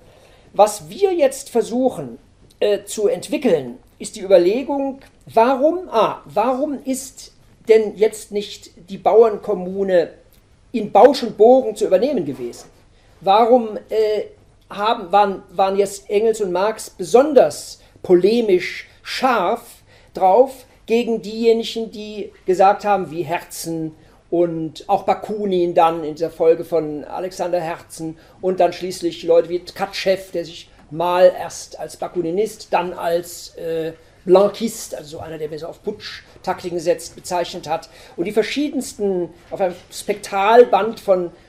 was wir jetzt versuchen äh, zu entwickeln, ist die Überlegung, warum, ah, warum ist denn jetzt nicht die Bauernkommune in Bausch und Bogen zu übernehmen gewesen? Warum äh, haben, waren, waren jetzt Engels und Marx besonders polemisch scharf drauf gegen diejenigen, die gesagt haben, wie Herzen und auch Bakunin dann in der Folge von Alexander Herzen und dann schließlich Leute wie Tkatschew, der sich mal erst als Bakuninist, dann als äh, Blanquist, also so einer, der mehr so auf Putsch-Taktiken setzt, bezeichnet hat. Und die verschiedensten, auf einem Spektralband von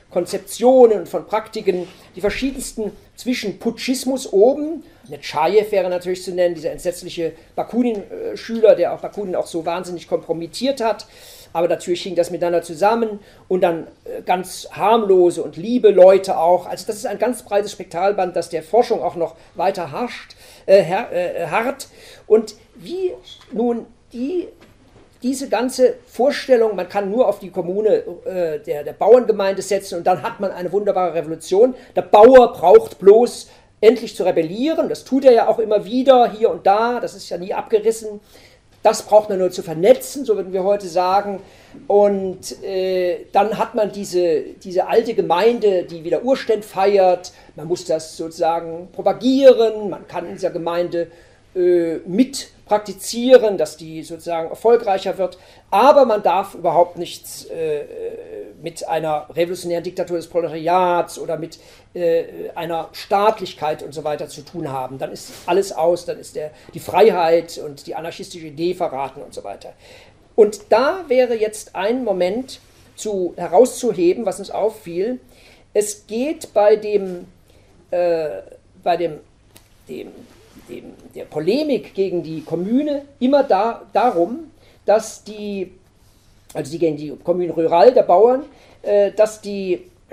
Konzeptionen und von Praktiken, die verschiedensten zwischen Putschismus oben, Netschajew wäre natürlich zu nennen, dieser entsetzliche Bakunin-Schüler, der auch Bakunin auch so wahnsinnig kompromittiert hat, aber natürlich hing das miteinander zusammen und dann ganz harmlose und liebe Leute auch. Also das ist ein ganz breites Spektralband, das der Forschung auch noch weiter harscht, äh, äh, harrt. Und wie nun die, diese ganze Vorstellung, man kann nur auf die Kommune äh, der, der Bauerngemeinde setzen und dann hat man eine wunderbare Revolution. Der Bauer braucht bloß endlich zu rebellieren, das tut er ja auch immer wieder, hier und da, das ist ja nie abgerissen. Das braucht man nur zu vernetzen, so würden wir heute sagen. Und äh, dann hat man diese, diese alte Gemeinde, die wieder Urständ feiert. Man muss das sozusagen propagieren. Man kann in dieser Gemeinde äh, mit praktizieren, dass die sozusagen erfolgreicher wird. Aber man darf überhaupt nichts äh, mit einer revolutionären Diktatur des Proletariats oder mit äh, einer Staatlichkeit und so weiter zu tun haben. Dann ist alles aus, dann ist der, die Freiheit und die anarchistische Idee verraten und so weiter. Und da wäre jetzt ein Moment zu, herauszuheben, was uns auffiel. Es geht bei dem, äh, bei dem, dem Dem, der Polemik gegen die Kommune immer da, darum, dass die, also die gegen die Kommune Rural der Bauern, äh, dass, die,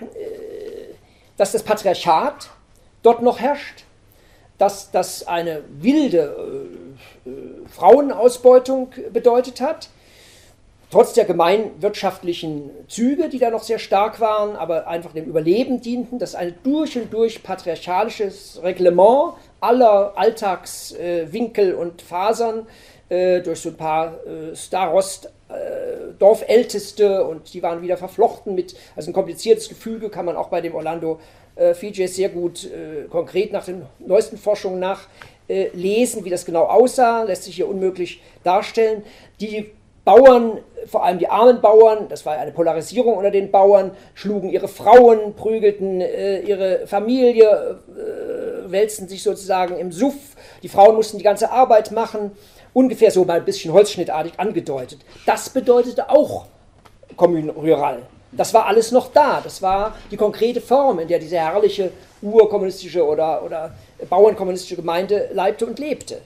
äh, dass das Patriarchat dort noch herrscht, dass das eine wilde äh, äh, Frauenausbeutung bedeutet hat, trotz der gemeinwirtschaftlichen Züge, die da noch sehr stark waren, aber einfach dem Überleben dienten, dass ein durch und durch patriarchalisches Reglement aller Alltagswinkel äh, und Fasern äh, durch so ein paar äh, Starost, äh, Dorfälteste, und die waren wieder verflochten mit, also ein kompliziertes Gefüge kann man auch bei dem Orlando äh, Figes sehr gut äh, konkret nach den neuesten Forschungen nach äh, lesen, wie das genau aussah, lässt sich hier unmöglich darstellen. Die Bauern, vor allem die armen Bauern, das war eine Polarisierung unter den Bauern, schlugen ihre Frauen, prügelten äh, ihre Familie, äh, wälzten sich sozusagen im Suff. Die Frauen mussten die ganze Arbeit machen, ungefähr so mal ein bisschen holzschnittartig angedeutet. Das bedeutete auch Commune Rurale. Das war alles noch da. Das war die konkrete Form, in der diese herrliche urkommunistische oder, oder bauernkommunistische Gemeinde leibte und lebte.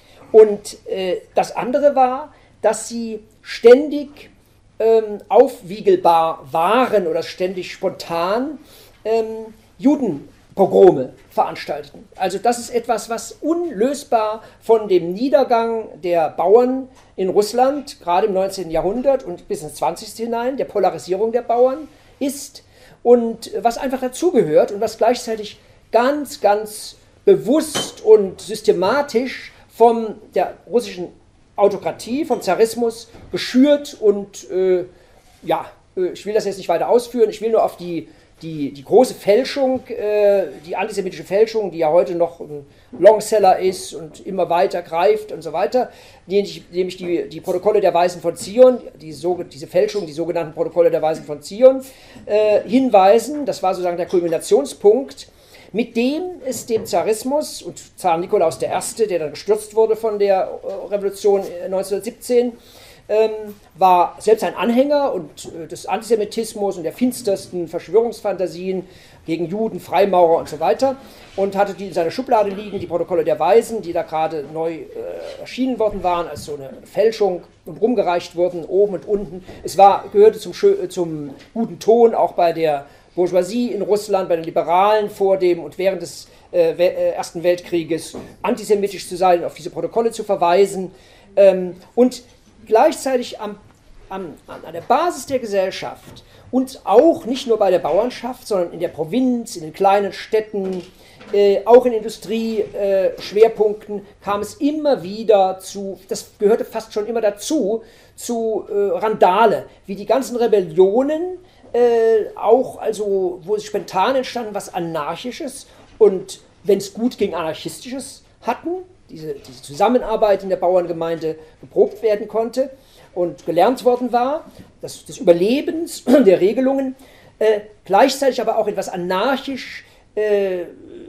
Und äh, das andere war, dass sie ständig ähm, aufwiegelbar waren oder ständig spontan ähm, Judenpogrome veranstalteten. Also das ist etwas, was unlösbar von dem Niedergang der Bauern in Russland, gerade im neunzehnten Jahrhundert und bis ins zwanzigste hinein, der Polarisierung der Bauern ist und was einfach dazugehört und was gleichzeitig ganz, ganz bewusst und systematisch von der russischen Autokratie, vom Zarismus geschürt und äh, ja, äh, ich will das jetzt nicht weiter ausführen, ich will nur auf die, die, die große Fälschung, äh, die antisemitische Fälschung, die ja heute noch ein Longseller ist und immer weiter greift und so weiter, nämlich die, die Protokolle der Weisen von Zion, die, so, diese Fälschung, die sogenannten Protokolle der Weisen von Zion, äh, hinweisen, das war sozusagen der Kulminationspunkt, mit dem es dem Zarismus und Zar Nikolaus der Erste., der dann gestürzt wurde von der Revolution neunzehnhundertsiebzehn, ähm, war selbst ein Anhänger und, äh, des Antisemitismus und der finstersten Verschwörungsfantasien gegen Juden, Freimaurer und so weiter und hatte die in seiner Schublade liegen, die Protokolle der Weisen, die da gerade neu äh, erschienen worden waren, als so eine Fälschung und rumgereicht wurden, oben und unten. Es war, gehörte zum, zum guten Ton, auch bei der Bourgeoisie in Russland, bei den Liberalen vor dem und während des äh, äh, Ersten Weltkrieges antisemitisch zu sein, auf diese Protokolle zu verweisen ähm, und gleichzeitig am, am, an der Basis der Gesellschaft und auch nicht nur bei der Bauernschaft, sondern in der Provinz, in den kleinen Städten, äh, auch in Industrieschwerpunkten äh, kam es immer wieder zu, das gehörte fast schon immer dazu, zu äh, Randale, wie die ganzen Rebellionen, Äh, auch, also, wo es spontan entstanden, was Anarchisches und, wenn es gut ging, Anarchistisches hatten, diese, diese Zusammenarbeit in der Bauerngemeinde geprobt werden konnte und gelernt worden war, das, des Überlebens, der Regelungen, äh, gleichzeitig aber auch etwas anarchisch, äh,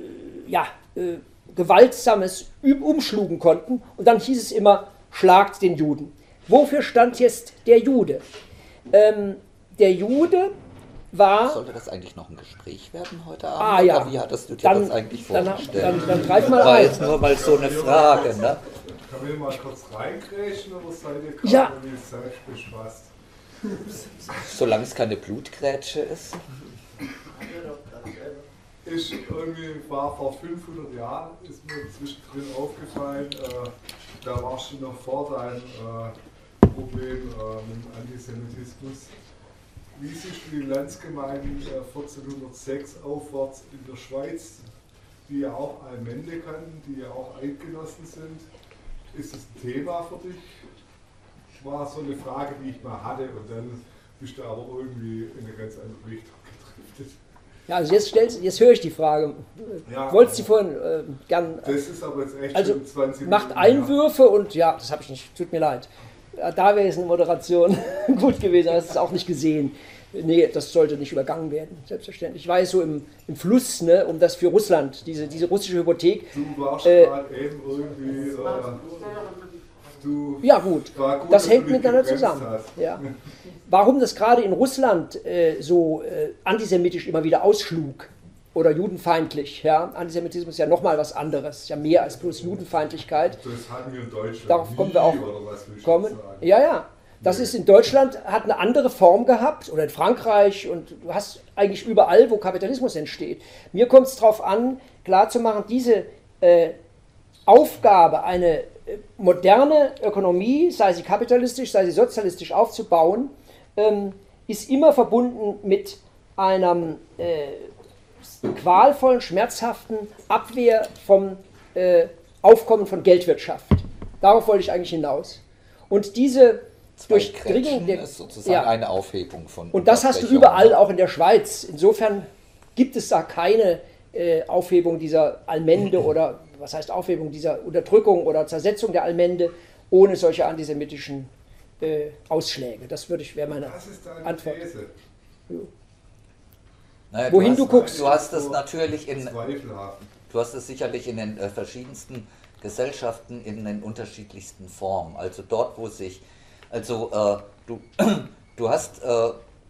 ja, äh, Gewaltsames umschlugen konnten und dann hieß es immer, schlagt den Juden. Wofür stand jetzt der Jude? Ähm, Der Jude war... Sollte das eigentlich noch ein Gespräch werden heute Abend? Ah ja. Oder wie hattest du dir Dann, das eigentlich dann, vorgestellt? dann, dann, dann greif mal War ein. jetzt nur mal so eine Frage, ne? Kann wir mal kurz reingrätschen oder seid ihr gerade Ja. irgendwie selbst befasst? Solange es keine Blutgrätsche ist. Ich irgendwie war vor fünfhundert Jahren, ist mir zwischendrin aufgefallen, äh, da warst du noch vor deinem äh, Problem äh, mit dem Antisemitismus. Wie siehst du die Landsgemeinden äh, vierzehnhundertsechs aufwärts in der Schweiz, die ja auch Allmende kannten, die ja auch Eidgenossen sind? Ist das ein Thema für dich? War so eine Frage, die ich mal hatte, und dann bist du aber irgendwie in eine ganz andere Richtung gedriftet. Ja, also jetzt, stellst, jetzt höre ich die Frage. Ja, Wolltest du vorhin äh, gern... Das ist aber jetzt echt Also schon zwanzig macht Minuten Einwürfe und ja, das habe ich nicht, tut mir leid. Ja, da wäre es eine Moderation gut gewesen, aber das ist auch nicht gesehen. Nee, das sollte nicht übergangen werden, selbstverständlich. Ich war jetzt so im, im Fluss, ne, um das für Russland, diese, diese russische Hypothek. Du warst Äh, gerade eben irgendwie. Äh, du Ja gut, war gut, das dass hängt du dich miteinander gebremst zusammen. hast. Ja. Warum das gerade in Russland äh, so äh, antisemitisch immer wieder ausschlug oder judenfeindlich, ja? Antisemitismus ist ja nochmal was anderes, ja mehr als bloß Judenfeindlichkeit. Das hatten wir in Deutschland. Darauf nie, kommen wir auch oder was willst du kommen. sagen? Ja, ja. Das ist in Deutschland, hat eine andere Form gehabt, oder in Frankreich, und du hast eigentlich überall, wo Kapitalismus entsteht. Mir kommt es darauf an, klarzumachen, diese äh, Aufgabe, eine äh, moderne Ökonomie, sei sie kapitalistisch, sei sie sozialistisch aufzubauen, ähm, ist immer verbunden mit einem äh, qualvollen, schmerzhaften Abwehr vom äh, Aufkommen von Geldwirtschaft. Darauf wollte ich eigentlich hinaus. Und diese Zwei Durchdringung Grätschen der... ist sozusagen ja. eine Aufhebung von Und das hast du Unterbrechungen. überall, auch in der Schweiz. Insofern gibt es da keine äh, Aufhebung dieser Allmende oder, was heißt Aufhebung, dieser Unterdrückung oder Zersetzung der Allmende ohne solche antisemitischen äh, Ausschläge. Das würde ich, wäre meine Das ist deine Antwort. These. Naja, Wohin hast, du guckst. Du hast es natürlich in, Zweifelhaft. du hast es sicherlich in den äh, verschiedensten Gesellschaften in den unterschiedlichsten Formen. Also dort, wo sich, also äh, du, du hast äh,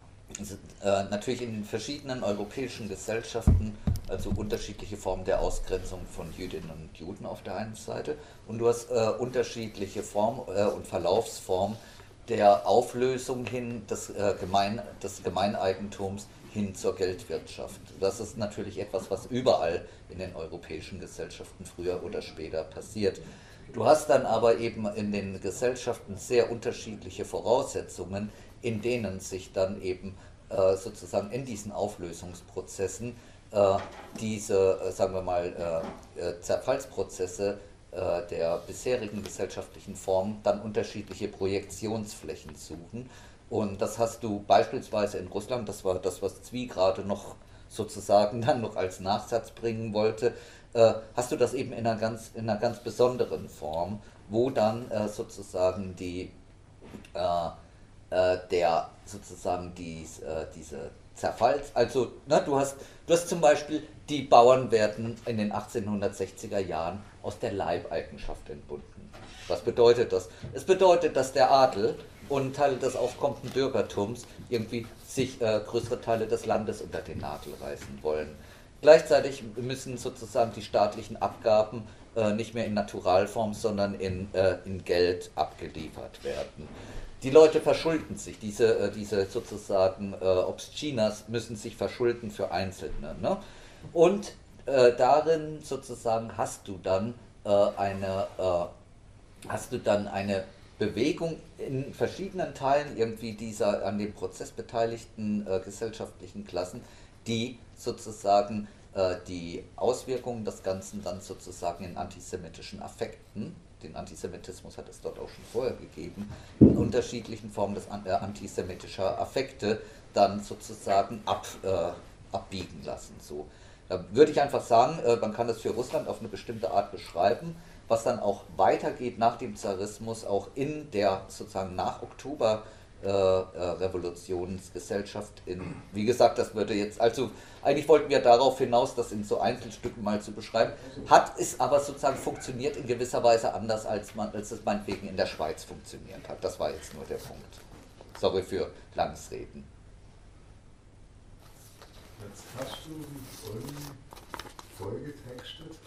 äh, natürlich in den verschiedenen europäischen Gesellschaften also unterschiedliche Formen der Ausgrenzung von Jüdinnen und Juden auf der einen Seite, und du hast äh, unterschiedliche Formen äh, und Verlaufsformen der Auflösung hin des, äh, Gemein, des Gemeineigentums hin zur Geldwirtschaft. Das ist natürlich etwas, was überall in den europäischen Gesellschaften früher oder später passiert. Du hast dann aber eben in den Gesellschaften sehr unterschiedliche Voraussetzungen, in denen sich dann eben äh, sozusagen in diesen Auflösungsprozessen äh, diese, äh, sagen wir mal, äh, äh, Zerfallsprozesse äh, der bisherigen gesellschaftlichen Formen dann unterschiedliche Projektionsflächen suchen. Und das hast du beispielsweise in Russland, das war das, was Zwie gerade noch sozusagen dann noch als Nachsatz bringen wollte, äh, hast du das eben in einer ganz, in einer ganz besonderen Form, wo dann äh, sozusagen die, äh, äh, der sozusagen dies, äh, diese Zerfalls, also na, du hast, du hast zum Beispiel, die Bauern werden in den achtzehnhundertsechziger Jahren aus der Leibeigenschaft entbunden. Was bedeutet das? Es bedeutet, dass der Adel und Teile des aufkommenden Bürgertums irgendwie sich äh, größere Teile des Landes unter den Nagel reißen wollen. Gleichzeitig müssen sozusagen die staatlichen Abgaben äh, nicht mehr in Naturalform, sondern in, äh, in Geld abgeliefert werden. Die Leute verschulden sich, diese, äh, diese sozusagen äh, Obscinas müssen sich verschulden für Einzelne. Ne? Und äh, darin sozusagen hast du dann äh, eine, äh, hast du dann eine Bewegung in verschiedenen Teilen irgendwie dieser an dem Prozess beteiligten äh, gesellschaftlichen Klassen, die sozusagen äh, die Auswirkungen des Ganzen dann sozusagen in antisemitischen Affekten, den Antisemitismus hat es dort auch schon vorher gegeben, in unterschiedlichen Formen des äh, antisemitischer Affekte dann sozusagen ab, äh, abbiegen lassen. So. Da würde ich einfach sagen, äh, man kann das für Russland auf eine bestimmte Art beschreiben, was dann auch weitergeht nach dem Zarismus, auch in der sozusagen nach Oktober äh, äh, Revolutionsgesellschaft in, wie gesagt, das würde jetzt, also eigentlich wollten wir darauf hinaus, das in so Einzelstücken mal zu beschreiben, hat es aber sozusagen funktioniert in gewisser Weise anders, als, man, als es meinetwegen in der Schweiz funktioniert hat. Das war jetzt nur der Punkt. Sorry für langes Reden. Jetzt hast du die Folgen vollgetextet.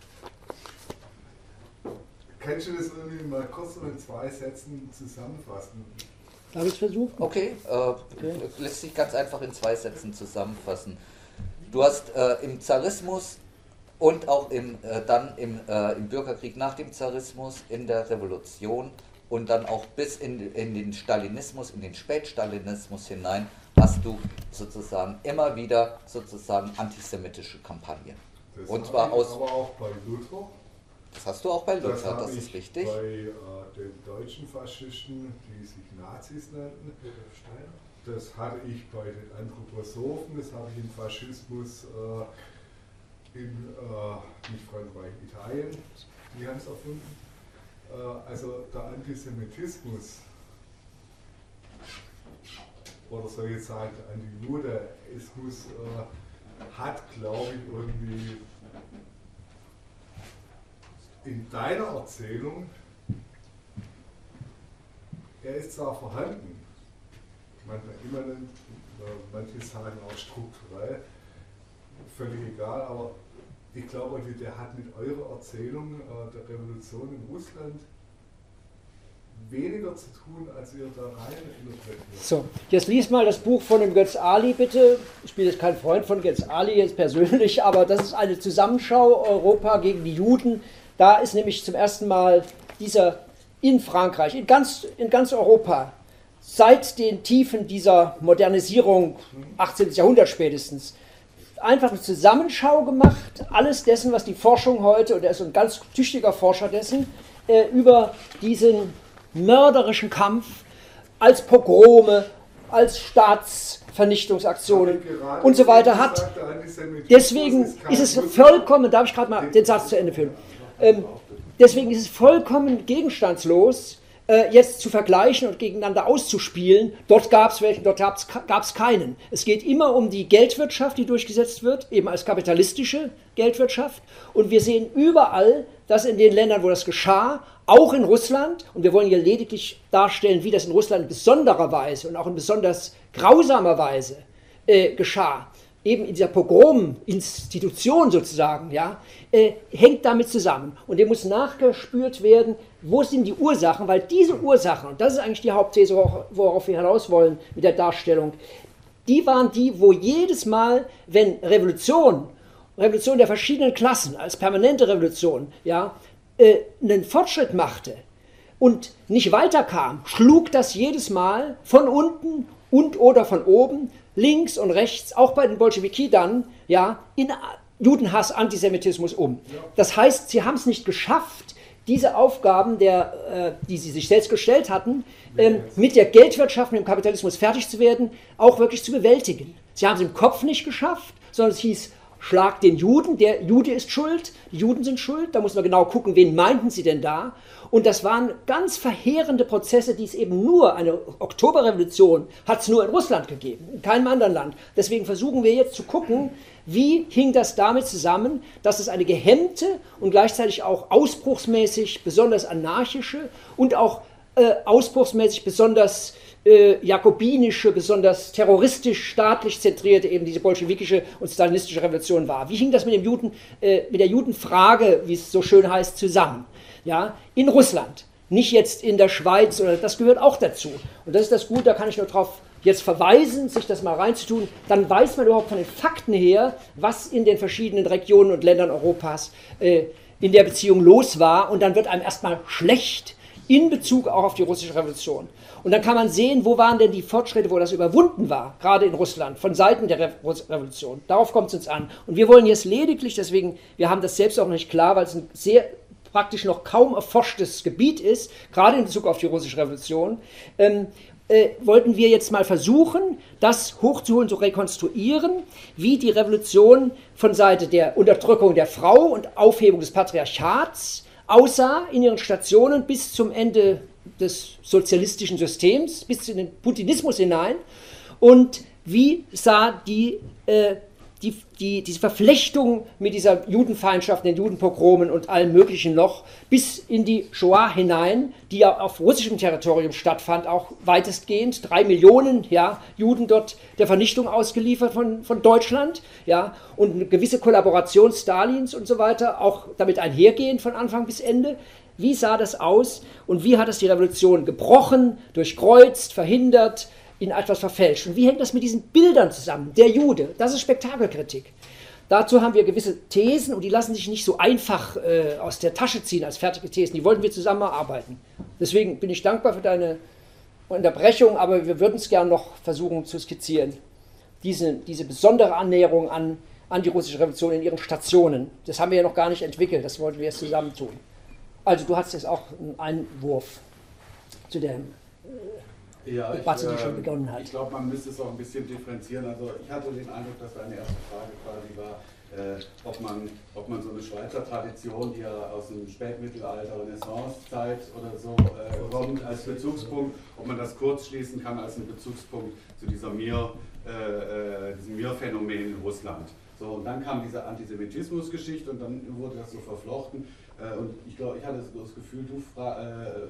Kannst du das irgendwie mal kurz in zwei Sätzen zusammenfassen? Darf ich es versuchen? Okay, äh, okay, lässt sich ganz einfach in zwei Sätzen zusammenfassen. Du hast äh, im Zarismus und auch im, äh, dann im, äh, im Bürgerkrieg nach dem Zarismus, in der Revolution und dann auch bis in, in den Stalinismus, in den Spätstalinismus hinein, hast du sozusagen immer wieder sozusagen antisemitische Kampagnen. Das und zwar aus. Aber auch bei Luther. Das hast du auch bei Luther, das, das ist richtig. Bei äh, den deutschen Faschisten, die sich Nazis nannten, das hatte ich bei den Anthroposophen, das habe ich im Faschismus äh, in, äh, nicht Frankreich, Italien, die haben es erfunden. Äh, also der Antisemitismus, oder soll ich jetzt sagen, der Antijudaismus äh, hat, glaube ich, irgendwie in deiner Erzählung, er ist zwar vorhanden, manchmal immanent, manche sagen auch strukturell, völlig egal, aber ich glaube, der hat mit eurer Erzählung äh, der Revolution in Russland weniger zu tun, als ihr da rein interpretiert. So, jetzt lies mal das Buch von dem Götz Ali, bitte. Ich bin jetzt kein Freund von Götz Ali jetzt persönlich, aber das ist eine Zusammenschau Europa gegen die Juden. Da ist nämlich zum ersten Mal dieser in Frankreich, in ganz, in ganz Europa, seit den Tiefen dieser Modernisierung, achtzehnten Jahrhundert spätestens, einfach eine Zusammenschau gemacht, alles dessen, was die Forschung heute, und er ist ein ganz tüchtiger Forscher dessen, äh, über diesen mörderischen Kampf als Pogrome, als Staatsvernichtungsaktionen und so weiter hat. Deswegen ist es vollkommen, darf ich gerade mal den Satz zu Ende führen, ähm, deswegen ist es vollkommen gegenstandslos, äh, jetzt zu vergleichen und gegeneinander auszuspielen. Dort gab es welchen, dort gab es keinen. Es geht immer um die Geldwirtschaft, die durchgesetzt wird, eben als kapitalistische Geldwirtschaft. Und wir sehen überall, dass in den Ländern, wo das geschah, auch in Russland, und wir wollen hier lediglich darstellen, wie das in Russland in besonderer Weise und auch in besonders grausamer Weise äh, geschah, eben in dieser Pogrom-Institution sozusagen, ja, äh, hängt damit zusammen. Und dem muss nachgespürt werden, wo sind die Ursachen, weil diese Ursachen, und das ist eigentlich die Hauptthese, worauf wir hinaus wollen mit der Darstellung, die waren die, wo jedes Mal, wenn Revolution, Revolution der verschiedenen Klassen als permanente Revolution, ja, äh, einen Fortschritt machte und nicht weiterkam, schlug das jedes Mal von unten und oder von oben, links und rechts, auch bei den Bolschewiki dann, ja, in Judenhass, Antisemitismus um. Das heißt, sie haben es nicht geschafft, diese Aufgaben, der, äh, die sie sich selbst gestellt hatten, ähm, mit der Geldwirtschaft, mit dem Kapitalismus fertig zu werden, auch wirklich zu bewältigen. Sie haben es im Kopf nicht geschafft, sondern es hieß, schlag den Juden, der Jude ist schuld, die Juden sind schuld, da muss man genau gucken, wen meinten sie denn da. Und das waren ganz verheerende Prozesse, die es eben nur, eine Oktoberrevolution hat es nur in Russland gegeben, in keinem anderen Land. Deswegen versuchen wir jetzt zu gucken, wie hing das damit zusammen, dass es eine gehemmte und gleichzeitig auch ausbruchsmäßig besonders anarchische und auch äh, ausbruchsmäßig besonders äh, jakobinische, besonders terroristisch, staatlich zentrierte, eben diese bolschewikische und stalinistische Revolution war. Wie hing das mit dem Juden, äh, mit der Judenfrage, wie es so schön heißt, zusammen? Ja, in Russland, nicht jetzt in der Schweiz, oder das gehört auch dazu. Und das ist das Gute, da kann ich nur darauf jetzt verweisen, sich das mal reinzutun, dann weiß man überhaupt von den Fakten her, was in den verschiedenen Regionen und Ländern Europas äh, in der Beziehung los war, und dann wird einem erstmal schlecht in Bezug auch auf die russische Revolution. Und dann kann man sehen, wo waren denn die Fortschritte, wo das überwunden war, gerade in Russland, von Seiten der Re Revolution. Darauf kommt es uns an. Und wir wollen jetzt lediglich, deswegen, wir haben das selbst auch noch nicht klar, weil es ein sehr praktisch noch kaum erforschtes Gebiet ist, gerade in Bezug auf die russische Revolution, ähm, äh, wollten wir jetzt mal versuchen, das hochzuholen, zu rekonstruieren, wie die Revolution von Seite der Unterdrückung der Frau und Aufhebung des Patriarchats aussah in ihren Stationen bis zum Ende des sozialistischen Systems, bis in den Putinismus hinein, und wie sah die äh, die, die, diese Verflechtung mit dieser Judenfeindschaft, den Judenpogromen und allem Möglichen noch bis in die Shoah hinein, die ja auf russischem Territorium stattfand, auch weitestgehend, drei Millionen ja, Juden dort der Vernichtung ausgeliefert von, von Deutschland, ja, und eine gewisse Kollaboration Stalins und so weiter, auch damit einhergehend von Anfang bis Ende. Wie sah das aus und wie hat es die Revolution gebrochen, durchkreuzt, verhindert, in etwas verfälscht? Und wie hängt das mit diesen Bildern zusammen? Der Jude, das ist Spektakelkritik. Dazu haben wir gewisse Thesen und die lassen sich nicht so einfach äh, aus der Tasche ziehen als fertige Thesen. Die wollten wir zusammen erarbeiten. Deswegen bin ich dankbar für deine Unterbrechung, aber wir würden es gerne noch versuchen zu skizzieren. Diese, diese besondere Annäherung an, an die russische Revolution in ihren Stationen, das haben wir ja noch gar nicht entwickelt, das wollten wir jetzt zusammen tun. Also du hast jetzt auch einen Einwurf zu der äh, Ja, Debatte, die ich, schon äh, begonnen hat. Ich glaube, man müsste es auch ein bisschen differenzieren. Also ich hatte den Eindruck, dass deine erste Frage quasi war, äh, ob, man, ob man so eine Schweizer Tradition, die ja aus dem Spätmittelalter, Renaissancezeit oder so äh, kommt, als Bezugspunkt, ob man das kurz schließen kann als einen Bezugspunkt zu dieser Mir, äh, diesem Mir-Phänomen in Russland. So, und dann kam diese Antisemitismus-Geschichte und dann wurde das so verflochten. Äh, und ich glaube, ich hatte das Gefühl, du fragst, äh,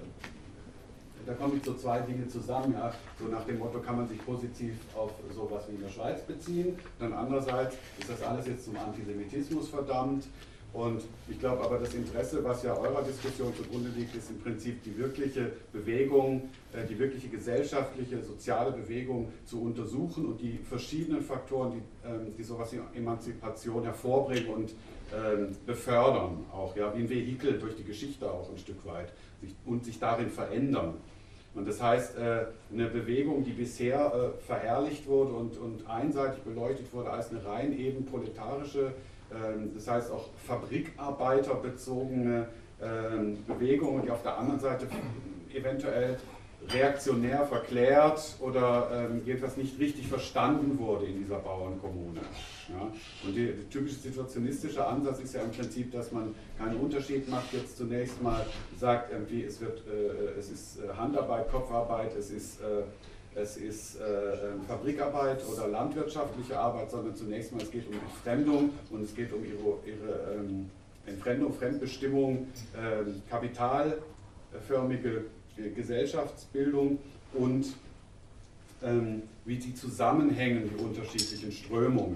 da kommen jetzt so zwei Dinge zusammen, ja, so nach dem Motto, kann man sich positiv auf sowas wie in der Schweiz beziehen, dann andererseits ist das alles jetzt zum Antisemitismus verdammt und ich glaube aber das Interesse, was ja eurer Diskussion zugrunde liegt, ist im Prinzip die wirkliche Bewegung, äh, die wirkliche gesellschaftliche, soziale Bewegung zu untersuchen und die verschiedenen Faktoren, die, ähm, die sowas wie Emanzipation hervorbringen und ähm, befördern, auch ja, wie ein Vehikel durch die Geschichte auch ein Stück weit sich, und sich darin verändern. Und das heißt, eine Bewegung, die bisher verherrlicht wurde und, und einseitig beleuchtet wurde als eine rein eben proletarische, das heißt auch fabrikarbeiterbezogene Bewegung, die auf der anderen Seite eventuell reaktionär verklärt oder jedenfalls nicht richtig verstanden wurde in dieser Bauernkommune. Ja? Und der typische situationistische Ansatz ist ja im Prinzip, dass man keinen Unterschied macht, jetzt zunächst mal sagt, irgendwie, es, wird, äh, es ist Handarbeit, Kopfarbeit, es ist, äh, es ist äh, Fabrikarbeit oder landwirtschaftliche Arbeit, sondern zunächst mal es geht um Entfremdung und es geht um ihre, ihre ähm, Entfremdung, Fremdbestimmung, äh, kapitalförmige Gesellschaftsbildung und ähm, wie die zusammenhängen, die unterschiedlichen Strömungen.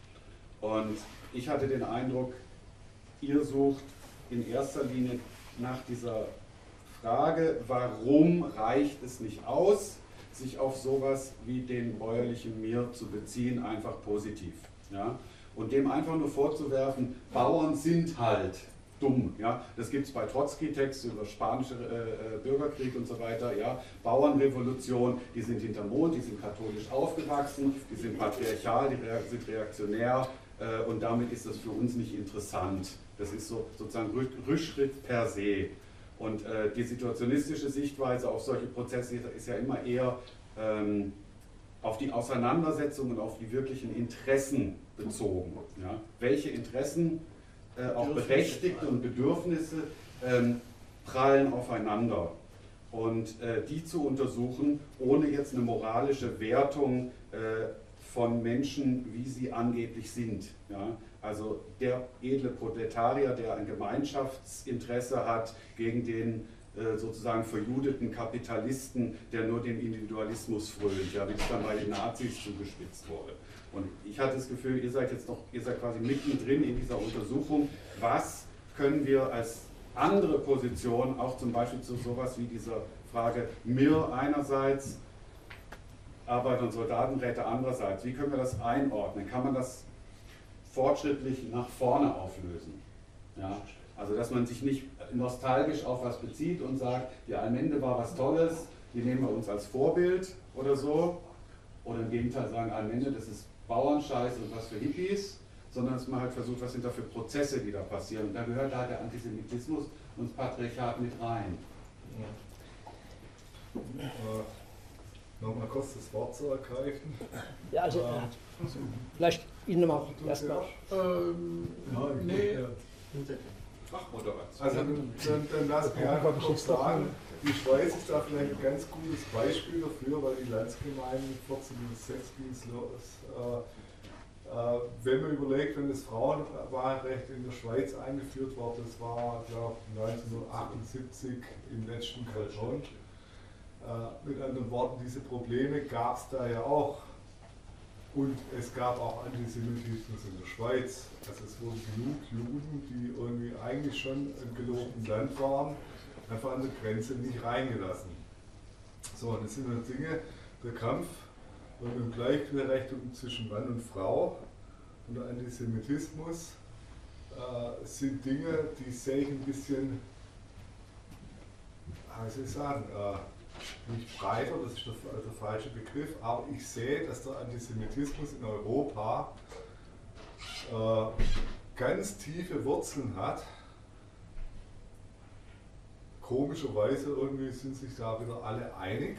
Und ich hatte den Eindruck, ihr sucht in erster Linie nach dieser Frage, warum reicht es nicht aus, sich auf sowas wie den bäuerlichen Mir zu beziehen, einfach positiv. Ja? Und dem einfach nur vorzuwerfen, Bauern sind halt dumm. Ja? Das gibt es bei Trotzki-Texten über spanische äh, Bürgerkrieg und so weiter. Ja? Bauernrevolution, die sind hinterm Mond, die sind katholisch aufgewachsen, die sind patriarchal, die rea sind reaktionär äh, und damit ist das für uns nicht interessant. Das ist so, sozusagen Rückschritt per se. Und äh, die situationistische Sichtweise auf solche Prozesse ist ja immer eher ähm, auf die Auseinandersetzung und auf die wirklichen Interessen bezogen. Ja? Welche Interessen, äh, auch Berechtigte und Bedürfnisse, ähm, prallen aufeinander. Und äh, die zu untersuchen, ohne jetzt eine moralische Wertung äh, von Menschen, wie sie angeblich sind. Ja? Also der edle Proletarier, der ein Gemeinschaftsinteresse hat gegen den äh, sozusagen verjudeten Kapitalisten, der nur dem Individualismus frönt, ja, wie es dann bei den Nazis zugespitzt wurde. Und ich hatte das Gefühl, ihr seid jetzt noch, ihr seid quasi mittendrin in dieser Untersuchung, was können wir als andere Position, auch zum Beispiel zu sowas wie dieser Frage Mir einerseits, Arbeiter- und Soldatenräte andererseits, wie können wir das einordnen? Kann man das fortschrittlich nach vorne auflösen? Ja? Also dass man sich nicht nostalgisch auf was bezieht und sagt, die Allmende war was Tolles, die nehmen wir uns als Vorbild oder so, oder im Gegenteil sagen, Allmende, das ist Bauernscheiß und was für Hippies, sondern dass man halt versucht, was sind da für Prozesse, die da passieren. Und da gehört da der Antisemitismus und das Patriarchat mit rein. Ja. Äh, Nochmal kurz das Wort zu ergreifen. Ja, also äh, vielleicht Ihnen nochmal erstmal. Ähm, Nein, nee. Fachmoderation. Also dann, dann lass mich einfach kurz sagen, die Schweiz ist da vielleicht ein ganz gutes Beispiel dafür, weil die Landsgemeinde vierzehnhundertsechs ging es los. Äh, Äh, wenn man überlegt, wenn das Frauenwahlrecht in der Schweiz eingeführt wurde, das war, glaube ich, neunzehnhundertachtundsiebzig im letzten Kanton. Äh, mit anderen Worten, diese Probleme gab es da ja auch. Und es gab auch Antisemitismus in der Schweiz. Also es wurden genug Juden, die irgendwie eigentlich schon im gelobten Land waren, einfach an der Grenze nicht reingelassen. So, und das sind dann Dinge, der Kampf um Gleichberechtigung zwischen Mann und Frau und der Antisemitismus äh, sind Dinge, die sehe ich ein bisschen, wie soll ich sagen, äh, nicht breiter, das ist der, der falsche Begriff, aber ich sehe, dass der Antisemitismus in Europa äh, ganz tiefe Wurzeln hat. Komischerweise irgendwie sind sich da wieder alle einig.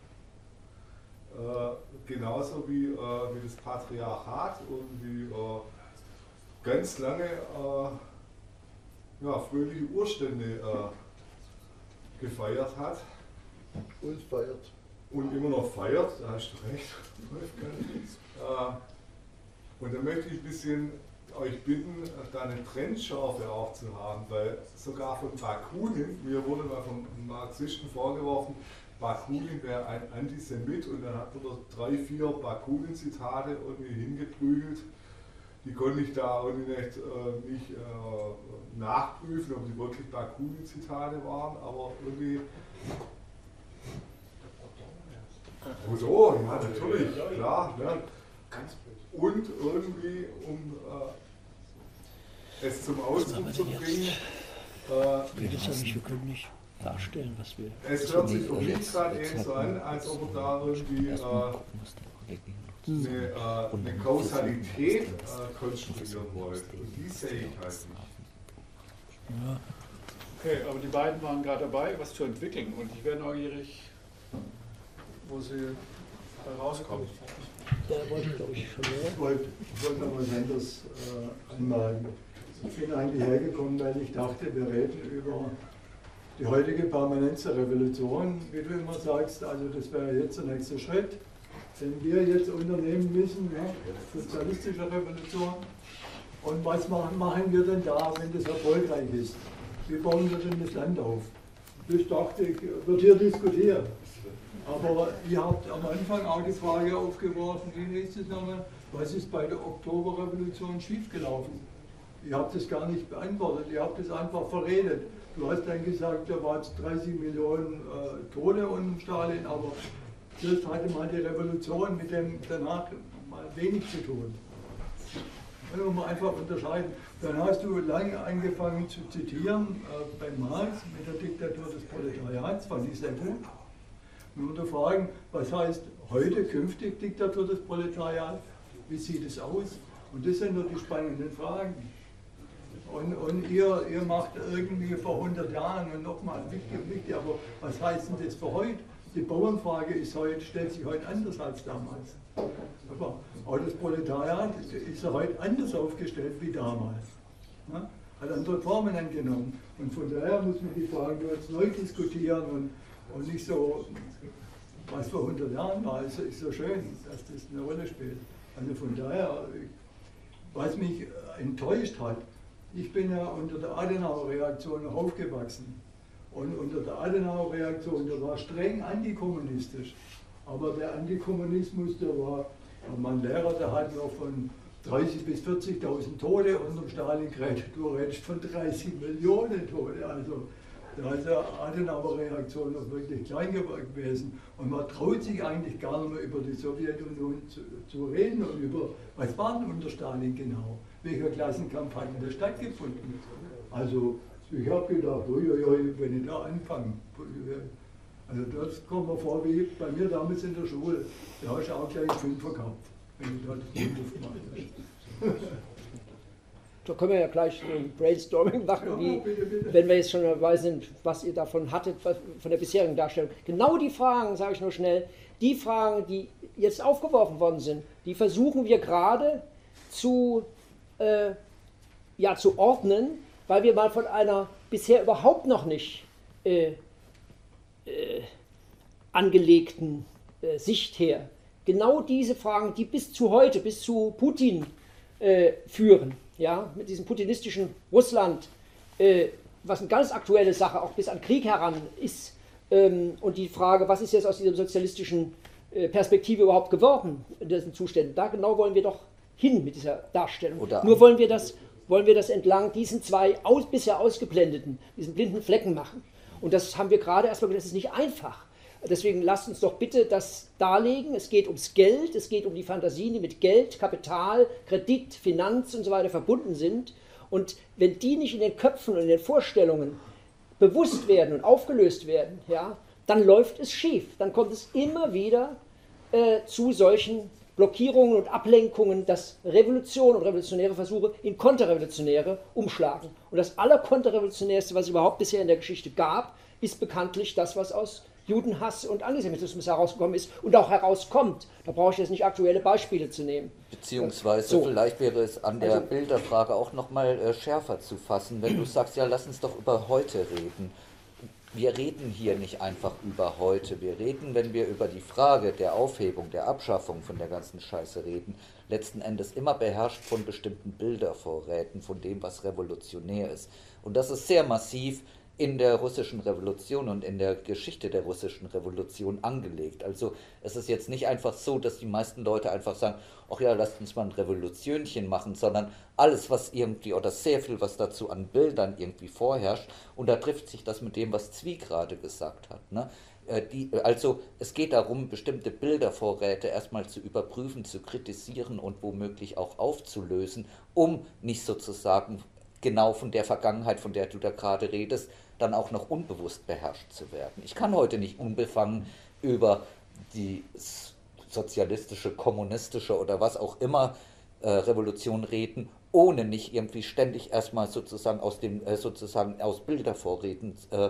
Äh, genauso wie, äh, wie das Patriarchat irgendwie äh, ganz lange äh, ja, fröhliche Urstände äh, gefeiert hat. Und feiert. Und immer noch feiert, da hast du recht, Wolfgang. Äh, und da möchte ich ein bisschen euch bitten, da eine Trendschärfe auch zu haben, weil sogar von Bakunin, mir wurde mal vom Marxisten vorgeworfen, Bakunin wäre ein Antisemit und dann hat er drei, vier Bakunin-Zitate irgendwie hingeprügelt. Die konnte ich da irgendwie nicht, äh, nicht äh, nachprüfen, ob die wirklich Bakunin-Zitate waren, aber irgendwie. Oh so, ja, natürlich, klar. Ne? Und irgendwie, um äh, es zum Ausdruck zu bringen, äh, Wir können nicht darstellen, was wir. es hört sich für mich gerade eben so an, als ob er da irgendwie äh, eine, äh, eine Kausalität äh, konstruieren wollte. Und die sehe ich halt nicht. Ja. Okay, aber die beiden waren gerade dabei, was zu entwickeln und ich wäre neugierig, wo sie da rauskommen. Der wollte, glaube ich, schon mehr. Ich wollte, ich wollte noch was anderes äh, anmerken. Ich bin eigentlich hergekommen, weil ich dachte, wir reden über die heutige Permanenz der Revolution, wie du immer sagst. Also das wäre jetzt der nächste Schritt, den wir jetzt unternehmen müssen, ja, sozialistische Revolution. Und was machen, machen wir denn da, wenn das erfolgreich ist? Wie bauen wir denn das Land auf? Das dachte ich, wird hier diskutiert. Aber ihr habt am Anfang auch die Frage aufgeworfen, wie hieß es nochmal, was ist bei der Oktoberrevolution schiefgelaufen? Ihr habt es gar nicht beantwortet, ihr habt es einfach verredet. Du hast dann gesagt, da waren es dreißig Millionen äh, Tote unter Stalin, aber das hatte mal die Revolution mit dem danach mal wenig zu tun. Das muss man einfach unterscheiden. Dann hast du lange angefangen zu zitieren äh, bei Marx mit der Diktatur des Proletariats, fand ich sehr gut. Nur zu fragen, was heißt heute, künftig Diktatur des Proletariats? Wie sieht es aus? Und das sind nur die spannenden Fragen. Und, und ihr, ihr macht irgendwie vor hundert Jahren und nochmal wichtig, wichtig, aber was heißt denn das für heute? Die Bauernfrage ist heute, stellt sich heute anders als damals. Aber auch das Proletariat ist ja heute anders aufgestellt wie damals. Ja? Hat andere Formen angenommen. Und von daher muss man die Fragen jetzt neu diskutieren und, und nicht so, was vor hundert Jahren war. Es ist so schön, dass das eine Rolle spielt. Also von daher, was mich enttäuscht hat, ich bin ja unter der Adenauer-Reaktion noch aufgewachsen. Und unter der Adenauer-Reaktion, der war streng antikommunistisch. Aber der Antikommunismus, der war, mein Lehrer, der hat noch von dreißigtausend bis vierzigtausend Tote unter dem Stalingrad, du redest von dreißig Millionen Tote. Also da ist der Adenauer-Reaktion noch wirklich klein gewesen. Und man traut sich eigentlich gar nicht mehr über die Sowjetunion zu, zu reden und über, was war denn unter Stalin genau? Welcher Klassenkampf hat denn da stattgefunden? Also ich habe gedacht, uiuiui, wenn ich da anfange, also das kommt mir vor wie bei mir damals in der Schule, da hast du auch gleich fünf verkauft, wenn du da das Grundbuch gemacht hast. Da können wir ja gleich ein Brainstorming machen, Ja, wie, bitte, bitte. wenn wir jetzt schon dabei sind, was ihr davon hattet, was, von der bisherigen Darstellung. Genau die Fragen, sage ich nur schnell, die Fragen, die jetzt aufgeworfen worden sind, die versuchen wir gerade zu, äh, ja, zu ordnen, weil wir mal von einer bisher überhaupt noch nicht äh, äh, angelegten äh, Sicht her genau diese Fragen, die bis zu heute, bis zu Putin äh, führen, ja, mit diesem putinistischen Russland, äh, was eine ganz aktuelle Sache, auch bis an Krieg heran ist, ähm, und die Frage, was ist jetzt aus dieser sozialistischen äh, Perspektive überhaupt geworden, in diesen Zuständen, da genau wollen wir doch hin mit dieser Darstellung. Oder Nur wollen wir das, wollen wir das entlang diesen zwei aus, bisher ausgeblendeten, diesen blinden Flecken machen. Und das haben wir gerade erstmal gesagt, das ist nicht einfach. Deswegen lasst uns doch bitte das darlegen. Es geht ums Geld, es geht um die Fantasien, die mit Geld, Kapital, Kredit, Finanz und so weiter verbunden sind. Und wenn die nicht in den Köpfen und in den Vorstellungen bewusst werden und aufgelöst werden, ja, dann läuft es schief. Dann kommt es immer wieder äh, zu solchen Blockierungen und Ablenkungen, dass Revolution und revolutionäre Versuche in konterrevolutionäre umschlagen. Und das allerkonterrevolutionärste, was es überhaupt bisher in der Geschichte gab, ist bekanntlich das, was aus Judenhass und Antisemitismus herausgekommen ist und auch herauskommt. Da brauche ich jetzt nicht aktuelle Beispiele zu nehmen. Beziehungsweise So. vielleicht wäre es an der Also- Bilderfrage auch nochmal äh, schärfer zu fassen, wenn du sagst, ja, lass uns doch über heute reden. Wir reden hier nicht einfach über heute. Wir reden, wenn wir über die Frage der Aufhebung, der Abschaffung von der ganzen Scheiße reden, letzten Endes immer beherrscht von bestimmten Bildervorräten, von dem, was revolutionär ist. Und das ist sehr massiv in der russischen Revolution und in der Geschichte der russischen Revolution angelegt. Also es ist jetzt nicht einfach so, dass die meisten Leute einfach sagen, ach ja, lasst uns mal ein Revolutionchen machen, sondern alles, was irgendwie, oder sehr viel, was dazu an Bildern irgendwie vorherrscht, und da trifft sich das mit dem, was Zwie gerade gesagt hat, ne? Die, also es geht darum, bestimmte Bildervorräte erstmal zu überprüfen, zu kritisieren und womöglich auch aufzulösen, um nicht sozusagen genau von der Vergangenheit, von der du da gerade redest, dann auch noch unbewusst beherrscht zu werden. Ich kann heute nicht unbefangen über die sozialistische, kommunistische oder was auch immer äh, Revolution reden, ohne nicht irgendwie ständig erstmal sozusagen aus dem äh, sozusagen aus Bildervorräten äh,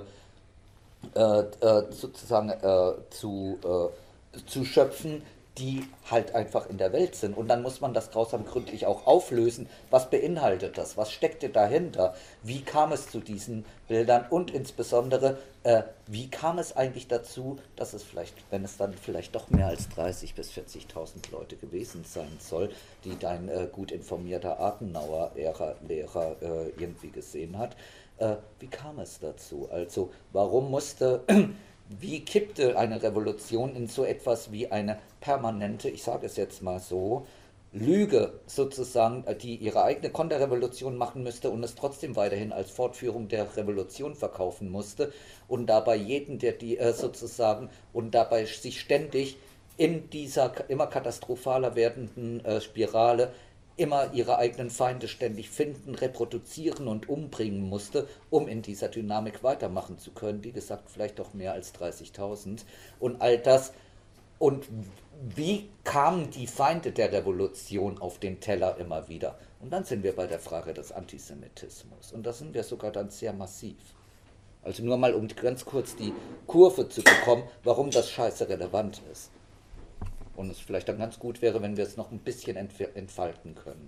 äh, äh, sozusagen äh, zu, äh, zu schöpfen, die halt einfach in der Welt sind. Und dann muss man das grausam gründlich auch auflösen. Was beinhaltet das? Was steckte dahinter? Wie kam es zu diesen Bildern? Und insbesondere, äh, wie kam es eigentlich dazu, dass es vielleicht, wenn es dann vielleicht doch mehr als dreißigtausend bis vierzigtausend Leute gewesen sein soll, die dein äh, gut informierter Adenauer-Lehrer äh, irgendwie gesehen hat, äh, wie kam es dazu? Also, warum musste... Wie kippte eine Revolution in so etwas wie eine permanente, ich sage es jetzt mal so, Lüge sozusagen, die ihre eigene Konterrevolution machen müsste und es trotzdem weiterhin als Fortführung der Revolution verkaufen musste und dabei jeden, der die äh, sozusagen und dabei sich ständig in dieser immer katastrophaler werdenden äh, Spirale immer ihre eigenen Feinde ständig finden, reproduzieren und umbringen musste, um in dieser Dynamik weitermachen zu können. Wie gesagt, vielleicht doch mehr als dreißigtausend. Und all das. Und wie kamen die Feinde der Revolution auf den Teller immer wieder? Und dann sind wir bei der Frage des Antisemitismus. Und da sind wir sogar dann sehr massiv. Also nur mal, um ganz kurz die Kurve zu bekommen, warum das scheiße relevant ist. Und es vielleicht dann ganz gut wäre, wenn wir es noch ein bisschen entfalten können.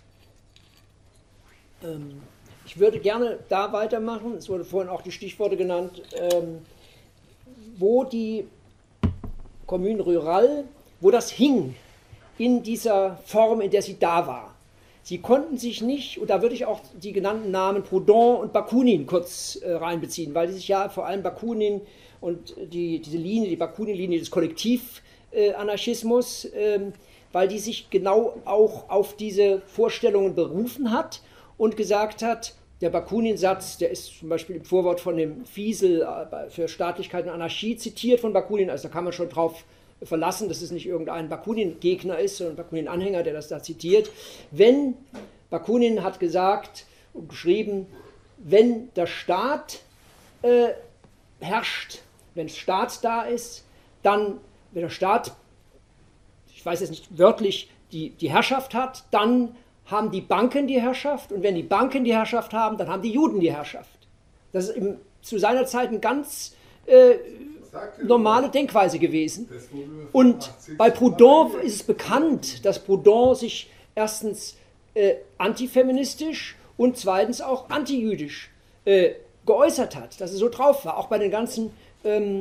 Ähm, ich würde gerne da weitermachen, es wurde vorhin auch die Stichworte genannt, ähm, wo die Commune Rurale, wo das hing in dieser Form, in der sie da war. Sie konnten sich nicht, und da würde ich auch die genannten Namen Proudhon und Bakunin kurz äh, reinbeziehen, weil die sich ja vor allem Bakunin und die, diese Linie, die Bakunin-Linie des Kollektiv Anarchismus, ähm, weil die sich genau auch auf diese Vorstellungen berufen hat und gesagt hat, der Bakunin-Satz, der ist zum Beispiel im Vorwort von dem Fiesel äh, für Staatlichkeit und Anarchie zitiert von Bakunin, also da kann man schon drauf verlassen, dass es nicht irgendein Bakunin-Gegner ist, sondern ein Bakunin-Anhänger, der das da zitiert. Wenn, Bakunin hat gesagt und geschrieben, wenn der Staat äh, herrscht, wenn Staat da ist, dann wenn der Staat, ich weiß jetzt nicht wörtlich, die, die Herrschaft hat, dann haben die Banken die Herrschaft und wenn die Banken die Herrschaft haben, dann haben die Juden die Herrschaft. Das ist im, zu seiner Zeit eine ganz äh, normale Denkweise gewesen. Und bei Proudhon ist es bekannt, dass Proudhon sich erstens äh, antifeministisch und zweitens auch antijüdisch äh, geäußert hat, dass er so drauf war, auch bei den ganzen ähm,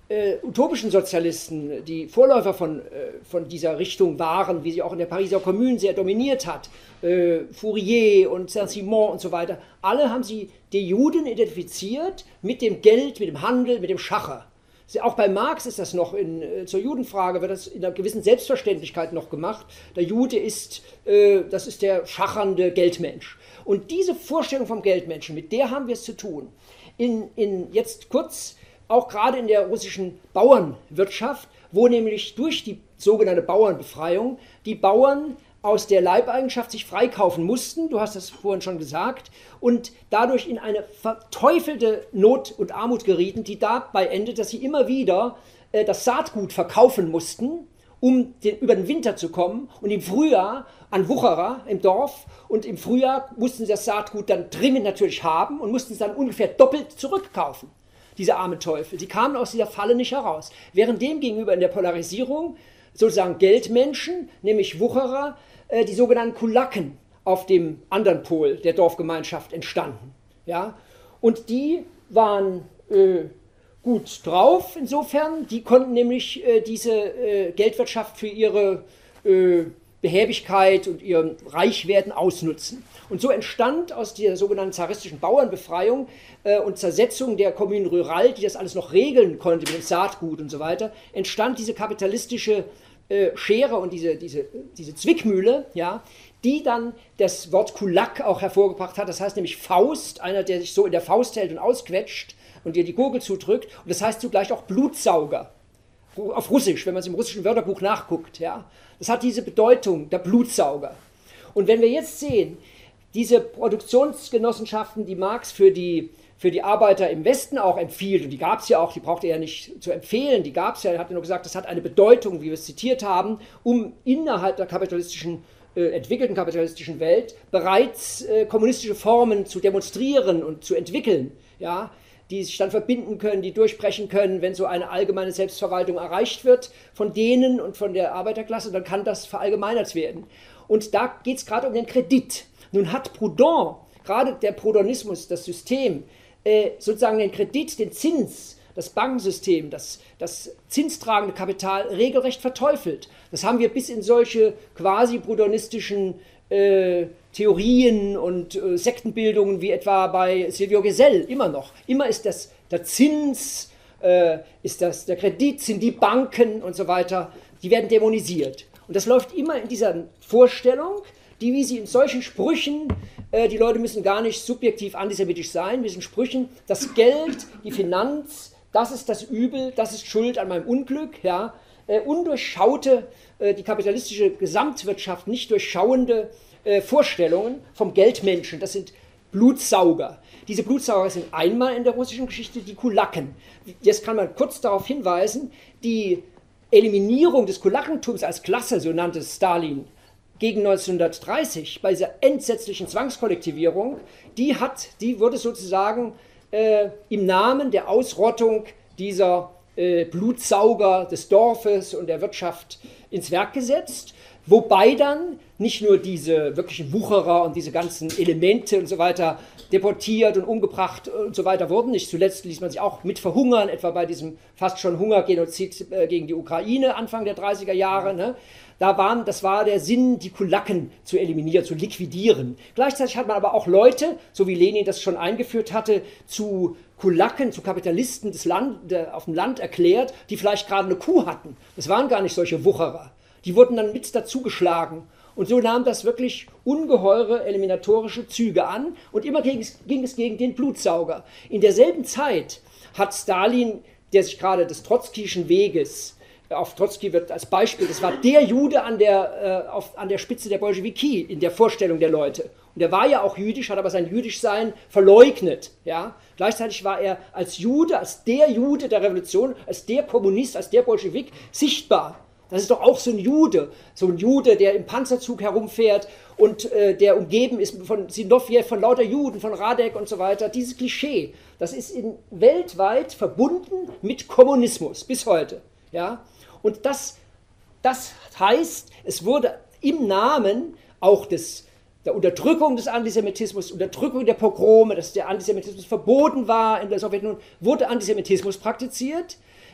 äh, utopischen Sozialisten, die Vorläufer von, äh, von dieser Richtung waren, wie sie auch in der Pariser Kommune sehr dominiert hat, äh, Fourier und Saint-Simon und so weiter, alle haben sie die Juden identifiziert mit dem Geld, mit dem Handel, mit dem Schacher. Auch bei Marx ist das noch, in, äh, zur Judenfrage wird das in einer gewissen Selbstverständlichkeit noch gemacht. Der Jude ist, äh, das ist der schachernde Geldmensch. Und diese Vorstellung vom Geldmenschen, mit der haben wir es zu tun. In, in jetzt kurz, auch gerade in der russischen Bauernwirtschaft, wo nämlich durch die sogenannte Bauernbefreiung die Bauern aus der Leibeigenschaft sich freikaufen mussten, du hast das vorhin schon gesagt, und dadurch in eine verteufelte Not und Armut gerieten, die dabei endet, dass sie immer wieder äh, das Saatgut verkaufen mussten, um den, über den Winter zu kommen, und im Frühjahr an Wucherer im Dorf, und im Frühjahr mussten sie das Saatgut dann dringend natürlich haben und mussten es dann ungefähr doppelt zurückkaufen, diese armen Teufel. Sie kamen aus dieser Falle nicht heraus. Während dem gegenüber in der Polarisierung sozusagen Geldmenschen, nämlich Wucherer, äh, die sogenannten Kulaken auf dem anderen Pol der Dorfgemeinschaft entstanden. Ja? Und die waren äh, gut drauf insofern, die konnten nämlich äh, diese äh, Geldwirtschaft für ihre äh, Behäbigkeit und ihr Reichwerden ausnutzen. Und so entstand aus der sogenannten zaristischen Bauernbefreiung äh, und Zersetzung der Kommunen Rural, die das alles noch regeln konnte mit dem Saatgut und so weiter, entstand diese kapitalistische äh, Schere und diese, diese, diese Zwickmühle, ja, die dann das Wort Kulak auch hervorgebracht hat. Das heißt nämlich Faust, einer, der sich so in der Faust hält und ausquetscht und dir die Gurgel zudrückt. Und das heißt zugleich auch Blutsauger. Auf Russisch, wenn man es im russischen Wörterbuch nachguckt. Ja. Das hat diese Bedeutung, der Blutsauger. Und wenn wir jetzt sehen, diese Produktionsgenossenschaften, die Marx für die, für die Arbeiter im Westen auch empfiehlt, und die gab es ja auch, die brauchte er ja nicht zu empfehlen, die gab es ja, er hat nur gesagt, das hat eine Bedeutung, wie wir es zitiert haben, um innerhalb der kapitalistischen, äh, entwickelten kapitalistischen Welt bereits äh, kommunistische Formen zu demonstrieren und zu entwickeln, ja, die sich dann verbinden können, die durchbrechen können, wenn so eine allgemeine Selbstverwaltung erreicht wird von denen und von der Arbeiterklasse, dann kann das verallgemeinert werden. Und da geht es gerade um den Kredit. Nun hat Proudhon, gerade der Proudhonismus, das System, äh, sozusagen den Kredit, den Zins, das Bankensystem, das, das zinstragende Kapital regelrecht verteufelt. Das haben wir bis in solche quasi proudhonistischen äh, Theorien und äh, Sektenbildungen wie etwa bei Silvio Gesell immer noch. Immer ist das der Zins, äh, ist das der Kredit, sind die Banken und so weiter, die werden dämonisiert. Und das läuft immer in dieser Vorstellung, die, wie sie in solchen Sprüchen, äh, die Leute müssen gar nicht subjektiv antisemitisch sein, in diesen Sprüchen, das Geld, die Finanz, das ist das Übel, das ist Schuld an meinem Unglück, ja, äh, undurchschaute, äh, die kapitalistische Gesamtwirtschaft nicht durchschauende äh, Vorstellungen vom Geldmenschen, das sind Blutsauger. Diese Blutsauger sind einmal in der russischen Geschichte die Kulaken. Jetzt kann man kurz darauf hinweisen, die Eliminierung des Kulakentums als Klasse, so nannte Stalin, gegen neunzehnhundertdreißig, bei dieser entsetzlichen Zwangskollektivierung, die, hat, die wurde sozusagen äh, im Namen der Ausrottung dieser äh, Blutsauger des Dorfes und der Wirtschaft ins Werk gesetzt, wobei dann nicht nur diese wirklichen Wucherer und diese ganzen Elemente und so weiter deportiert und umgebracht und so weiter wurden. Nicht zuletzt ließ man sich auch mit verhungern, etwa bei diesem fast schon Hungergenozid äh, gegen die Ukraine Anfang der dreißiger Jahre. Ne? Da waren, das war der Sinn, die Kulaken zu eliminieren, zu liquidieren. Gleichzeitig hat man aber auch Leute, so wie Lenin das schon eingeführt hatte, zu Kulaken, zu Kapitalisten des Land, der, auf dem Land erklärt, die vielleicht gerade eine Kuh hatten. Das waren gar nicht solche Wucherer. Die wurden dann mit dazugeschlagen. Und so nahm das wirklich ungeheure eliminatorische Züge an. Und immer ging es, ging es gegen den Blutsauger. In derselben Zeit hat Stalin, der sich gerade des Trotzkischen Weges, auf Trotzki wird als Beispiel, das war der Jude an der, äh, auf, an der Spitze der Bolschewiki in der Vorstellung der Leute. Und er war ja auch jüdisch, hat aber sein Jüdischsein verleugnet. Ja? Gleichzeitig war er als Jude, als der Jude der Revolution, als der Kommunist, als der Bolschewik sichtbar. Das ist doch auch so ein Jude, so ein Jude, der im Panzerzug herumfährt und äh, der umgeben ist von Sinowjew, von lauter Juden, von Radek und so weiter. Dieses Klischee, das ist in, weltweit verbunden mit Kommunismus bis heute. Ja? Und das, das heißt, es wurde im Namen auch des, der Unterdrückung des Antisemitismus, Unterdrückung der Pogrome, dass der Antisemitismus verboten war in der Sowjetunion, wurde Antisemitismus praktiziert.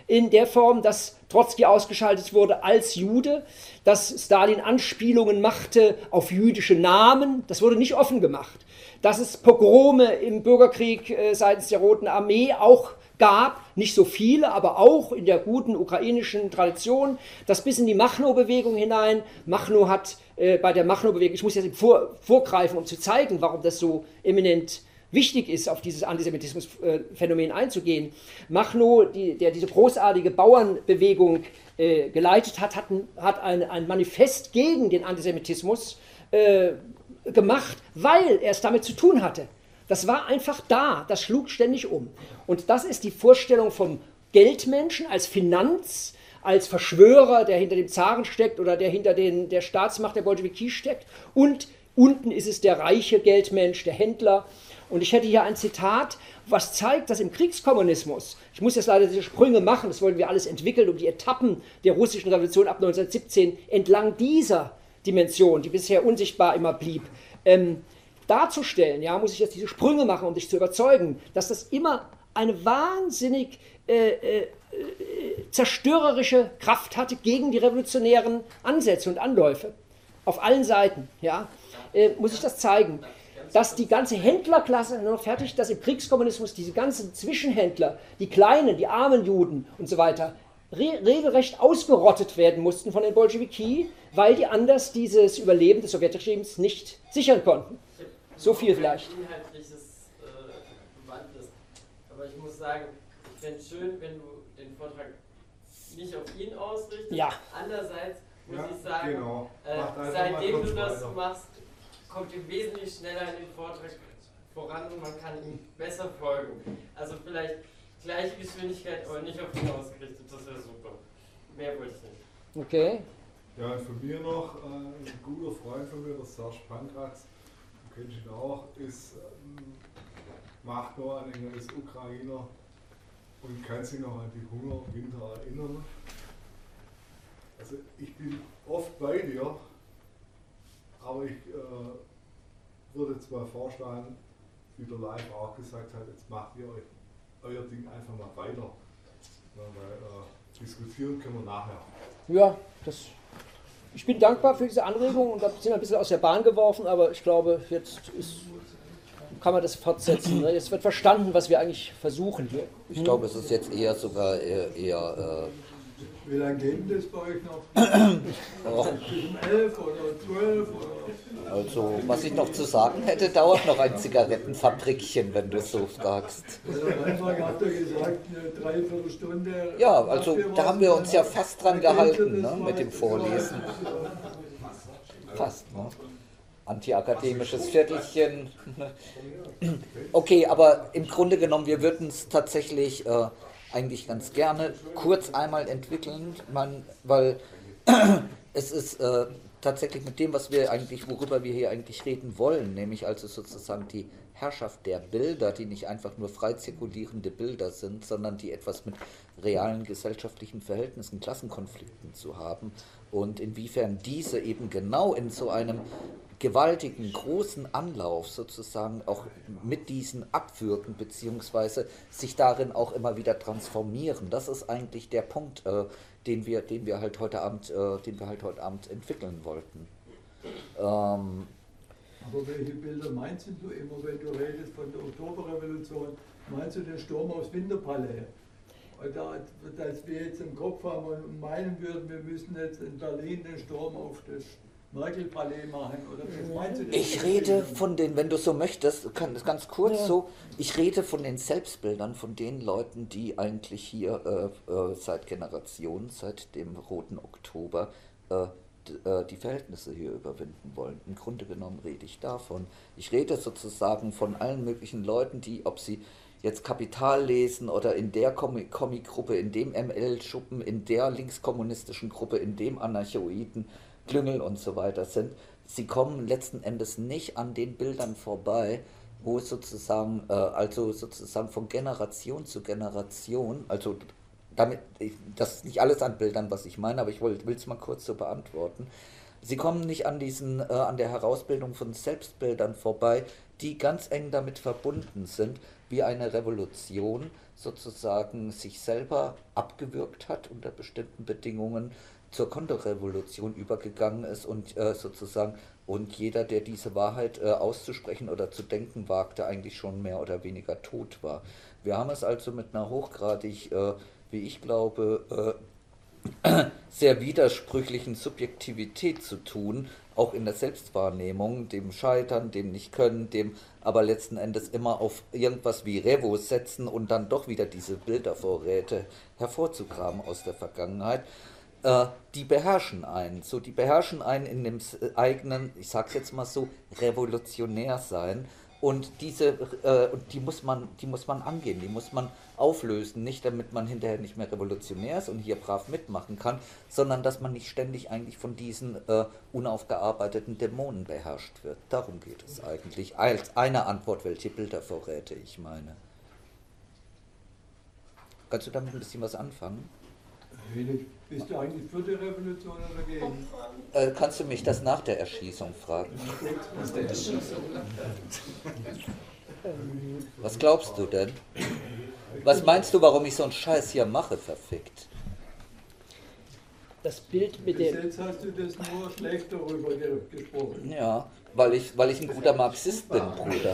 in der Form, dass Trotzki ausgeschaltet wurde als Jude, dass Stalin Anspielungen machte auf jüdische Namen, das wurde nicht offen gemacht, dass es Pogrome im Bürgerkrieg äh, seitens der Roten Armee auch gab, nicht so viele, aber auch in der guten ukrainischen Tradition, das bis in die Machnow-Bewegung hinein. Machnow hat äh, bei der Machnow-Bewegung, ich muss jetzt vor, vorgreifen, um zu zeigen, warum das so eminent wichtig ist, auf dieses Antisemitismus-Phänomen einzugehen. Machnow, die, der diese großartige Bauernbewegung äh, geleitet hat, hat, ein, hat ein, ein Manifest gegen den Antisemitismus äh, gemacht, weil er es damit zu tun hatte. Das war einfach da, das schlug ständig um. Und das ist die Vorstellung vom Geldmenschen als Finanz, als Verschwörer, der hinter dem Zaren steckt oder der hinter den, der Staatsmacht der Bolschewiki steckt. Und unten ist es der reiche Geldmensch, der Händler. Und ich hätte hier ein Zitat, was zeigt, dass im Kriegskommunismus, ich muss jetzt leider diese Sprünge machen, das wollen wir alles entwickeln, um die Etappen der russischen Revolution ab neunzehnhundertsiebzehn entlang dieser Dimension, die bisher unsichtbar immer blieb, ähm, darzustellen, ja, muss ich jetzt diese Sprünge machen, um dich zu überzeugen, dass das immer eine wahnsinnig äh, äh, zerstörerische Kraft hatte gegen die revolutionären Ansätze und Anläufe. Auf allen Seiten, ja, äh, muss ich das zeigen. Dass die ganze Händlerklasse, nur noch fertig, dass im Kriegskommunismus diese ganzen Zwischenhändler, die kleinen, die armen Juden und so weiter, re regelrecht ausgerottet werden mussten von den Bolschewiki, weil die anders dieses Überleben des Sowjetregimes nicht sichern konnten. So viel vielleicht. Inhaltliches äh, Bewandtnis. Aber ich muss sagen, ich fände es schön, wenn du den Vortrag nicht auf ihn ausrichtest. Ja. Andererseits muss Ja, ich sagen, genau. äh, Macht einfach mal seitdem kurz du das weiter. machst, kommt ihr wesentlich schneller in den Vortrag voran und man kann ihm besser folgen. Also vielleicht gleiche Geschwindigkeit, aber nicht auf ihn ausgerichtet, das wäre super. Mehr wollte ich nicht. Okay. Ja, und von mir noch, äh, ein guter Freund von mir, der Serge Pankratz, du kennst ihn auch, ist ähm, Machnow-Anhänger, ist Ukrainer und kann sich noch an die Hungerwinter erinnern. Also ich bin oft bei dir, aber ich äh, würde jetzt mal vorschlagen, wie der Live auch gesagt hat, jetzt macht ihr euch euer Ding einfach mal weiter. Ja, weil äh, diskutieren können wir nachher. Ja, das, ich bin dankbar für diese Anregung und da sind wir ein bisschen aus der Bahn geworfen, aber ich glaube, jetzt ist, kann man das fortsetzen. Ne? Jetzt wird verstanden, was wir eigentlich versuchen hier. Ich glaube, es ist jetzt eher sogar eher, eher äh, Wie lange geht denn das bei euch noch? oh, Bis um elf oder zwölf? Oder? also, was ich noch zu sagen hätte, dauert noch ein Zigarettenfabrikchen, wenn du so fragst. Also am Anfang habt ihr gesagt, eine Dreiviertelstunde. Ja, also Habt ihr da was? haben wir uns ja fast dran Dann geht gehalten, das ne, mal- mit dem Vorlesen. Fast, ne? Antiakademisches Viertelchen. Okay, aber im Grunde genommen, wir würden es tatsächlich äh, eigentlich ganz gerne kurz einmal entwickeln, man, weil es ist äh, tatsächlich mit dem, was wir eigentlich, worüber wir hier eigentlich reden wollen, nämlich also sozusagen die Herrschaft der Bilder, die nicht einfach nur frei zirkulierende Bilder sind, sondern die etwas mit realen gesellschaftlichen Verhältnissen, Klassenkonflikten zu haben und inwiefern diese eben genau in so einem gewaltigen, großen Anlauf sozusagen auch mit diesen abwirken, beziehungsweise sich darin auch immer wieder transformieren. Das ist eigentlich der Punkt, äh, den wir, den wir halt heute Abend, äh, den wir halt heute Abend entwickeln wollten. Ähm, Aber welche Bilder meinst du immer, wenn du redest von der Oktoberrevolution? Meinst du den Sturm aufs Winterpalais? Oder dass wir jetzt im Kopf haben und meinen würden, wir müssen jetzt in Berlin den Sturm auf das Merkel-Palais machen? Oder was meinst du denn? Ich rede von den, wenn du so möchtest, kann das ganz kurz so, ich rede von den Selbstbildern, von den Leuten, die eigentlich hier äh, äh, seit Generationen, seit dem Roten Oktober, äh, die Verhältnisse hier überwinden wollen. Im Grunde genommen rede ich davon. Ich rede sozusagen von allen möglichen Leuten, die, ob sie jetzt Kapital lesen oder in der Comic-Gruppe, in dem M L-Schuppen, in der linkskommunistischen Gruppe, in dem Anarchoiden, Klüngel und so weiter sind, sie kommen letzten Endes nicht an den Bildern vorbei, wo es sozusagen, äh, also sozusagen von Generation zu Generation, also damit, das ist nicht alles an Bildern, was ich meine, aber ich will es mal kurz so beantworten. Sie kommen nicht an, diesen, äh, an der Herausbildung von Selbstbildern vorbei, die ganz eng damit verbunden sind, wie eine Revolution sozusagen sich selber abgewürgt hat unter bestimmten Bedingungen, zur Konterrevolution übergegangen ist und äh, sozusagen und jeder, der diese Wahrheit äh, auszusprechen oder zu denken wagte, eigentlich schon mehr oder weniger tot war. Wir haben es also mit einer hochgradig, äh, wie ich glaube, äh, sehr widersprüchlichen Subjektivität zu tun, auch in der Selbstwahrnehmung, dem Scheitern, dem Nicht-Können, dem aber letzten Endes immer auf irgendwas wie Revo setzen und dann doch wieder diese Bildervorräte hervorzugraben aus der Vergangenheit. Äh, die beherrschen einen, so die beherrschen einen in dem eigenen, ich sag's jetzt mal so, revolutionär sein. Und diese, äh, und die muss man, die muss man angehen, die muss man auflösen, nicht damit man hinterher nicht mehr revolutionär ist und hier brav mitmachen kann, sondern dass man nicht ständig eigentlich von diesen äh, unaufgearbeiteten Dämonen beherrscht wird. Darum geht es eigentlich. Als eine Antwort, welche Bildervorräte ich meine. Kannst du damit ein bisschen was anfangen? Bist du eigentlich für die Revolution oder gegen? Äh, kannst du mich das nach der Erschießung fragen? Was glaubst du denn? Was meinst du, warum ich so einen Scheiß hier mache, verfickt? Das Bild mit Bis dem... jetzt hast du das nur schlecht darüber ge gesprochen. Ja, weil ich, weil ich ein guter Marxist bin, Bruder.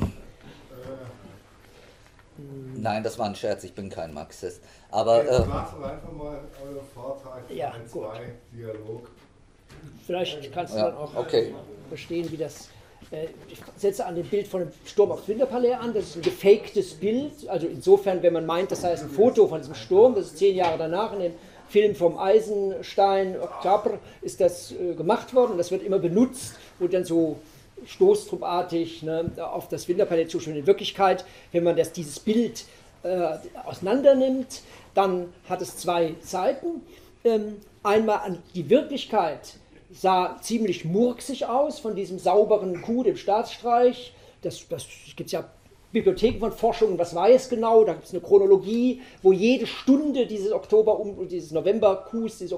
Nein, das war ein Scherz, ich bin kein Marxist. Aber... Jetzt Äh, macht doch einfach mal euer Vortrag Ja, eins, gut. zwei, Dialog. Vielleicht kannst du Ja, dann auch okay. verstehen, wie das... Äh, ich setze an dem Bild von dem Sturm aufs Winterpalais an. Das ist ein gefaktes Bild. Also insofern, wenn man meint, das sei ein Foto von diesem Sturm, das ist zehn Jahre danach in dem Film vom Eisenstein, Octobre, ist das äh, gemacht worden. Und das wird immer benutzt, wo dann so stoßtrubartig, ne, auf das Winterpalais zuschauen. In Wirklichkeit, wenn man das, dieses Bild äh, auseinander nimmt, dann hat es zwei Seiten. Ähm, einmal an die Wirklichkeit sah ziemlich murksig aus von diesem sauberen Coup, dem Staatsstreich. Das, das gibt es ja Bibliotheken von Forschung, was weiß genau, da gibt es eine Chronologie, wo jede Stunde dieses Oktober, um, dieses November-Coups, dieses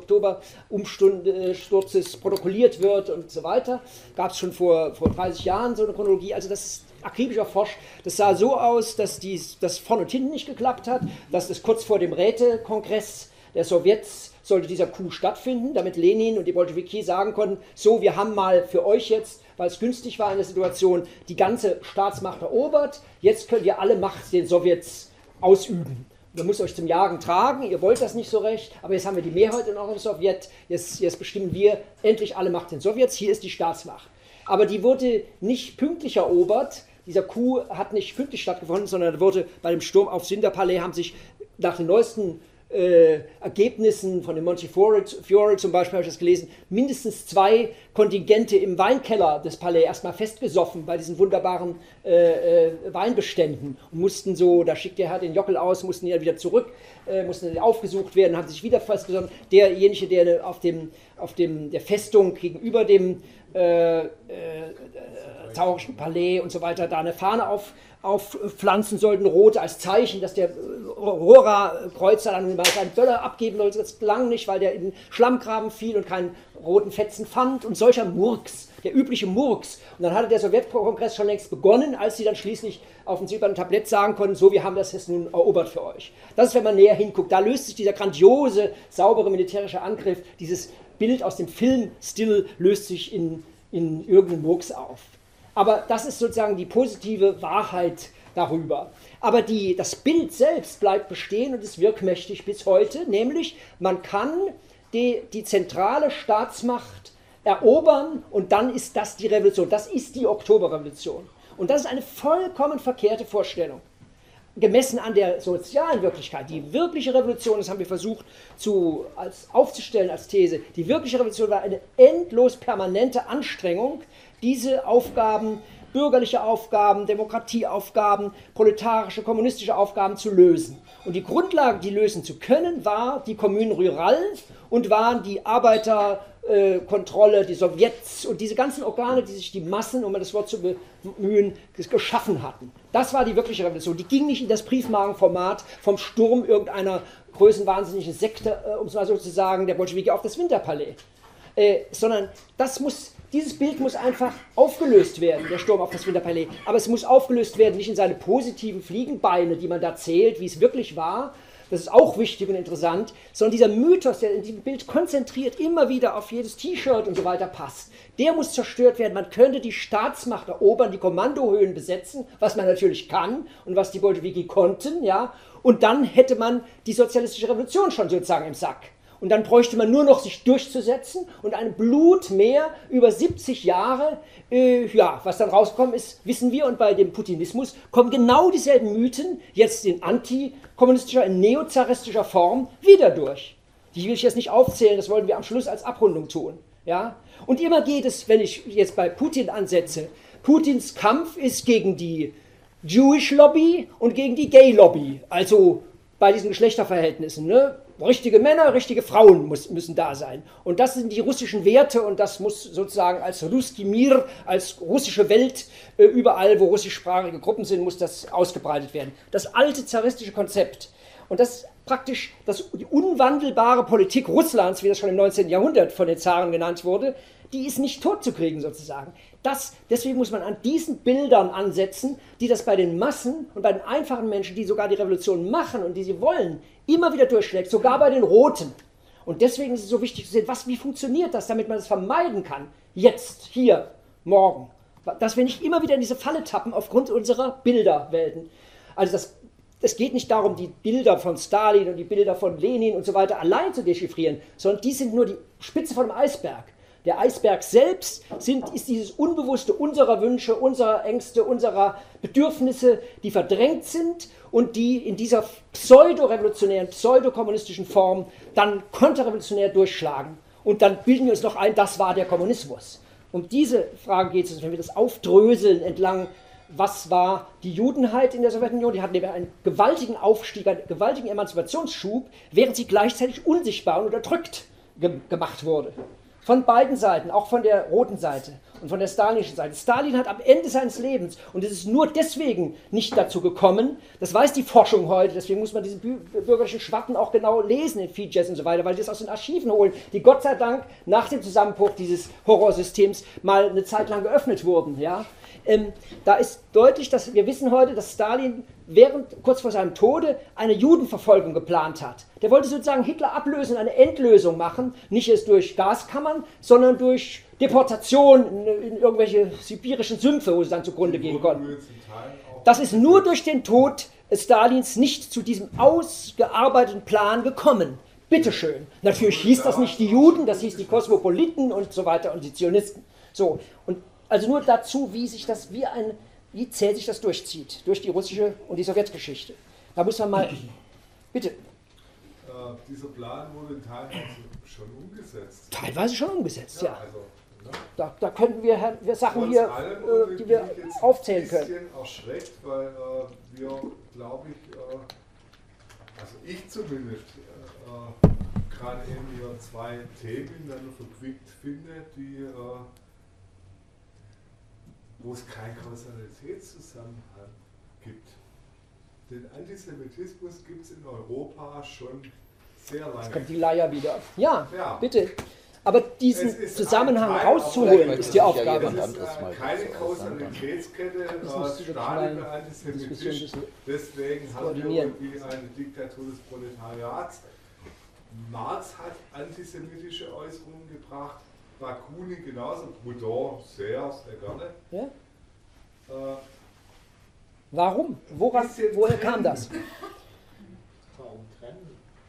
Oktober-Umsturzes protokolliert wird und so weiter. Gab es schon vor, vor dreißig Jahren so eine Chronologie, also das ist akribisch erforscht. Das sah so aus, dass dies, das vorne und hinten nicht geklappt hat, dass das kurz vor dem Rätekongress der Sowjets sollte dieser Coup stattfinden, damit Lenin und die Bolschewiki sagen konnten, so, wir haben mal für euch jetzt, weil es günstig war in der Situation, die ganze Staatsmacht erobert, jetzt könnt ihr alle Macht den Sowjets ausüben. Ihr müsst euch zum Jagen tragen, ihr wollt das nicht so recht, aber jetzt haben wir die Mehrheit in eurem Sowjet, jetzt, jetzt bestimmen wir endlich alle Macht den Sowjets, hier ist die Staatsmacht. Aber die wurde nicht pünktlich erobert, dieser Coup hat nicht pünktlich stattgefunden, sondern wurde bei dem Sturm aufs Winterpalais, haben sich nach den neuesten Äh, Ergebnissen von dem Montefiore zum Beispiel, habe ich das gelesen, mindestens zwei Kontingente im Weinkeller des Palais erstmal festgesoffen bei diesen wunderbaren äh, äh, Weinbeständen und mussten so, da schickt der Herr den Jockel aus, mussten die dann wieder zurück, äh, mussten aufgesucht werden, haben sich wieder festgesoffen. Derjenige, der auf dem, auf dem der Festung gegenüber dem äh, äh, Taurischen Palais und so weiter da eine Fahne auf aufpflanzen sollten, rot als Zeichen, dass der Rohrer-Kreuzer dann mal seinen Böller abgeben sollte. Das gelang nicht, weil der in den Schlammgraben fiel und keinen roten Fetzen fand. Und solcher Murks, der übliche Murks. Und dann hatte der Sowjetkongress schon längst begonnen, als sie dann schließlich auf dem silbernen Tablett sagen konnten, so, wir haben das jetzt nun erobert für euch. Das ist, wenn man näher hinguckt. Da löst sich dieser grandiose, saubere militärische Angriff, dieses Bild aus dem Filmstil löst sich in, in irgendeinem Murks auf. Aber das ist sozusagen die positive Wahrheit darüber. Aber die, das Bild selbst bleibt bestehen und ist wirkmächtig bis heute, nämlich man kann die, die zentrale Staatsmacht erobern und dann ist das die Revolution. Das ist die Oktoberrevolution. Und das ist eine vollkommen verkehrte Vorstellung. Gemessen an der sozialen Wirklichkeit. Die wirkliche Revolution, das haben wir versucht zu, als, aufzustellen als These, die wirkliche Revolution war eine endlos permanente Anstrengung, diese Aufgaben, bürgerliche Aufgaben, Demokratieaufgaben, proletarische, kommunistische Aufgaben zu lösen. Und die Grundlage, die lösen zu können, war die Commune Rurale und waren die Arbeiterkontrolle, äh, die Sowjets und diese ganzen Organe, die sich die Massen, um das Wort zu bemühen, geschaffen hatten. Das war die wirkliche Revolution. Die ging nicht in das Briefmarkenformat vom Sturm irgendeiner größenwahnsinnigen Sekte, äh, um es mal so zu sagen, der Bolschewiki auf das Winterpalais. äh, sondern das muss, dieses Bild muss einfach aufgelöst werden, der Sturm auf das Winterpalais. Aber es muss aufgelöst werden, nicht in seine positiven Fliegenbeine, die man da zählt, wie es wirklich war. Das ist auch wichtig und interessant, sondern dieser Mythos, der in diesem Bild konzentriert immer wieder auf jedes T-Shirt und so weiter passt, der muss zerstört werden. Man könnte die Staatsmacht erobern, die Kommandohöhen besetzen, was man natürlich kann und was die Bolschewiki konnten, ja, und dann hätte man die sozialistische Revolution schon sozusagen im Sack. Und dann bräuchte man nur noch sich durchzusetzen und ein Blutmeer über siebzig Jahre, äh, ja, was dann rausgekommen ist, wissen wir. Und bei dem Putinismus kommen genau dieselben Mythen, jetzt in antikommunistischer, in neozaristischer Form, wieder durch. Die will ich jetzt nicht aufzählen, das wollen wir am Schluss als Abrundung tun. Ja? Und immer geht es, wenn ich jetzt bei Putin ansetze, Putins Kampf ist gegen die Jewish Lobby und gegen die Gay Lobby, also bei diesen Geschlechterverhältnissen, ne? Richtige Männer, richtige Frauen muss, müssen da sein. Und das sind die russischen Werte und das muss sozusagen als Russki Mir, als russische Welt, äh, überall, wo russischsprachige Gruppen sind, muss das ausgebreitet werden. Das alte zaristische Konzept. Und das ist praktisch das, die unwandelbare Politik Russlands, wie das schon im neunzehnten Jahrhundert von den Zaren genannt wurde, die ist nicht totzukriegen sozusagen. Das, deswegen muss man an diesen Bildern ansetzen, die das bei den Massen und bei den einfachen Menschen, die sogar die Revolution machen und die sie wollen, immer wieder durchschlägt, sogar bei den Roten. Und deswegen ist es so wichtig zu sehen, was, wie funktioniert das, damit man es vermeiden kann, jetzt, hier, morgen. Dass wir nicht immer wieder in diese Falle tappen aufgrund unserer Bilderwelten. Also das, es geht nicht darum, die Bilder von Stalin und die Bilder von Lenin und so weiter allein zu dechiffrieren, sondern die sind nur die Spitze von dem Eisberg. Der Eisberg selbst sind, ist dieses Unbewusste unserer Wünsche, unserer Ängste, unserer Bedürfnisse, die verdrängt sind und die in dieser pseudo-revolutionären, pseudo-kommunistischen Form dann konterrevolutionär durchschlagen. Und dann bilden wir uns noch ein, das war der Kommunismus. Um diese Frage geht es, wenn wir das aufdröseln entlang, was war die Judenheit in der Sowjetunion? Die hatten eben einen gewaltigen Aufstieg, einen gewaltigen Emanzipationsschub, während sie gleichzeitig unsichtbar und unterdrückt ge- gemacht wurde. Von beiden Seiten, auch von der roten Seite und von der stalinischen Seite. Stalin hat am Ende seines Lebens, und es ist nur deswegen nicht dazu gekommen, das weiß die Forschung heute, deswegen muss man diese bürgerlichen Schwatten auch genau lesen in Features und so weiter, weil die das aus den Archiven holen, die Gott sei Dank nach dem Zusammenbruch dieses Horrorsystems mal eine Zeit lang geöffnet wurden. Ja? Ähm, da ist deutlich, dass wir wissen heute, dass Stalin während, kurz vor seinem Tode, eine Judenverfolgung geplant hat. Der wollte sozusagen Hitler ablösen, eine Endlösung machen, nicht erst durch Gaskammern, sondern durch Deportation in, in irgendwelche sibirischen Sümpfe, wo sie dann zugrunde gehen konnten. Das ist nur durch den Tod Stalins nicht zu diesem ausgearbeiteten Plan gekommen. Bitteschön. Natürlich hieß das nicht die Juden, das hieß die Kosmopoliten und so weiter und die Zionisten. So, und also nur dazu, wie sich das wie ein wie zäh sich das durchzieht, durch die russische und die Sowjetgeschichte. Da muss man mal, bitte. Äh, dieser Plan wurde teilweise schon umgesetzt. Teilweise schon umgesetzt, ja. ja. Also, ne? da, da könnten wir, wir Sachen Trotz hier, allem, äh, die wir aufzählen können. Ich bin ein bisschen erschreckt, weil äh, wir, glaube ich, äh, also ich zumindest, äh, gerade eben hier zwei Themen dann verquickt finde, die äh, wo es keinen Kausalitätszusammenhang gibt. Den Antisemitismus gibt es in Europa schon sehr lange. Jetzt kommt die Leier wieder. Ja, ja. bitte. Aber diesen Zusammenhang rauszuholen, ist die Aufgabe. Es ist äh, keine Kausalitätskette, äh, starke antisemitisch. Deswegen haben wir irgendwie eine Diktatur des Proletariats. Marx hat antisemitische Äußerungen gebracht. Bakunin genauso, Proudhon sehr, sehr gerne. Ja? Äh, Warum? Woran, woher kam das? Warum trennen?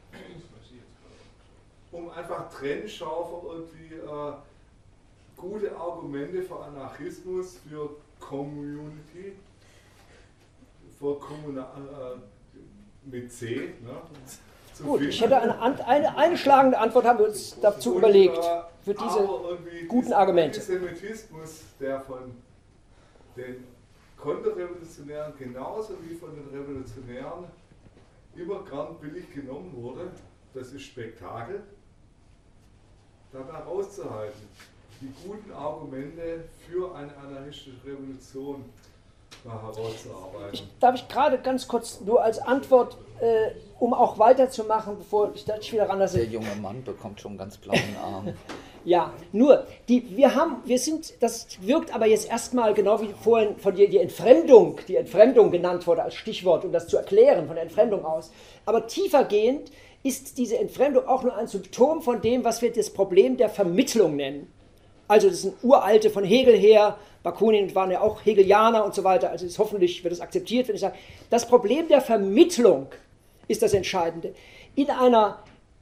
Um einfach trennscharfer irgendwie äh, gute Argumente für Anarchismus, für Community, für Kommunal, äh, mit C, ne? Gut, ich hätte eine, eine, eine schlagende Antwort, haben wir uns dazu und, überlegt, für diese guten Argumente. Der Antisemitismus, der von den Konterrevolutionären genauso wie von den Revolutionären immer gern billig genommen wurde, das ist Spektakel, dabei rauszuhalten. Die guten Argumente für eine anarchistische Revolution mal herauszuarbeiten. Ich, darf ich gerade ganz kurz nur als Antwort, äh, um auch weiterzumachen, bevor ich da wieder ran lasse. Der junge Mann bekommt schon einen ganz blauen Arm. Ja, nur, die, wir haben, wir sind, das wirkt aber jetzt erstmal, genau wie vorhin von dir die Entfremdung, die Entfremdung genannt wurde als Stichwort, um das zu erklären, von der Entfremdung aus. Aber tiefergehend ist diese Entfremdung auch nur ein Symptom von dem, was wir das Problem der Vermittlung nennen. Also das sind uralte von Hegel her, Bakunin waren ja auch Hegelianer und so weiter, also ist, hoffentlich wird es akzeptiert, wenn ich sage, das Problem der Vermittlung ist das Entscheidende. In einer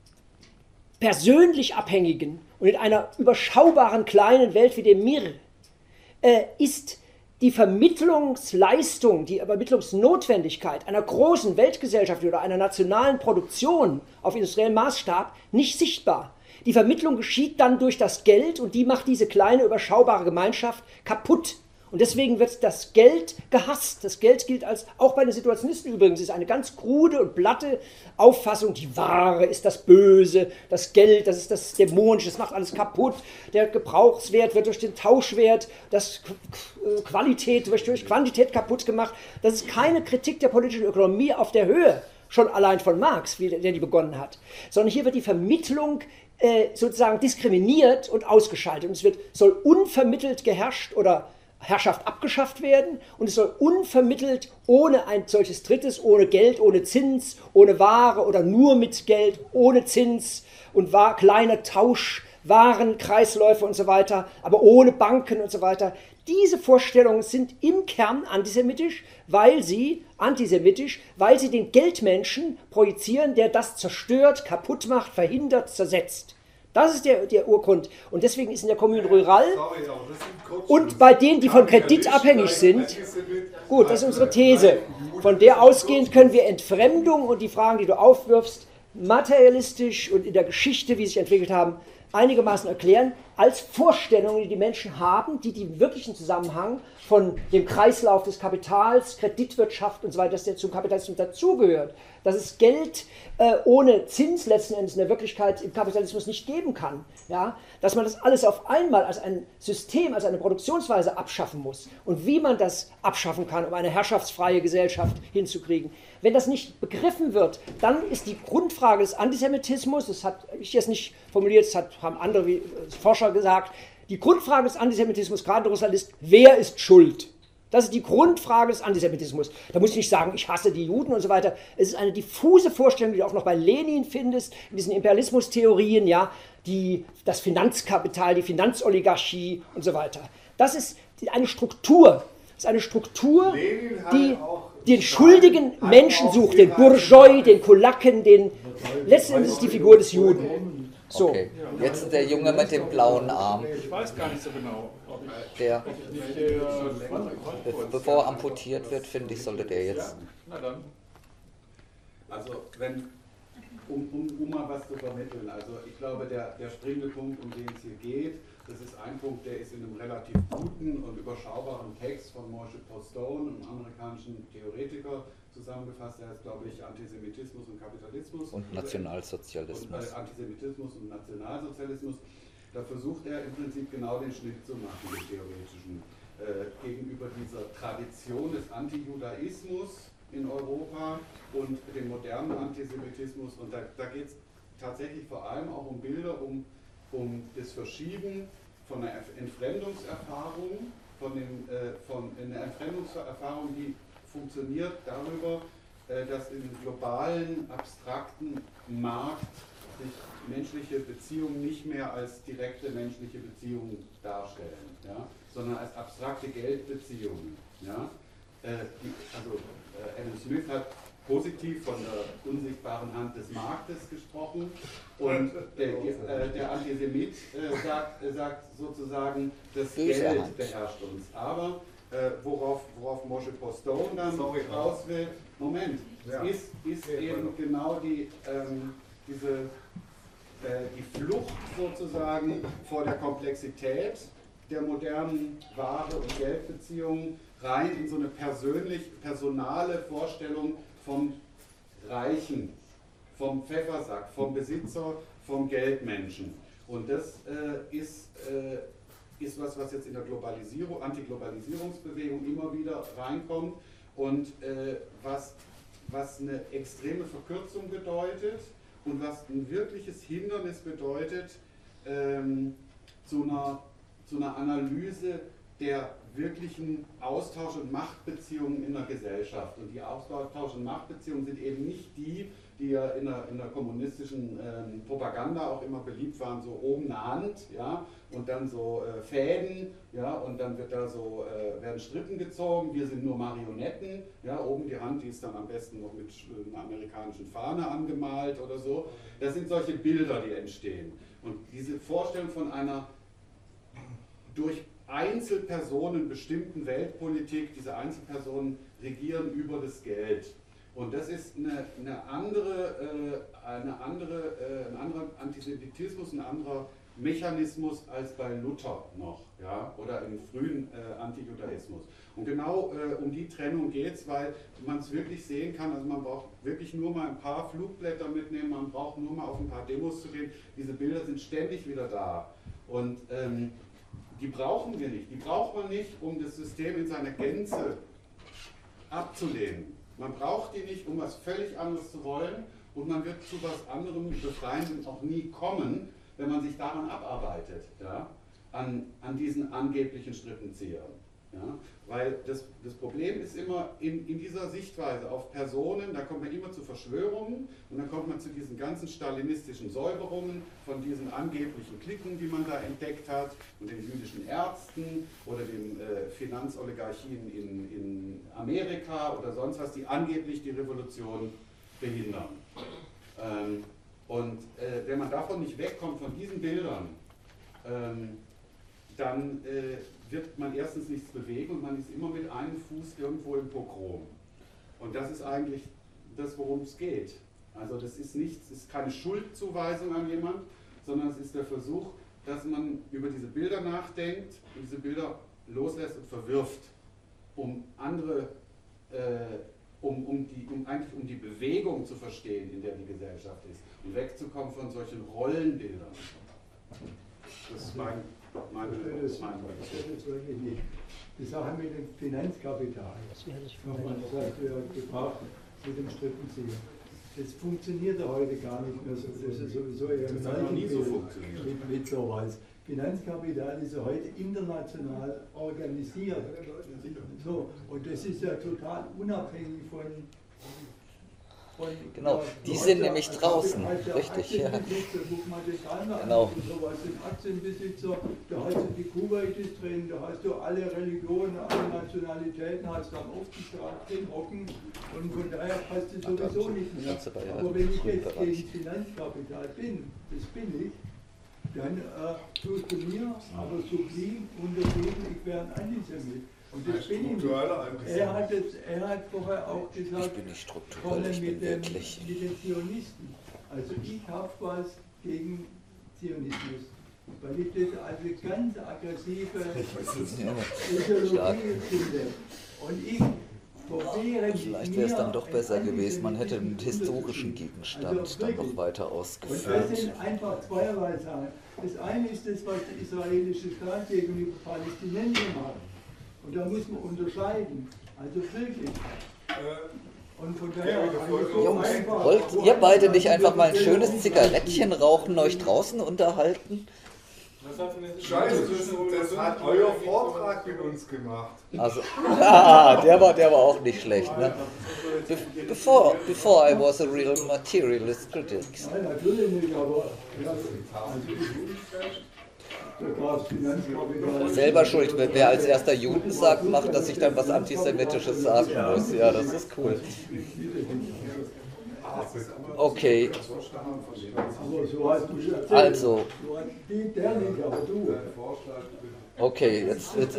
persönlich abhängigen und in einer überschaubaren kleinen Welt wie dem Mir äh, ist die Vermittlungsleistung, die Vermittlungsnotwendigkeit einer großen Weltgesellschaft oder einer nationalen Produktion auf industriellem Maßstab nicht sichtbar. Die Vermittlung geschieht dann durch das Geld und die macht diese kleine, überschaubare Gemeinschaft kaputt. Und deswegen wird das Geld gehasst. Das Geld gilt als, auch bei den Situationisten übrigens, ist eine ganz krude und platte Auffassung. Die Ware ist das Böse, das Geld, das ist das Dämonische, das macht alles kaputt. Der Gebrauchswert wird durch den Tauschwert, das Qualität wird durch Quantität kaputt gemacht. Das ist keine Kritik der politischen Ökonomie auf der Höhe, schon allein von Marx, wie der, der die begonnen hat. Sondern hier wird die Vermittlung äh, sozusagen diskriminiert und ausgeschaltet. Und es wird, soll unvermittelt geherrscht oder Herrschaft abgeschafft werden und es soll unvermittelt ohne ein solches Drittes, ohne Geld, ohne Zins, ohne Ware oder nur mit Geld, ohne Zins und war, kleiner Tausch, Warenkreisläufe und so weiter, aber ohne Banken und so weiter. Diese Vorstellungen sind im Kern antisemitisch, weil sie, antisemitisch, weil sie den Geldmenschen projizieren, der das zerstört, kaputt macht, verhindert, zersetzt. Das ist der, der Urgrund. Und deswegen ist in der Commune Rural und bei denen, die von Kredit abhängig sind, gut, das ist unsere These. Von der ausgehend können wir Entfremdung und die Fragen, die du aufwirfst, materialistisch und in der Geschichte, wie sie sich entwickelt haben, einigermaßen erklären, als Vorstellungen, die die Menschen haben, die den wirklichen Zusammenhang von dem Kreislauf des Kapitals, Kreditwirtschaft und so weiter, dass der zum Kapitalismus dazugehört, dass es Geld äh, ohne Zins letzten Endes in der Wirklichkeit im Kapitalismus nicht geben kann, ja? Dass man das alles auf einmal als ein System, als eine Produktionsweise abschaffen muss und wie man das abschaffen kann, um eine herrschaftsfreie Gesellschaft hinzukriegen. Wenn das nicht begriffen wird, dann ist die Grundfrage des Antisemitismus, das hat ich jetzt nicht formuliert, das hat, haben andere wie Forscher gesagt, die Grundfrage des Antisemitismus, gerade in Russland, ist, wer ist schuld? Das ist die Grundfrage des Antisemitismus. Da muss ich nicht sagen, ich hasse die Juden und so weiter. Es ist eine diffuse Vorstellung, die du auch noch bei Lenin findest, in diesen Imperialismustheorien, ja, die, das Finanzkapital, die Finanzoligarchie und so weiter. Das ist eine Struktur. Das ist eine Struktur, die den schuldigen Menschen sucht, den Bourgeois, den Kulaken, den, letztendlich ist es die Figur des Juden. So. Okay, jetzt der Junge mit dem blauen Arm. Ich weiß gar nicht so genau, ob ich, Der, ob ich nicht der be- bevor er amputiert wird, finde ich, sollte der jetzt. Na dann. Also, wenn, um, um, um mal was zu vermitteln, also ich glaube, der, der springende Punkt, um den es hier geht, das ist ein Punkt, der ist in einem relativ guten und überschaubaren Text von Moshe Postone, einem amerikanischen Theoretiker, zusammengefasst. Der heißt, glaube ich, Antisemitismus und Kapitalismus. Und Nationalsozialismus. Und, äh, Antisemitismus und Nationalsozialismus. Da versucht er im Prinzip genau den Schnitt zu machen, den theoretischen, äh, gegenüber dieser Tradition des Antijudaismus in Europa und dem modernen Antisemitismus. Und da, da geht es tatsächlich vor allem auch um Bilder, um, um das Verschieben von einer Entfremdungserfahrung, von, den, äh, von einer Entfremdungserfahrung, die funktioniert darüber, äh, dass im globalen, abstrakten Markt sich menschliche Beziehungen nicht mehr als direkte menschliche Beziehungen darstellen, ja, sondern als abstrakte Geldbeziehungen. Ja. Äh, die, also äh, Adam Smith hat positiv von der unsichtbaren Hand des Marktes gesprochen und der, äh, der Antisemit äh, sagt, äh, sagt sozusagen, das Geld beherrscht uns. Aber äh, worauf, worauf Moshe Postone dann raus will, Moment, ja. ist, ist eben genau die, ähm, diese, äh, die Flucht sozusagen vor der Komplexität der modernen Ware- und Geldbeziehungen rein in so eine persönlich, personale Vorstellung vom Reichen, vom Pfeffersack, vom Besitzer, vom Geldmenschen. Und das äh, ist, äh, ist was, was jetzt in der Globalisierung, Antiglobalisierungsbewegung immer wieder reinkommt und äh, was, was eine extreme Verkürzung bedeutet und was ein wirkliches Hindernis bedeutet, ähm, zu einer, zu einer Analyse der wirklichen Austausch- und Machtbeziehungen in der Gesellschaft. Und die Austausch- und Machtbeziehungen sind eben nicht die, die ja in der, in der kommunistischen ähm, Propaganda auch immer beliebt waren, so oben eine Hand, ja, und dann so äh, Fäden, ja, und dann wird da so, äh, werden Strippen gezogen, wir sind nur Marionetten, ja, oben die Hand, die ist dann am besten noch mit einer amerikanischen Fahne angemalt oder so. Das sind solche Bilder, die entstehen. Und diese Vorstellung von einer durch Einzelpersonen bestimmten Weltpolitik, diese Einzelpersonen regieren über das Geld. Und das ist eine, eine andere, äh, eine andere, äh, ein anderer Antisemitismus, ein anderer Mechanismus als bei Luther noch, ja, oder im frühen äh, Antijudaismus. Und genau äh, um die Trennung geht es, weil man es wirklich sehen kann, also man braucht wirklich nur mal ein paar Flugblätter mitnehmen, man braucht nur mal auf ein paar Demos zu gehen, diese Bilder sind ständig wieder da. Und ähm, die brauchen wir nicht, die braucht man nicht, um das System in seiner Gänze abzulehnen. Man braucht die nicht, um was völlig anderes zu wollen, und man wird zu was anderem Befreiendem auch nie kommen, wenn man sich daran abarbeitet, ja, an, an diesen angeblichen Strippenziehern. Ja. Weil das, das Problem ist immer in, in dieser Sichtweise auf Personen, da kommt man immer zu Verschwörungen und dann kommt man zu diesen ganzen stalinistischen Säuberungen von diesen angeblichen Klicken, die man da entdeckt hat, und den jüdischen Ärzten oder den äh, Finanzoligarchien in, in Amerika oder sonst was, die angeblich die Revolution behindern. Ähm, und äh, wenn man davon nicht wegkommt, von diesen Bildern, ähm, dann äh, wird man erstens nichts bewegen und man ist immer mit einem Fuß irgendwo im Pogrom. Und das ist eigentlich das, worum es geht. Also das ist nichts, ist keine Schuldzuweisung an jemand, sondern es ist der Versuch, dass man über diese Bilder nachdenkt und diese Bilder loslässt und verwirft, um andere, äh, um, um, die, um eigentlich um die Bewegung zu verstehen, in der die Gesellschaft ist, und wegzukommen von solchen Rollenbildern. Das ist mein Meine, das, mein das ist wirklich nicht. Die Sache mit dem Finanzkapital, nochmal, das hast du ja gebracht, mit dem Strippenzieher. Das funktioniert ja heute gar nicht mehr so. Das ist sowieso eher das hat noch nie so funktioniert. Mit, mit sowas. Finanzkapital ist ja heute international organisiert. So, und das ist ja total unabhängig von. von Genau, die sind nämlich draußen, richtig, ja. Genau. Sowas sind Aktienbesitzer, da hast du die Kuwaitis drin, da hast du alle Religionen, alle Nationalitäten, hast du am Aufsichtsrat drin hocken, und von daher passt es sowieso nicht mehr. Aber wenn ich jetzt gegen Finanzkapital bin, das bin ich, dann äh, tust du mir aber sublim untergeben, ich wäre ein Antisemit. Und das bin ich nicht. Er hat, es, er hat vorher auch gesagt, ich bin nicht strukturell, ich bin mit, dem, wirklich. mit den Zionisten. Also ich habe was gegen Zionismus, weil ich das als ganz aggressive Ideologie finde. Und ich Vielleicht wäre es dann doch besser gewesen, man hätte einen historischen Gegenstand also dann noch weiter Und das ausgeführt. sind einfach zweierlei Sachen. Das eine ist das, was der israelische Staat gegenüber Palästinensern macht. Und da muss man unterscheiden. Also wirklich. Und von daher, also so Jungs, einfach, wollt ihr beide nicht einfach mal ein schönes Zigarettchen rauchen, euch draußen unterhalten? Scheiße, das, das hat euer Vortrag mit uns gemacht. Also, ah, der war, der war auch nicht schlecht. Ne? Be before, before I was a real materialist critic. Nein, natürlich nicht, aber ja, also da gab es Finanzkapital. Selber schuld, wer als erster Juden sagt, macht, dass ich dann was Antisemitisches sagen muss. Ja, das ist cool. Okay. Aber so hast du erzählt. Also. So hat die, der nicht, aber du. Okay, jetzt, jetzt,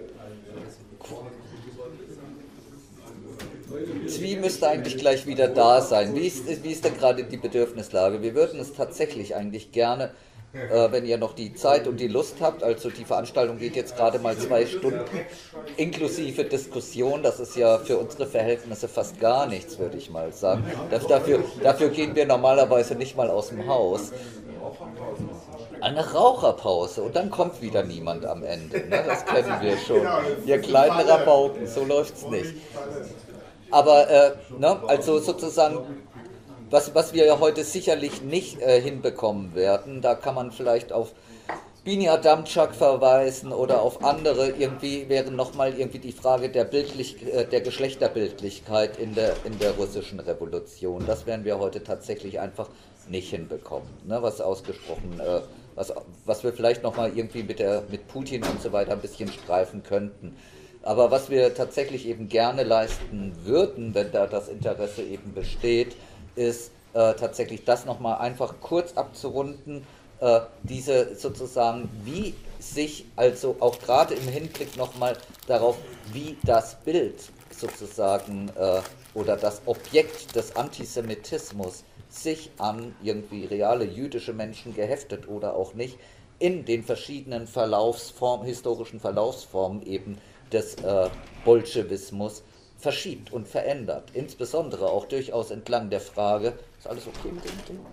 Zwie müsste eigentlich gleich wieder da sein. Wie ist, wie ist denn gerade die Bedürfnislage? Wir würden es tatsächlich eigentlich gerne, äh, wenn ihr noch die Zeit und die Lust habt, also die Veranstaltung geht jetzt gerade mal zwei Stunden, inklusive Diskussion, das ist ja für unsere Verhältnisse fast gar nichts, würde ich mal sagen. Das, dafür, dafür gehen wir normalerweise nicht mal aus dem Haus. Eine Raucherpause und dann kommt wieder niemand am Ende. Ne? Das kennen wir schon. Ihr kleinen Rabauken, so läuft's nicht. Aber, äh, ne, also sozusagen, was, was wir ja heute sicherlich nicht äh, hinbekommen werden, da kann man vielleicht auf Bini Adamczak verweisen oder auf andere, irgendwie wäre nochmal irgendwie die Frage der, Bildlich, der Geschlechterbildlichkeit in der, in der russischen Revolution. Das werden wir heute tatsächlich einfach nicht hinbekommen, ne, was ausgesprochen, äh, was, was wir vielleicht nochmal irgendwie mit, der, mit Putin und so weiter ein bisschen streifen könnten. Aber was wir tatsächlich eben gerne leisten würden, wenn da das Interesse eben besteht, ist äh, tatsächlich das nochmal einfach kurz abzurunden, äh, diese sozusagen, wie sich also auch gerade im Hinblick nochmal darauf, wie das Bild sozusagen äh, oder das Objekt des Antisemitismus sich an irgendwie reale jüdische Menschen geheftet oder auch nicht, in den verschiedenen Verlaufsformen, historischen Verlaufsformen eben des äh, Bolschewismus verschiebt und verändert. Insbesondere auch durchaus entlang der Frage, ist alles okay mit dem Ding?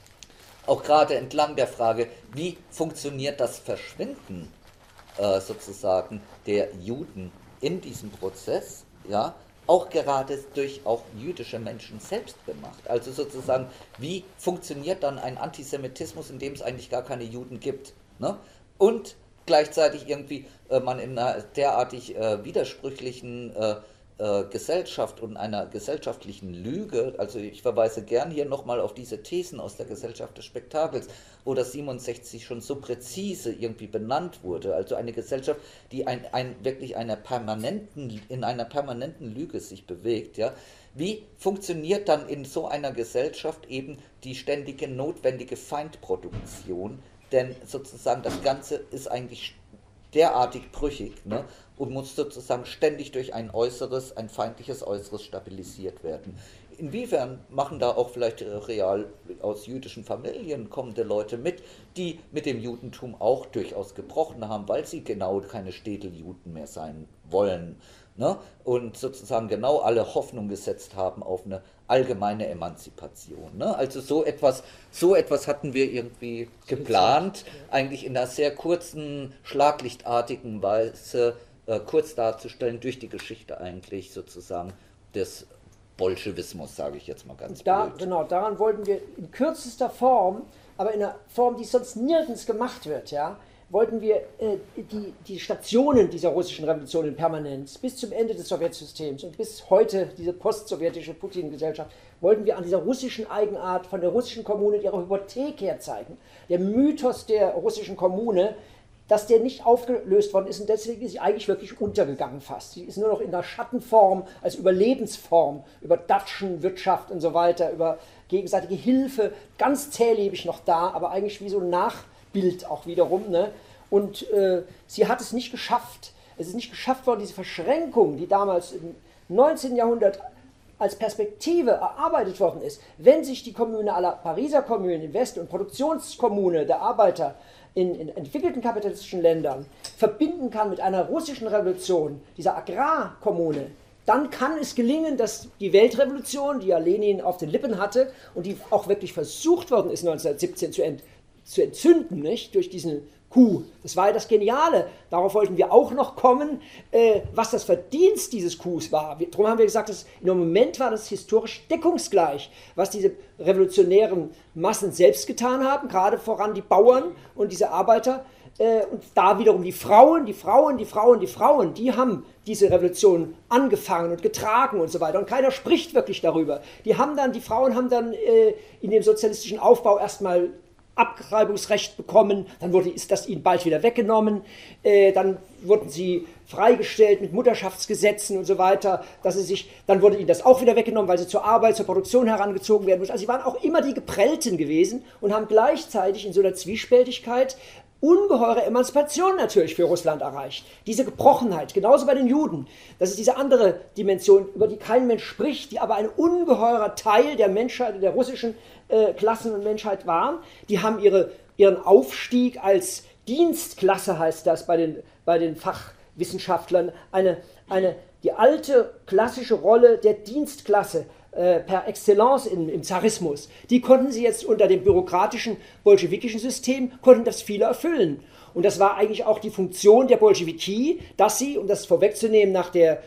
Auch gerade entlang der Frage, wie funktioniert das Verschwinden äh, sozusagen der Juden in diesem Prozess, ja, auch gerade durch auch jüdische Menschen selbst gemacht. Also sozusagen, wie funktioniert dann ein Antisemitismus, in dem es eigentlich gar keine Juden gibt, ne? Und gleichzeitig irgendwie äh, man in einer derartig äh, widersprüchlichen äh, äh, Gesellschaft und einer gesellschaftlichen Lüge, also ich verweise gern hier nochmal auf diese Thesen aus der Gesellschaft des Spektakels, wo das siebenundsechzig schon so präzise irgendwie benannt wurde, also eine Gesellschaft, die ein, ein, wirklich einer permanenten, in einer permanenten Lüge sich bewegt, ja. Wie funktioniert dann in so einer Gesellschaft eben die ständige notwendige Feindproduktion? Denn sozusagen das Ganze ist eigentlich derartig brüchig, ne, und muss sozusagen ständig durch ein Äußeres, ein feindliches Äußeres stabilisiert werden. Inwiefern machen da auch vielleicht real aus jüdischen Familien kommende Leute mit, die mit dem Judentum auch durchaus gebrochen haben, weil sie genau keine Städeljuden mehr sein wollen, ne, und sozusagen genau alle Hoffnung gesetzt haben auf eine allgemeine Emanzipation. Ne? Also so etwas, so etwas hatten wir irgendwie geplant, eigentlich in einer sehr kurzen, schlaglichtartigen Weise äh, kurz darzustellen, durch die Geschichte eigentlich sozusagen des Bolschewismus, sage ich jetzt mal ganz da, blöd. Genau, daran wollten wir in kürzester Form, aber in einer Form, die sonst nirgends gemacht wird, ja, wollten wir äh, die, die Stationen dieser russischen Revolution in Permanenz bis zum Ende des Sowjetsystems und bis heute diese post-sowjetische Putin-Gesellschaft, wollten wir an dieser russischen Eigenart von der russischen Kommune ihrer Hypothek her zeigen. Der Mythos der russischen Kommune, dass der nicht aufgelöst worden ist und deswegen ist sie eigentlich wirklich untergegangen fast. Sie ist nur noch in der Schattenform, als Überlebensform, über Datschenwirtschaft und so weiter, über gegenseitige Hilfe, ganz zählebig noch da, aber eigentlich wie so ein Nachbild auch wiederum. Ne? Und äh, sie hat es nicht geschafft. Es ist nicht geschafft worden, diese Verschränkung, die damals im neunzehnten Jahrhundert als Perspektive erarbeitet worden ist, wenn sich die Kommune aller Pariser Kommunen im Westen und Produktionskommune der Arbeiter in, in entwickelten kapitalistischen Ländern verbinden kann mit einer russischen Revolution, dieser Agrarkommune, dann kann es gelingen, dass die Weltrevolution, die ja Lenin auf den Lippen hatte und die auch wirklich versucht worden ist neunzehnhundertsiebzehn zu, ent, zu entzünden, nicht, durch diesen Coup. Das war ja das Geniale. Darauf wollten wir auch noch kommen, äh, was das Verdienst dieses Coups war. Wir, darum haben wir gesagt, dass in einem Moment war das historisch deckungsgleich, was diese revolutionären Massen selbst getan haben, gerade voran die Bauern und diese Arbeiter. Äh, und da wiederum die Frauen, die Frauen, die Frauen, die Frauen, die haben diese Revolution angefangen und getragen und so weiter. Und keiner spricht wirklich darüber. Die haben dann, die Frauen haben dann äh, in dem sozialistischen Aufbau erstmal Abtreibungsrecht bekommen, dann wurde, ist das ihnen bald wieder weggenommen, äh, dann wurden sie freigestellt mit Mutterschaftsgesetzen und so weiter, dass sie sich, dann wurde ihnen das auch wieder weggenommen, weil sie zur Arbeit, zur Produktion herangezogen werden mussten. Also sie waren auch immer die Geprellten gewesen und haben gleichzeitig in so einer Zwiespältigkeit ungeheure Emanzipation natürlich für Russland erreicht. Diese Gebrochenheit, genauso bei den Juden. Das ist diese andere Dimension, über die kein Mensch spricht, die aber ein ungeheurer Teil der Menschheit, der russischen äh, Klassen und Menschheit waren. Die haben ihre, ihren Aufstieg als Dienstklasse, heißt das bei den, bei den Fachwissenschaftlern, eine, eine, die alte klassische Rolle der Dienstklasse per Excellence im, im Zarismus, die konnten sie jetzt unter dem bürokratischen bolschewikischen System, konnten das viele erfüllen. Und das war eigentlich auch die Funktion der Bolschewiki, dass sie, um das vorwegzunehmen, nach der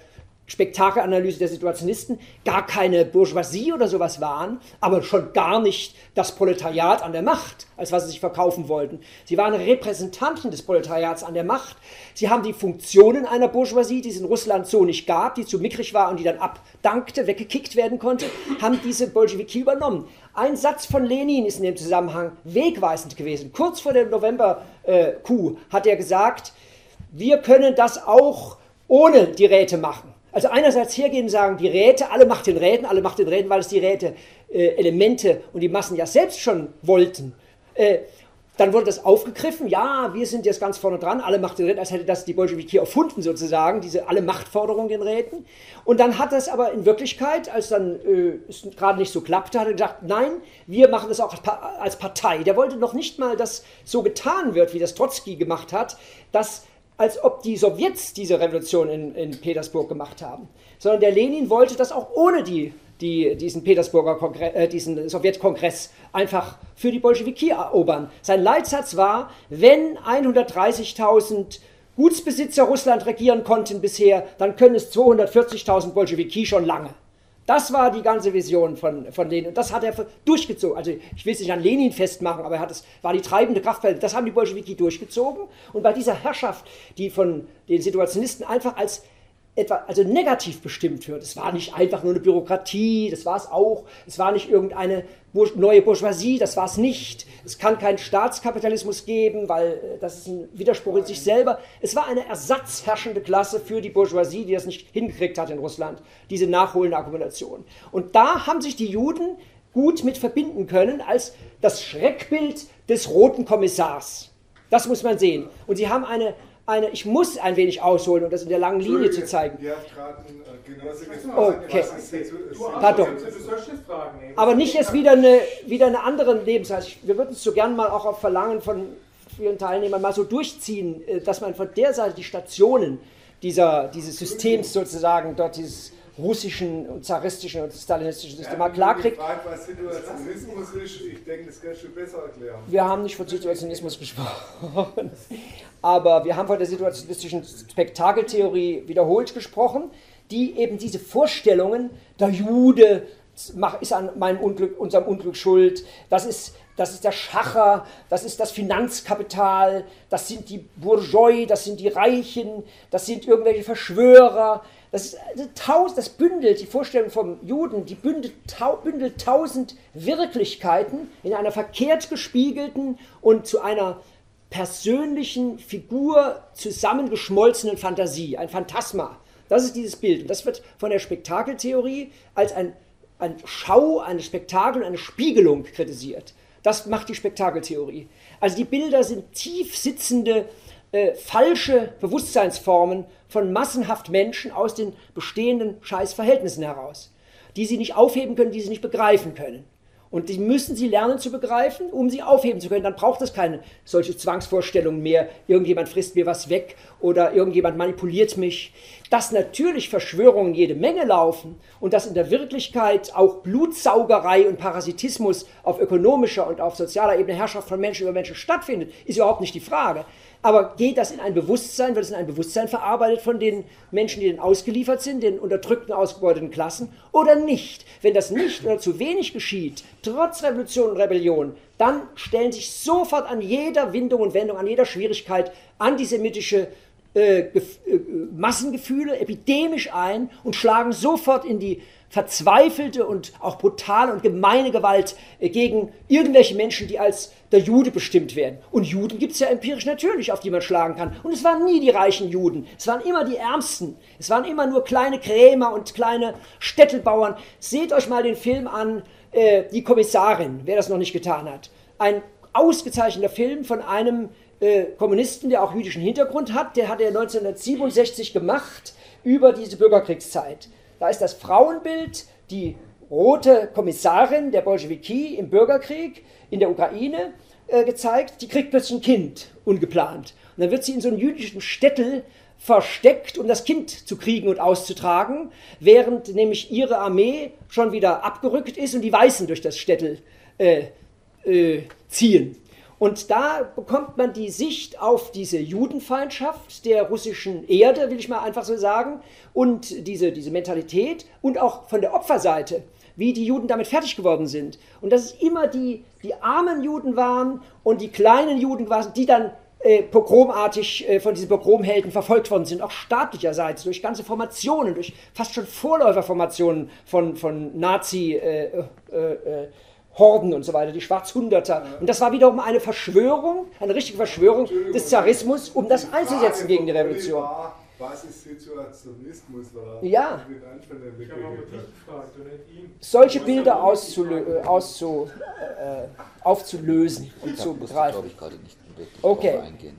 Spektakelanalyse der Situationisten, gar keine Bourgeoisie oder sowas waren, aber schon gar nicht das Proletariat an der Macht, als was sie sich verkaufen wollten. Sie waren Repräsentanten des Proletariats an der Macht. Sie haben die Funktionen einer Bourgeoisie, die es in Russland so nicht gab, die zu mickrig war und die dann abdankte, weggekickt werden konnte, haben diese Bolschewiki übernommen. Ein Satz von Lenin ist in dem Zusammenhang wegweisend gewesen. Kurz vor der November-Coup hat er gesagt, wir können das auch ohne die Räte machen. Also einerseits hergehen und sagen, die Räte, alle Macht den Räten, alle Macht den Räten, weil es die Räte äh, Elemente und die Massen ja selbst schon wollten. Äh, dann wurde das aufgegriffen, ja, wir sind jetzt ganz vorne dran, alle Macht den Räten, als hätte das die Bolschewiki erfunden sozusagen, diese alle Machtforderungen den Räten. Und dann hat das aber in Wirklichkeit, als dann äh, es gerade nicht so klappte, hat er gesagt, nein, wir machen das auch als Partei. Der wollte noch nicht mal, dass so getan wird, wie das Trotzki gemacht hat, dass als ob die Sowjets diese Revolution in, in Petersburg gemacht haben. Sondern der Lenin wollte das auch ohne die, die, diesen Petersburger Kongress, äh, diesen Sowjetkongress einfach für die Bolschewiki erobern. Sein Leitsatz war, wenn hundertdreißigtausend Gutsbesitzer Russland regieren konnten bisher, dann können es zweihundertvierzigtausend Bolschewiki schon lange. Das war die ganze Vision von, von Lenin. Und das hat er durchgezogen. Also ich will es nicht an Lenin festmachen, aber er hat es, war die treibende Kraft. Das haben die Bolschewiki durchgezogen. Und bei dieser Herrschaft, die von den Situationisten einfach als etwa, also negativ bestimmt wird. Es war nicht einfach nur eine Bürokratie, das war es auch. Es war nicht irgendeine neue Bourgeoisie, das war es nicht. Es kann keinen Staatskapitalismus geben, weil das ist ein Widerspruch in sich selber. Es war eine ersatzherrschende Klasse für die Bourgeoisie, die das nicht hingekriegt hat in Russland, diese nachholende Akkumulation. Und da haben sich die Juden gut mit verbinden können als das Schreckbild des roten Kommissars. Das muss man sehen. Und sie haben eine Eine, ich muss ein wenig ausholen, um das in der langen Linie zu zeigen. Ihr habt gerade einen äh, Genosse gefragt, Okay. was ist jetzt, Du Pardon. du sollst das fragen. ey. Aber nicht jetzt wieder eine, wieder eine andere Lebensweise. Wir würden es so gern mal auch auf Verlangen von vielen Teilnehmern mal so durchziehen, äh, dass man von der Seite die Stationen dieser, dieses Systems sozusagen, dort dieses russischen und zaristischen und stalinistischen System mal klarkriegt. gefragt, was Situationismus ist. Ich denke, das kannst du besser erklären. Wir haben nicht von Situationismus gesprochen, aber wir haben von der situationistischen Spektakeltheorie wiederholt gesprochen, die eben diese Vorstellungen, der Jude ist an meinem Unglück, unserem Unglück schuld, das ist, das ist der Schacher, das ist das Finanzkapital, das sind die Bourgeois, das sind die Reichen, das sind irgendwelche Verschwörer. Das, ist, das bündelt, die Vorstellung vom Juden, die bündelt, bündelt tausend Wirklichkeiten in einer verkehrt gespiegelten und zu einer persönlichen Figur zusammengeschmolzenen Fantasie, ein Phantasma. Das ist dieses Bild. Und das wird von der Spektakeltheorie als ein, ein Schau, eine Spektakel, eine Spiegelung kritisiert. Das macht die Spektakeltheorie. Also die Bilder sind tief sitzende, äh, falsche Bewusstseinsformen von massenhaft Menschen aus den bestehenden Scheißverhältnissen heraus, die sie nicht aufheben können, die sie nicht begreifen können. Und die müssen sie lernen zu begreifen, um sie aufheben zu können. Dann braucht es keine solche Zwangsvorstellungen mehr, irgendjemand frisst mir was weg oder irgendjemand manipuliert mich. Dass natürlich Verschwörungen jede Menge laufen und dass in der Wirklichkeit auch Blutsaugerei und Parasitismus auf ökonomischer und auf sozialer Ebene Herrschaft von Menschen über Menschen stattfindet, ist überhaupt nicht die Frage. Aber geht das in ein Bewusstsein, wird es in ein Bewusstsein verarbeitet von den Menschen, die denen ausgeliefert sind, den unterdrückten, ausgebeuteten Klassen, oder nicht? Wenn das nicht oder zu wenig geschieht, trotz Revolution und Rebellion, dann stellen sich sofort an jeder Windung und Wendung, an jeder Schwierigkeit antisemitische äh, äh, Massengefühle epidemisch ein und schlagen sofort in die verzweifelte und auch brutale und gemeine Gewalt äh, gegen irgendwelche Menschen, die als der Jude bestimmt werden. Und Juden gibt es ja empirisch natürlich, auf die man schlagen kann. Und es waren nie die reichen Juden, es waren immer die Ärmsten. Es waren immer nur kleine Krämer und kleine Städtelbauern. Seht euch mal den Film an, äh, Die Kommissarin, wer das noch nicht getan hat. Ein ausgezeichneter Film von einem äh, Kommunisten, der auch jüdischen Hintergrund hat. Der hat er neunzehnhundertsiebenundsechzig gemacht über diese Bürgerkriegszeit. Da ist das Frauenbild, die rote Kommissarin der Bolschewiki im Bürgerkrieg in der Ukraine äh, gezeigt, die kriegt plötzlich ein Kind, ungeplant. Und dann wird sie in so einem jüdischen Städtel versteckt, um das Kind zu kriegen und auszutragen, während nämlich ihre Armee schon wieder abgerückt ist und die Weißen durch das Städtel äh, äh, ziehen. Und da bekommt man die Sicht auf diese Judenfeindschaft der russischen Erde, will ich mal einfach so sagen, und diese, diese Mentalität und auch von der Opferseite, wie die Juden damit fertig geworden sind. Und dass es immer die, die armen Juden waren und die kleinen Juden waren, die dann äh, pogromartig äh, von diesen Pogromhelden verfolgt worden sind, auch staatlicherseits, durch ganze Formationen, durch fast schon Vorläuferformationen von, von Nazi äh, äh, äh, Horden und so weiter, die Schwarzhunderter. Und das war wiederum eine Verschwörung, eine richtige Verschwörung des Zarismus, um das einzusetzen gegen die Revolution. War, was ist Situationismus? Ja. Ich habe aber dich gefragt und nicht ihn. Solche Bilder auszulö auszu äh, aufzulösen und Da zu musste ich, begreifen. glaube ich, gerade nicht wirklich Okay. drauf eingehen.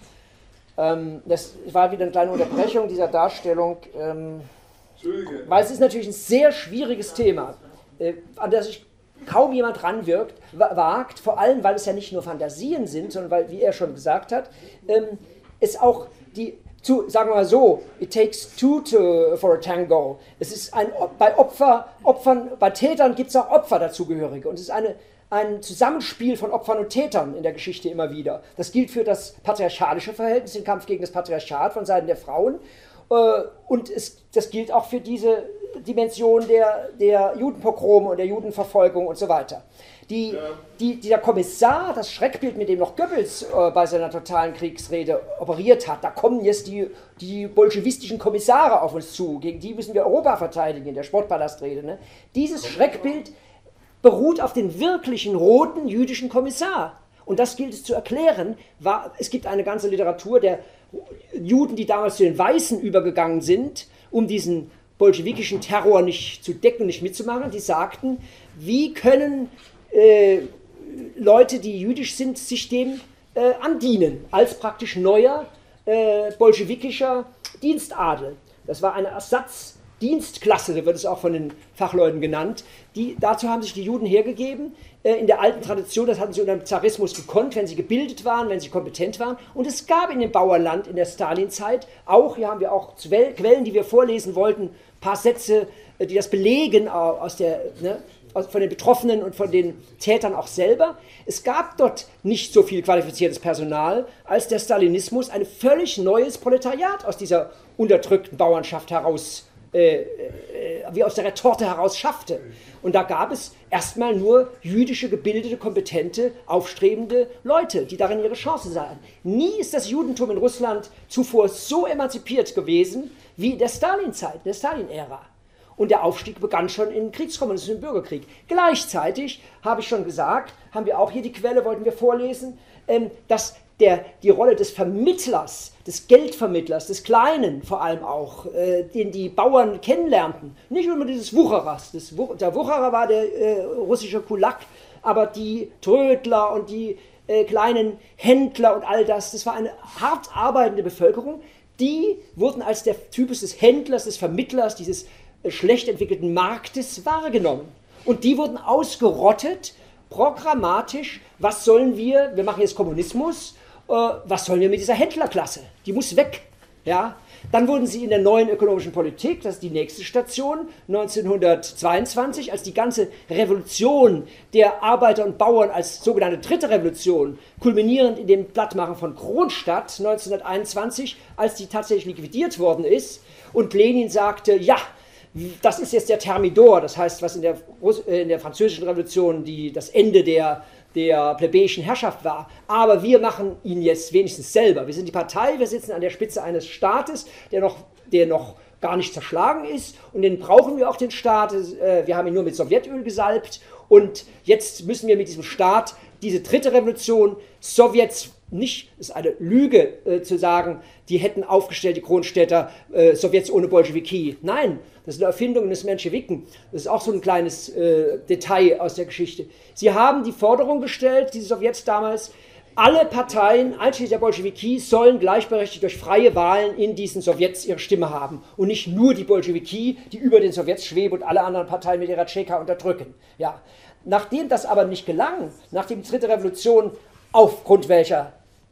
Ähm, das war wieder eine kleine Unterbrechung dieser Darstellung, ähm, Entschuldige. weil es ist natürlich ein sehr schwieriges Thema, äh, an das sich kaum jemand ranwirkt, wa wagt, vor allem, weil es ja nicht nur Fantasien sind, sondern weil, wie er schon gesagt hat, ähm, es auch die, zu, sagen wir mal so, it takes two to, for a tango. Es ist ein, bei Opfer, Opfern, bei Tätern gibt es auch Opfer dazugehörige und es ist eine, ein Zusammenspiel von Opfern und Tätern in der Geschichte immer wieder. Das gilt für das patriarchalische Verhältnis, den Kampf gegen das Patriarchat von Seiten der Frauen, äh, und es, das gilt auch für diese Dimension der, der Judenpogrome und der Judenverfolgung und so weiter. Die, die, dieser Kommissar, das Schreckbild, mit dem noch Goebbels äh, bei seiner totalen Kriegsrede operiert hat, da kommen jetzt die, die bolschewistischen Kommissare auf uns zu, gegen die müssen wir Europa verteidigen, in der Sportpalastrede. Ne? Dieses Schreckbild beruht auf den wirklichen roten jüdischen Kommissar. Und das gilt es zu erklären. War, es gibt eine ganze Literatur der Juden, die damals zu den Weißen übergegangen sind, um diesen bolschewikischen Terror nicht zu decken, nicht mitzumachen. Die sagten, wie können äh, Leute, die jüdisch sind, sich dem äh, andienen, als praktisch neuer äh, bolschewikischer Dienstadel. Das war eine Ersatzdienstklasse, so wird es auch von den Fachleuten genannt. Die, dazu haben sich die Juden hergegeben, äh, in der alten Tradition, das hatten sie unter dem Zarismus gekonnt, wenn sie gebildet waren, wenn sie kompetent waren. Und es gab in dem Bauerland in der Stalinzeit auch, hier haben wir auch Quellen, die wir vorlesen wollten, ein paar Sätze, die das belegen aus der, ne, von den Betroffenen und von den Tätern auch selber. Es gab dort nicht so viel qualifiziertes Personal, als der Stalinismus ein völlig neues Proletariat aus dieser unterdrückten Bauernschaft heraus, äh, äh, wie aus der Retorte heraus schaffte. Und da gab es erstmal nur jüdische, gebildete, kompetente, aufstrebende Leute, die darin ihre Chance sahen. Nie ist das Judentum in Russland zuvor so emanzipiert gewesen wie in der Stalinzeit, in der Stalin-Ära. Und der Aufstieg begann schon im Kriegskommunismus, im Bürgerkrieg. Gleichzeitig, habe ich schon gesagt, haben wir auch hier die Quelle, wollten wir vorlesen, ähm, dass der, die Rolle des Vermittlers, des Geldvermittlers, des Kleinen vor allem auch, äh, den die Bauern kennenlernten, nicht nur dieses Wucherers, das, der Wucherer war der äh, russische Kulak, aber die Trödler und die äh, kleinen Händler und all das, das war eine hart arbeitende Bevölkerung, die wurden als der Typus des Händlers, des Vermittlers, dieses äh, schlecht entwickelten Marktes wahrgenommen. Und die wurden ausgerottet, programmatisch, was sollen wir, wir machen jetzt Kommunismus, äh, was sollen wir mit dieser Händlerklasse? Die muss weg. Ja? Dann wurden sie in der neuen ökonomischen Politik, das ist die nächste Station, neunzehnhundertzweiundzwanzig, als die ganze Revolution der Arbeiter und Bauern als sogenannte dritte Revolution, kulminierend in dem Plattmachen von Kronstadt neunzehnhunderteinundzwanzig, als die tatsächlich liquidiert worden ist und Lenin sagte, ja, das ist jetzt der Thermidor, das heißt, was in der, in der französischen Revolution die, das Ende der, der plebejischen Herrschaft war. Aber wir machen ihn jetzt wenigstens selber. Wir sind die Partei, wir sitzen an der Spitze eines Staates, der noch, der noch gar nicht zerschlagen ist. Und den brauchen wir auch, den Staat. Wir haben ihn nur mit Sowjetöl gesalbt. Und jetzt müssen wir mit diesem Staat diese dritte Revolution, Sowjets, nicht, es ist eine Lüge äh, zu sagen, die hätten aufgestellt, die Kronstädter, äh, Sowjets ohne Bolschewiki. Nein, das ist eine Erfindung des Menschewiken. Das ist auch so ein kleines äh, Detail aus der Geschichte. Sie haben die Forderung gestellt, diese Sowjets damals, alle Parteien, einschließlich der Bolschewiki, sollen gleichberechtigt durch freie Wahlen in diesen Sowjets ihre Stimme haben. Und nicht nur die Bolschewiki, die über den Sowjets schweben und alle anderen Parteien mit ihrer Tscheka unterdrücken. Ja. Nachdem das aber nicht gelang, nachdem die dritte Revolution aufgrund welcher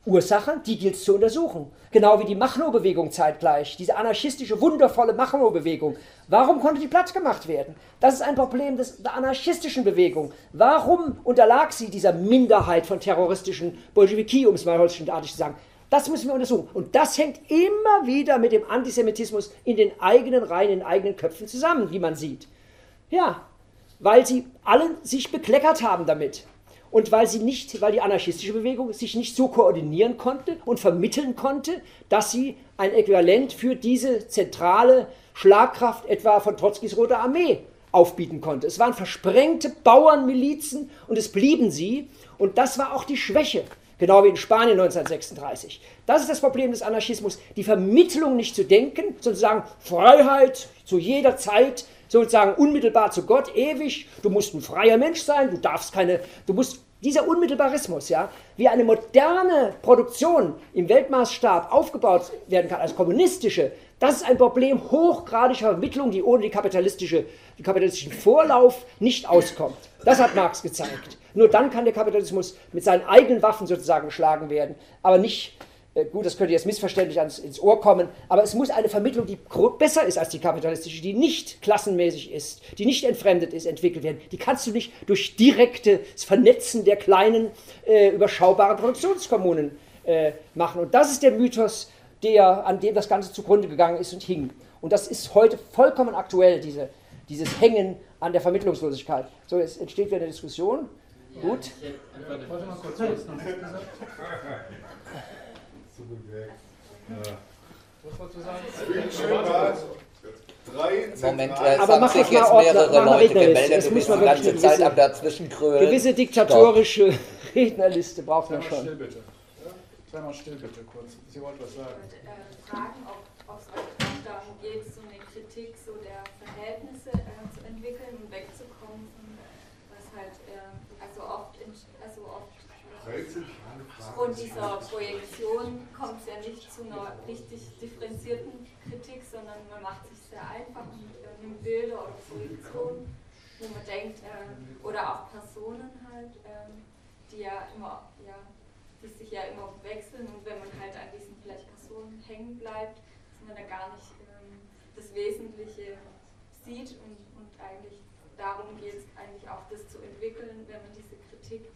Ursache, die gilt es zu untersuchen. Genau wie die Machno-Bewegung zeitgleich, diese anarchistische, wundervolle Machno-Bewegung. Warum konnte die platt gemacht werden? Das ist ein Problem des, der anarchistischen Bewegung. Warum unterlag sie dieser Minderheit von terroristischen Bolschewiki, um es mal holsteinartig zu sagen? Das müssen wir untersuchen. Und das hängt immer wieder mit dem Antisemitismus in den eigenen Reihen, in den eigenen Köpfen zusammen, wie man sieht. Ja, weil sie alle sich bekleckert haben damit. Und weil sie nicht, weil die anarchistische Bewegung sich nicht so koordinieren konnte und vermitteln konnte, dass sie ein Äquivalent für diese zentrale Schlagkraft etwa von Trotzkis Rote Armee aufbieten konnte. Es waren versprengte Bauernmilizen und es blieben sie. Und das war auch die Schwäche, genau wie in Spanien neunzehnhundertsechsunddreißig. Das ist das Problem des Anarchismus, die Vermittlung nicht zu denken, sozusagen Freiheit zu jeder Zeit, sozusagen unmittelbar zu Gott, ewig, du musst ein freier Mensch sein, du darfst keine, du musst, dieser Unmittelbarismus, ja, wie eine moderne Produktion im Weltmaßstab aufgebaut werden kann, als kommunistische, das ist ein Problem hochgradiger Vermittlung, die ohne die kapitalistische, den kapitalistischen Vorlauf nicht auskommt. Das hat Marx gezeigt. Nur dann kann der Kapitalismus mit seinen eigenen Waffen sozusagen geschlagen werden, aber nicht, äh, gut, das könnte jetzt missverständlich ans, ins Ohr kommen, aber es muss eine Vermittlung, die besser ist als die kapitalistische, die nicht klassenmäßig ist, die nicht entfremdet ist, entwickelt werden. Die kannst du nicht durch direktes Vernetzen der kleinen, äh, überschaubaren Produktionskommunen äh, machen. Und das ist der Mythos, der, an dem das Ganze zugrunde gegangen ist und hing. Und das ist heute vollkommen aktuell, diese, dieses Hängen an der Vermittlungslosigkeit. So, jetzt entsteht wieder eine Diskussion. Ja, Gut. ich hätte einfach Warte mal kurz, was noch nicht gesagt? So bewegt. Was wolltest du sagen? Ich bin schon mal drei Moment, äh, zentrale- es Aber haben mach sich doch mal jetzt Ordner, mehrere mach mal Leute Rednerliste. gemeldet, Es du muss bist man die wirklich ganze eine Zeit gewisse- am dazwischenkrölen. Gewisse diktatorische Rednerliste braucht man Sei mal schon. still bitte. Sei mal still bitte kurz. Sie wollte was sagen. Ich wollte äh, fragen, ob ob es euch auch darum geht, so eine Kritik so der Verhältnisse äh, zu entwickeln und wegzukommen von was halt äh, also oft in, also oft drei zentrale Fragen. aufgrund dieser Projektion kommt es ja nicht zu einer richtig differenzierten Kritik, sondern man macht sich sehr einfach und äh, nimmt Bilder oder Projektionen, wo man denkt, äh, oder auch Personen halt, äh, die ja immer, ja, die sich ja immer wechseln, und wenn man halt an diesen vielleicht Personen hängen bleibt, dass man da gar nicht ähm, das Wesentliche sieht, und, und eigentlich darum geht es eigentlich auch, das zu entwickeln, wenn man diese Kritik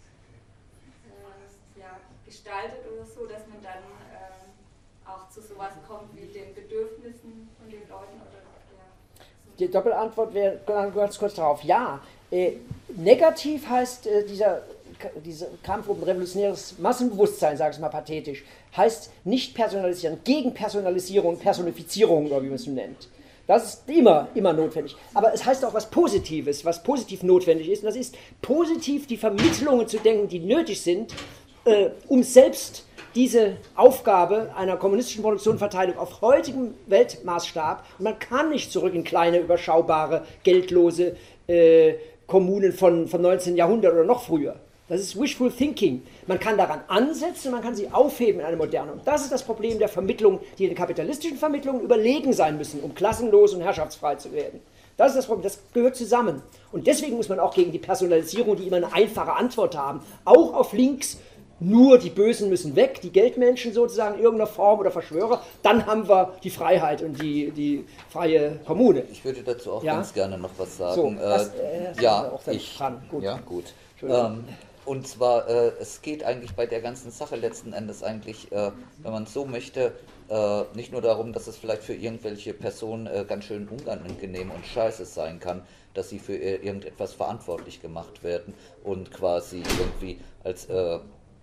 äh, ja, gestaltet oder so, dass man dann äh, auch zu sowas kommt wie den Bedürfnissen von den Leuten oder ja. So. Die Doppelantwort wäre ganz kurz darauf, ja. Äh, negativ heißt äh, dieser, dieser Kampf um revolutionäres Massenbewusstsein, sage ich mal pathetisch, heißt nicht personalisieren, gegen Personalisierung, Personifizierung oder wie man es nennt. Das ist immer, immer notwendig. Aber es heißt auch was Positives, was positiv notwendig ist. Und das ist positiv die Vermittlungen zu denken, die nötig sind, äh, um selbst diese Aufgabe einer kommunistischen Produktionverteilung auf heutigem Weltmaßstab, und man kann nicht zurück in kleine, überschaubare, geldlose äh, Kommunen von, vom neunzehnten Jahrhundert oder noch früher. Das ist wishful thinking. Man kann daran ansetzen, man kann sie aufheben in eine moderne. Und das ist das Problem der Vermittlung, die den kapitalistischen Vermittlungen überlegen sein müssen, um klassenlos und herrschaftsfrei zu werden. Das ist das Problem, das gehört zusammen. Und deswegen muss man auch gegen die Personalisierung, die immer eine einfache Antwort haben, auch auf links, nur die Bösen müssen weg, die Geldmenschen sozusagen in irgendeiner Form oder Verschwörer, dann haben wir die Freiheit und die, die freie Kommune. Ich würde dazu auch Ja? ganz gerne noch was So, sagen. das, äh, äh, ja, auch dann ich. dran. Gut. Ja, gut. Entschuldigung. Ähm, und zwar, äh, es geht eigentlich bei der ganzen Sache letzten Endes eigentlich, äh, wenn man so möchte, äh, nicht nur darum, dass es vielleicht für irgendwelche Personen äh, ganz schön unangenehm und scheiße sein kann, dass sie für äh, irgendetwas verantwortlich gemacht werden und quasi irgendwie als äh,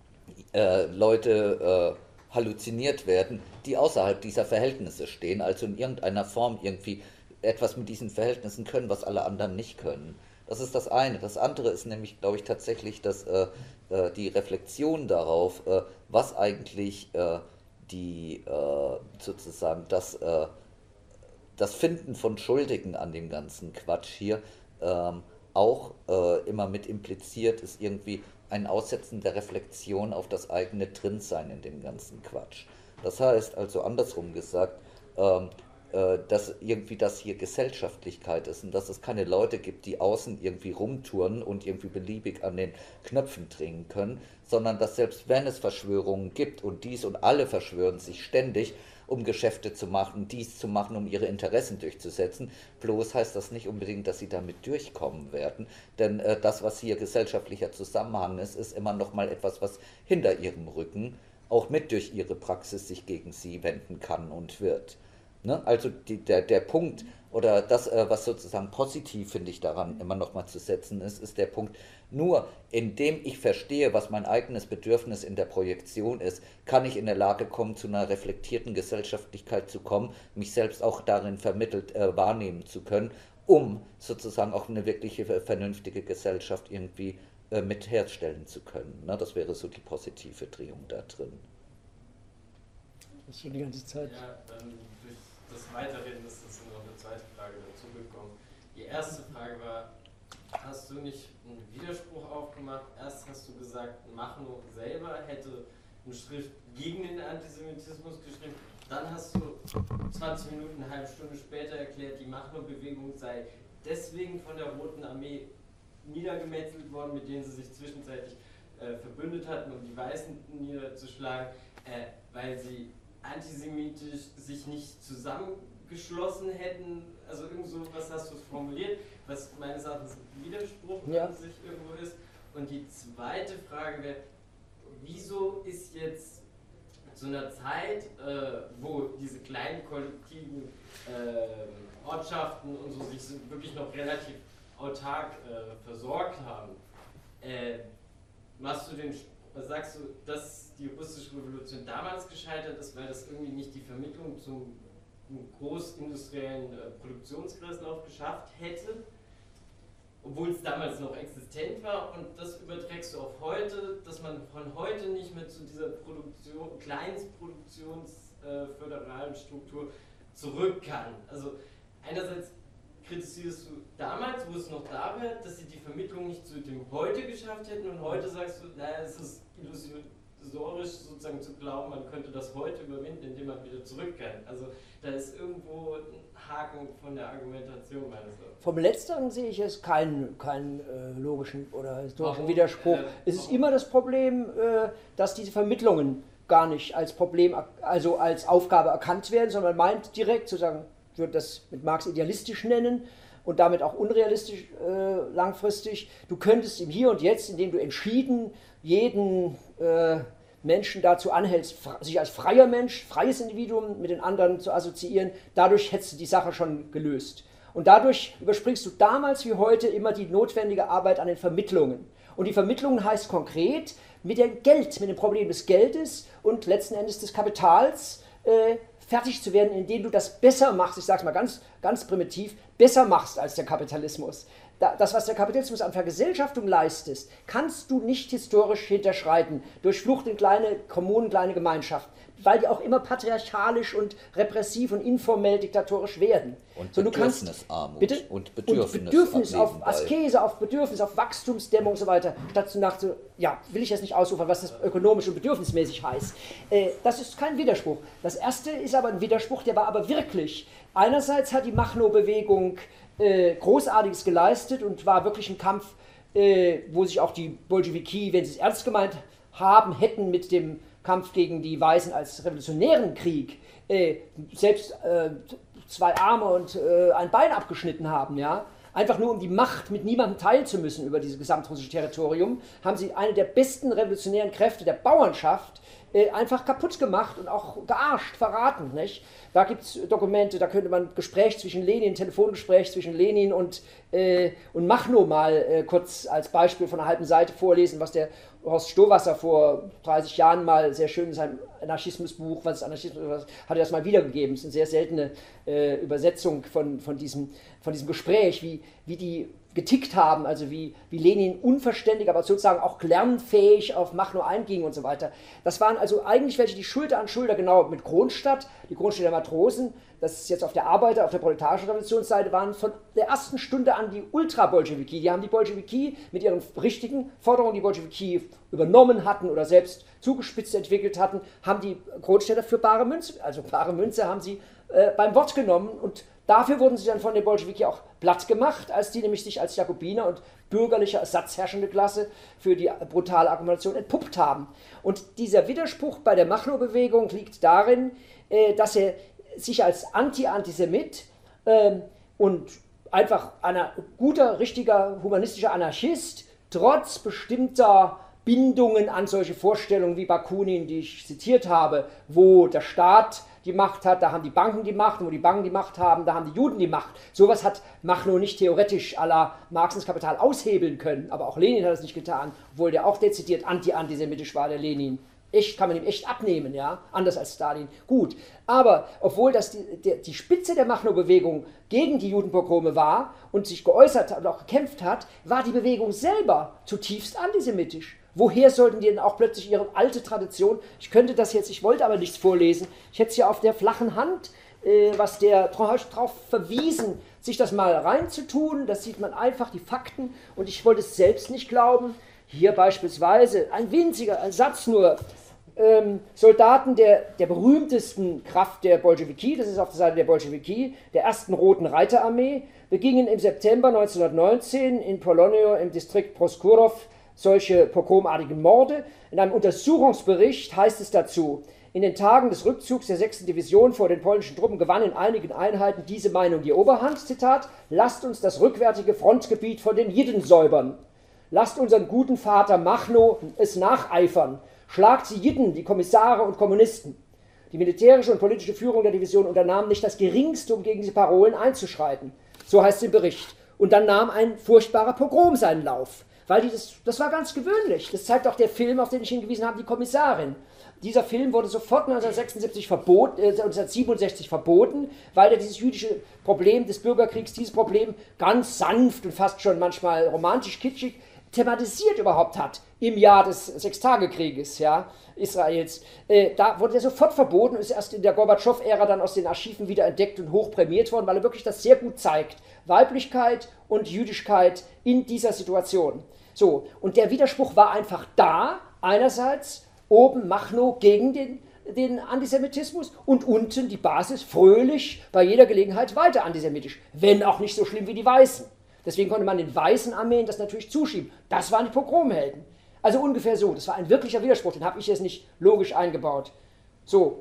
äh, Leute äh, halluziniert werden, die außerhalb dieser Verhältnisse stehen, also in irgendeiner Form irgendwie etwas mit diesen Verhältnissen können, was alle anderen nicht können. Das ist das eine. Das andere ist nämlich, glaube ich, tatsächlich dass, äh, äh, die Reflexion darauf, äh, was eigentlich äh, die äh, sozusagen das, äh, das Finden von Schuldigen an dem ganzen Quatsch hier ähm, auch äh, immer mit impliziert ist, irgendwie ein Aussetzen der Reflexion auf das eigene Drinsein in dem ganzen Quatsch. Das heißt, also andersrum gesagt, ähm, äh, dass irgendwie das hier Gesellschaftlichkeit ist und dass es keine Leute gibt, die außen irgendwie rumtouren und irgendwie beliebig an den Knöpfen drehen können, sondern dass selbst wenn es Verschwörungen gibt und dies und alle verschwören sich ständig, um Geschäfte zu machen, dies zu machen, um ihre Interessen durchzusetzen. Bloß heißt das nicht unbedingt, dass sie damit durchkommen werden, denn äh, das, was hier gesellschaftlicher Zusammenhang ist, ist immer noch mal etwas, was hinter ihrem Rücken auch mit durch ihre Praxis sich gegen sie wenden kann und wird. Ne? Also die, der, der Punkt oder das, äh, was sozusagen positiv, finde ich, daran immer noch mal zu setzen ist, ist der Punkt, nur indem ich verstehe, was mein eigenes Bedürfnis in der Projektion ist, kann ich in der Lage kommen, zu einer reflektierten Gesellschaftlichkeit zu kommen, mich selbst auch darin vermittelt äh, wahrnehmen zu können, um sozusagen auch eine wirkliche vernünftige Gesellschaft irgendwie äh, mit herstellen zu können. Ne? Das wäre so die positive Drehung da drin. Das ist schon die ganze Zeit. Ja, dann durch das Weiterreden ist jetzt noch eine zweite Frage dazugekommen. Die erste Frage war, hast du nicht einen Widerspruch aufgemacht? Erst hast du gesagt, Machno selber hätte eine Schrift gegen den Antisemitismus geschrieben. Dann hast du zwanzig Minuten, eine halbe Stunde später erklärt, die Machno-Bewegung sei deswegen von der Roten Armee niedergemetzelt worden, mit denen sie sich zwischenzeitlich äh, verbündet hatten, um die Weißen niederzuschlagen, äh, weil sie antisemitisch sich nicht zusammengeschlossen hätten. Also irgend so was hast du formuliert, was meines Erachtens ein Widerspruch ja. an sich irgendwo ist. Und die zweite Frage wäre, wieso ist jetzt zu einer Zeit, äh, wo diese kleinen kollektiven äh, Ortschaften und so sich so wirklich noch relativ autark äh, versorgt haben, äh, machst du den, sagst du, dass die russische Revolution damals gescheitert ist, weil das irgendwie nicht die Vermittlung zum großindustriellen äh, Produktionskreislauf geschafft hätte, obwohl es damals noch existent war, und das überträgst du auf heute, dass man von heute nicht mehr zu dieser Produktion, Kleinstproduktionsföderalen äh, Struktur zurück kann. Also einerseits kritisierst du damals, wo es noch da war, dass sie die Vermittlung nicht zu dem Heute geschafft hätten, und heute sagst du, naja, es ist illusorisch sozusagen zu glauben, man könnte das heute überwinden, indem man wieder zurück kann. Also da ist irgendwo ein Haken von der Argumentation meines Erachtens. Vom Letzteren sehe ich jetzt keinen, keinen äh, logischen oder historischen Warum? Widerspruch. Äh, es ist warum? immer das Problem, äh, dass diese Vermittlungen gar nicht als Problem, also als Aufgabe erkannt werden, sondern man meint direkt zu sagen, ich würde das mit Marx idealistisch nennen und damit auch unrealistisch äh, langfristig. Du könntest im Hier und Jetzt, indem du entschieden jeden äh, Menschen dazu anhältst, sich als freier Mensch, freies Individuum mit den anderen zu assoziieren, dadurch hättest du die Sache schon gelöst. Und dadurch überspringst du damals wie heute immer die notwendige Arbeit an den Vermittlungen. Und die Vermittlungen heißt konkret, mit dem Geld, mit dem Problem des Geldes und letzten Endes des Kapitals äh, fertig zu werden, indem du das besser machst, ich sage es mal ganz, ganz primitiv, besser machst als der Kapitalismus. Das, was der Kapitalismus an Vergesellschaftung leistet, kannst du nicht historisch hinterschreiten, durch Flucht in kleine Kommunen, kleine Gemeinschaften, weil die auch immer patriarchalisch und repressiv und informell diktatorisch werden. Und so, Bedürfnisarmut. Bitte? Und Bedürfnis, und Bedürfnis auf nebenbei. Askese, auf Bedürfnis, auf Wachstumsdämmung und so weiter, statt zu nach, ja, will ich jetzt nicht ausufern, was das ökonomisch und bedürfnismäßig heißt. Äh, das ist kein Widerspruch. Das erste ist aber ein Widerspruch, der war aber wirklich. Einerseits hat die Machno-Bewegung äh, Großartiges geleistet und war wirklich ein Kampf, äh, wo sich auch die Bolschewiki, wenn sie es ernst gemeint haben, hätten mit dem Kampf gegen die Weißen als revolutionären Krieg, äh, selbst äh, zwei Arme und äh, ein Bein abgeschnitten haben, ja, einfach nur um die Macht mit niemandem teilen zu müssen über dieses gesamtrussische Territorium, haben sie eine der besten revolutionären Kräfte der Bauernschaft äh, einfach kaputt gemacht und auch gearscht, verraten, nicht? Da gibt es Dokumente, da könnte man Gespräch zwischen Lenin, Telefongespräch zwischen Lenin und, äh, und Machno mal äh, kurz als Beispiel von einer halben Seite vorlesen, was der Horst Stowasser vor dreißig Jahren mal sehr schön in seinem Anarchismusbuch, was ist Anarchismus, was, hat er das mal wiedergegeben. Es ist eine sehr seltene äh, Übersetzung von, von, diesem, von diesem Gespräch, wie, wie die getickt haben, also wie, wie Lenin unverständlich, aber sozusagen auch lernfähig auf Machno einging und so weiter. Das waren also eigentlich welche, die Schulter an Schulter, genau mit Kronstadt, die Kronstädter Matrosen, das ist jetzt auf der Arbeiter-, auf der proletarischen Revolutionsseite, waren von der ersten Stunde an die Ultra-Bolschewiki. Die haben die Bolschewiki mit ihren richtigen Forderungen, die Bolschewiki übernommen hatten oder selbst zugespitzt entwickelt hatten, haben die Kronstädter für bare Münze, also bare Münze haben sie äh, beim Wort genommen und dafür wurden sie dann von den Bolschewiki auch platt gemacht, als die nämlich sich als Jakobiner und bürgerliche ersatzherrschende Klasse für die brutale Akkumulation entpuppt haben. Und dieser Widerspruch bei der Machno-Bewegung liegt darin, äh, dass er sich als Anti-Antisemit äh, und einfach ein guter, richtiger, humanistischer Anarchist trotz bestimmter Bindungen an solche Vorstellungen wie Bakunin, die ich zitiert habe, wo der Staat die Macht hat, da haben die Banken die Macht, und wo die Banken die Macht haben, da haben die Juden die Macht. Sowas hat Machno nicht theoretisch à la Marx ins Kapital aushebeln können, aber auch Lenin hat es nicht getan, obwohl der auch dezidiert anti-antisemitisch war, der Lenin. Echt, kann man ihm echt abnehmen, ja, anders als Stalin. Gut, aber obwohl das die, die, die Spitze der Machno-Bewegung gegen die Judenpogrome war und sich geäußert hat und auch gekämpft hat, war die Bewegung selber zutiefst antisemitisch. Woher sollten die denn auch plötzlich ihre alte Tradition, ich könnte das jetzt, ich wollte aber nichts vorlesen, ich hätte es hier auf der flachen Hand, äh, was der darauf verwiesen, sich das mal reinzutun, das sieht man einfach, die Fakten, und ich wollte es selbst nicht glauben. Hier beispielsweise ein winziger ein Satz nur, ähm, Soldaten der, der berühmtesten Kraft der Bolschewiki, das ist auf der Seite der Bolschewiki, der ersten Roten Reiterarmee, begingen im September neunzehnhundertneunzehn in Polonio im Distrikt Proskurov solche pogromartigen Morde. In einem Untersuchungsbericht heißt es dazu, in den Tagen des Rückzugs der sechsten Division vor den polnischen Truppen gewann in einigen Einheiten diese Meinung die Oberhand, Zitat, lasst uns das rückwärtige Frontgebiet von den Jiden säubern. Lasst unseren guten Vater Machno es nacheifern. Schlagt sie Jiden, die Kommissare und Kommunisten. Die militärische und politische Führung der Division unternahm nicht das Geringste, um gegen diese Parolen einzuschreiten. So heißt es im Bericht. Und dann nahm ein furchtbarer Pogrom seinen Lauf. Weil die das, das war ganz gewöhnlich. Das zeigt auch der Film, auf den ich hingewiesen habe, die Kommissarin. Dieser Film wurde sofort neunzehnhundertsechsundsiebzig verboten, äh, neunzehnhundertsiebenundsechzig verboten, weil er dieses jüdische Problem des Bürgerkriegs, dieses Problem ganz sanft und fast schon manchmal romantisch kitschig thematisiert überhaupt hat im Jahr des Sechstagekrieges, ja, Israels. Äh, da wurde er sofort verboten und ist erst in der Gorbatschow-Ära dann aus den Archiven wieder entdeckt und hoch prämiert worden, weil er wirklich das sehr gut zeigt. Weiblichkeit und Jüdischkeit in dieser Situation. So, und der Widerspruch war einfach da, einerseits oben Machno gegen den, den Antisemitismus und unten die Basis fröhlich bei jeder Gelegenheit weiter antisemitisch, wenn auch nicht so schlimm wie die Weißen. Deswegen konnte man den weißen Armeen das natürlich zuschieben. Das waren die Pogromhelden. Also ungefähr so, das war ein wirklicher Widerspruch, den habe ich jetzt nicht logisch eingebaut. So.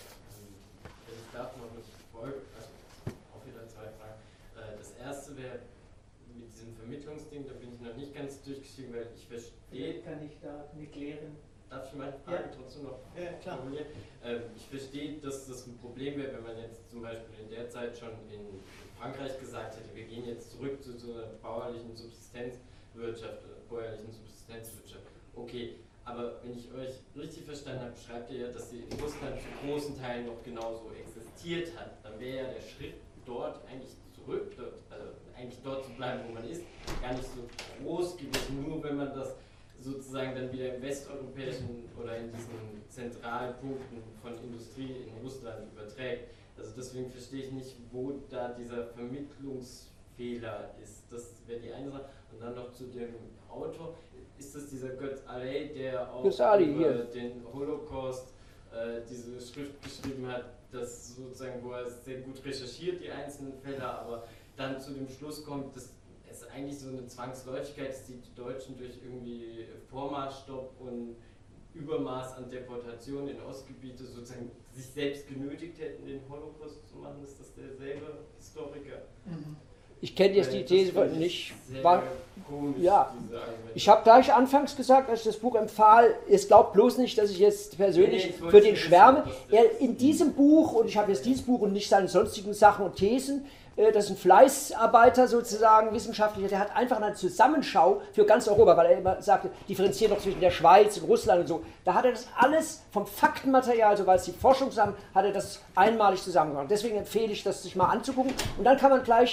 Ich darf noch eine Folge, also auch wieder zwei Fragen. Das erste wäre mit diesem Vermittlungsding, da bin ich noch nicht ganz durchgestiegen, weil ich verstehe. Kann ich da nicht klären? Darf ich meine Frage ja. trotzdem noch ja, klar. formulieren? Ich verstehe, dass das ein Problem wäre, wenn man jetzt zum Beispiel in der Zeit schon in Frankreich gesagt hätte, wir gehen jetzt zurück zu so einer bauerlichen Subsistenzwirtschaft, bäuerlichen Subsistenzwirtschaft. Okay, aber wenn ich euch richtig verstanden habe, schreibt ihr ja, dass sie in Russland zu großen Teilen noch genauso existiert hat. Dann wäre ja der Schritt dort eigentlich zurück, dort, also eigentlich dort zu bleiben, wo man ist, gar nicht so groß gewesen, nur wenn man das sozusagen dann wieder im westeuropäischen oder in diesen zentralen Punkten von Industrie in Russland überträgt. Also deswegen verstehe ich nicht, wo da dieser Vermittlungsfehler ist. Das wäre die eine Sache. Und dann noch zu dem Autor. Ist das dieser Götz Aley, der auch Ali, über hier. den Holocaust äh, diese Schrift geschrieben hat, das sozusagen, wo er sehr gut recherchiert, die einzelnen Fälle, aber dann zu dem Schluss kommt, dass es eigentlich so eine Zwangsläufigkeit ist, die Deutschen durch irgendwie Vormarschstopp und Übermaß an Deportation in Ostgebiete sozusagen sich selbst genötigt hätten, den Holocaust zu machen. Ist das derselbe Historiker? Mhm. Ich kenne jetzt die These nicht. War, komisch, ja. Ich habe gleich anfangs gesagt, als ich das Buch empfahl, es glaubt bloß nicht, dass ich jetzt persönlich nee, ich für den schwärme. Er in diesem Buch, und ich habe jetzt dieses Buch und nicht seine sonstigen Sachen und Thesen, das ist ein Fleißarbeiter sozusagen, Wissenschaftlicher, der hat einfach eine Zusammenschau für ganz Europa, weil er immer sagte, differenziert noch zwischen der Schweiz und Russland und so. Da hat er das alles vom Faktenmaterial, so weil es die Forschung zusammen, hat er das einmalig zusammengebracht. Deswegen empfehle ich, das sich mal anzugucken. Und dann kann man gleich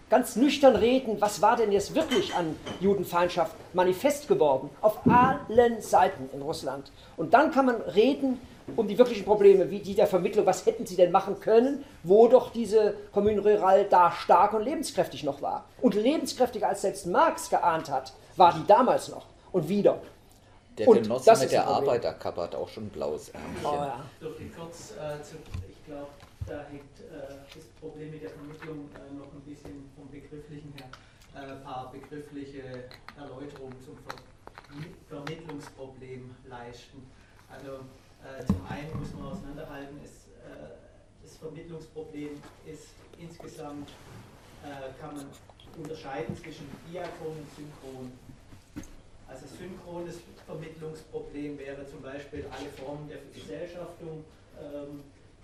ganz nüchtern reden, was war denn jetzt wirklich an Judenfeindschaft manifest geworden, auf allen Seiten in Russland. Und dann kann man reden um die wirklichen Probleme, wie die der Vermittlung, was hätten sie denn machen können, wo doch diese Commune Rurale da stark und lebenskräftig noch war. Und lebenskräftiger als selbst Marx geahnt hat, war die damals noch und wieder. Der und Genosse das mit ist der ein Problem. Arbeiterkappe hat auch schon ein blaues Ärmchen. Oh, ja. Durch die Kurz, äh, zu, ich glaube, da hängt äh, das Problem mit der Vermittlung äh, noch ein bisschen vom Begrifflichen her. Ein äh, paar begriffliche Erläuterungen zum Ver Vermittlungsproblem leisten. Also äh, zum einen muss man auseinanderhalten, ist, äh, das Vermittlungsproblem ist insgesamt, äh, kann man unterscheiden zwischen diachron und synchron. Also synchrones Vermittlungsproblem wäre zum Beispiel alle Formen der Vergesellschaftung, ähm,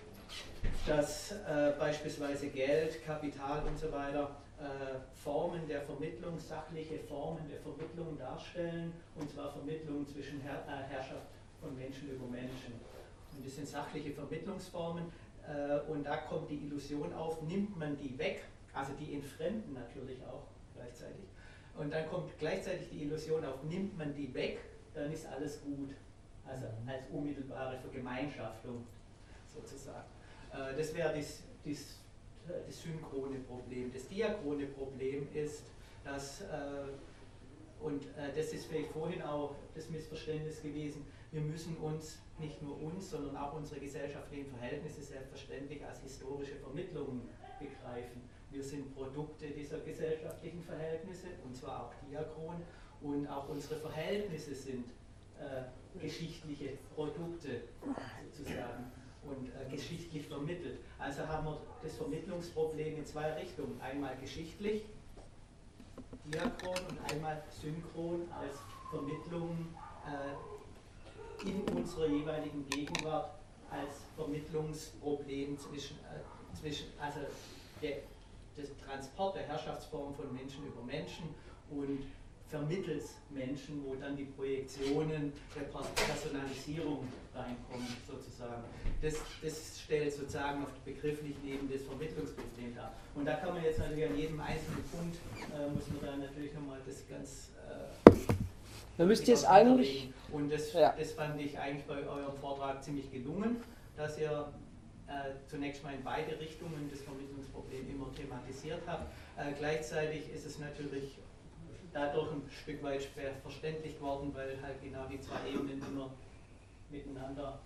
dass äh, beispielsweise Geld, Kapital und so weiter äh, Formen der Vermittlung, sachliche Formen der Vermittlung darstellen, und zwar Vermittlung zwischen Herr, äh, Herrschaft von Menschen über Menschen. Und das sind sachliche Vermittlungsformen, äh, und da kommt die Illusion auf, nimmt man die weg, also die entfremden natürlich auch gleichzeitig, und dann kommt gleichzeitig die Illusion auf, nimmt man die weg, dann ist alles gut, also als unmittelbare Vergemeinschaftung sozusagen. Äh, das wäre das, das, das synchrone Problem. Das diachrone Problem ist, dass, äh, und äh, das ist vielleicht vorhin auch das Missverständnis gewesen, wir müssen uns, nicht nur uns, sondern auch unsere gesellschaftlichen Verhältnisse selbstverständlich als historische Vermittlungen begreifen. Wir sind Produkte dieser gesellschaftlichen Verhältnisse, und zwar auch diachron, und auch unsere Verhältnisse sind äh, geschichtliche Produkte sozusagen und äh, geschichtlich vermittelt. Also haben wir das Vermittlungsproblem in zwei Richtungen. Einmal geschichtlich, diachron, und einmal synchron als Vermittlung äh, in unserer jeweiligen Gegenwart als Vermittlungsproblem zwischen, äh, zwischen also der, des Transport der Herrschaftsform von Menschen über Menschen und vermittels Menschen, wo dann die Projektionen der Personalisierung reinkommen sozusagen. Das, das stellt sozusagen auf begrifflich neben das Vermittlungsproblem dar. Und da kann man jetzt natürlich an jedem einzelnen Punkt, äh, muss man dann natürlich nochmal das ganz... Äh, Man müsste jetzt eigentlich... Und das, ja. das fand ich eigentlich bei eurem Vortrag ziemlich gelungen, dass ihr äh, zunächst mal in beide Richtungen das Vermittlungsproblem immer thematisiert habt. Äh, gleichzeitig ist es natürlich dadurch ein Stück weit schwer verständlich geworden, weil halt genau die zwei Ebenen immer miteinander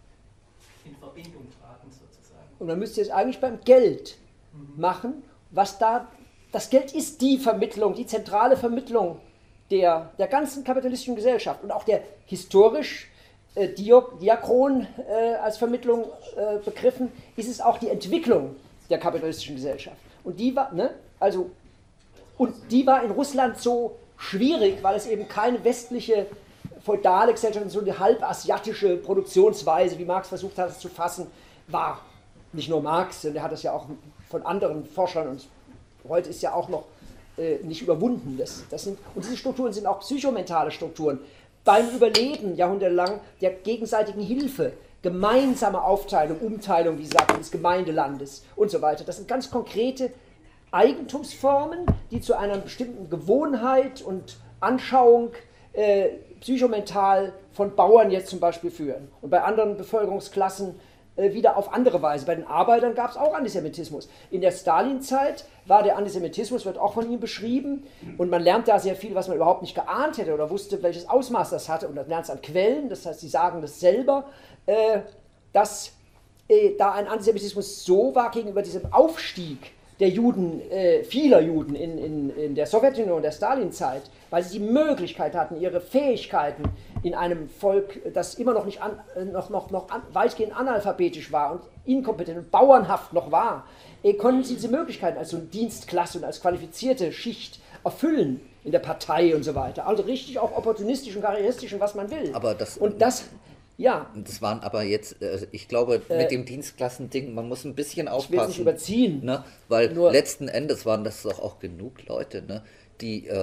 in Verbindung traten sozusagen. Und man müsste jetzt eigentlich beim Geld Mhm. machen, was da, das Geld ist die Vermittlung, die zentrale Vermittlung der, der ganzen kapitalistischen Gesellschaft und auch der historisch äh, diachron äh, als Vermittlung äh, begriffen, ist es auch die Entwicklung der kapitalistischen Gesellschaft. Und die war, ne, also, und die war in Russland so schwierig, weil es eben keine westliche feudale Gesellschaft, so eine halbasiatische Produktionsweise, wie Marx versucht hat, es zu fassen, war. Nicht nur Marx, der hat das ja auch von anderen Forschern, und heute ist ja auch noch äh, nicht überwunden. Das, das sind, und diese Strukturen sind auch psychomentale Strukturen. Beim Überleben jahrhundertelang der gegenseitigen Hilfe, gemeinsame Aufteilung, Umteilung, wie gesagt, des Gemeindelandes und so weiter. Das sind ganz konkrete Eigentumsformen, die zu einer bestimmten Gewohnheit und Anschauung äh, psychomental von Bauern jetzt zum Beispiel führen. Und bei anderen Bevölkerungsklassen äh, wieder auf andere Weise. Bei den Arbeitern gab es auch Antisemitismus. In der Stalin-Zeit war der Antisemitismus, wird auch von ihm beschrieben, und man lernt da sehr viel, was man überhaupt nicht geahnt hätte oder wusste, welches Ausmaß das hatte, und das lernt es an Quellen, das heißt, sie sagen das selber, äh, dass äh, da ein Antisemitismus so war gegenüber diesem Aufstieg der Juden, äh, vieler Juden in, in, in der Sowjetunion und der Stalin-Zeit, weil sie die Möglichkeit hatten, ihre Fähigkeiten in einem Volk, das immer noch nicht an, noch, noch, noch an, weitgehend analphabetisch war und inkompetent und bauernhaft noch war, äh, konnten sie diese Möglichkeiten als so eine Dienstklasse und als qualifizierte Schicht erfüllen in der Partei und so weiter. Also richtig auch opportunistisch und karrieristisch und was man will. Aber das, und das Ja. Das waren aber jetzt, ich glaube, äh, mit dem Dienstklassending, man muss ein bisschen aufpassen. Ich will es nicht überziehen. Ne? Weil Nur letzten Endes waren das doch auch genug Leute, ne? die äh,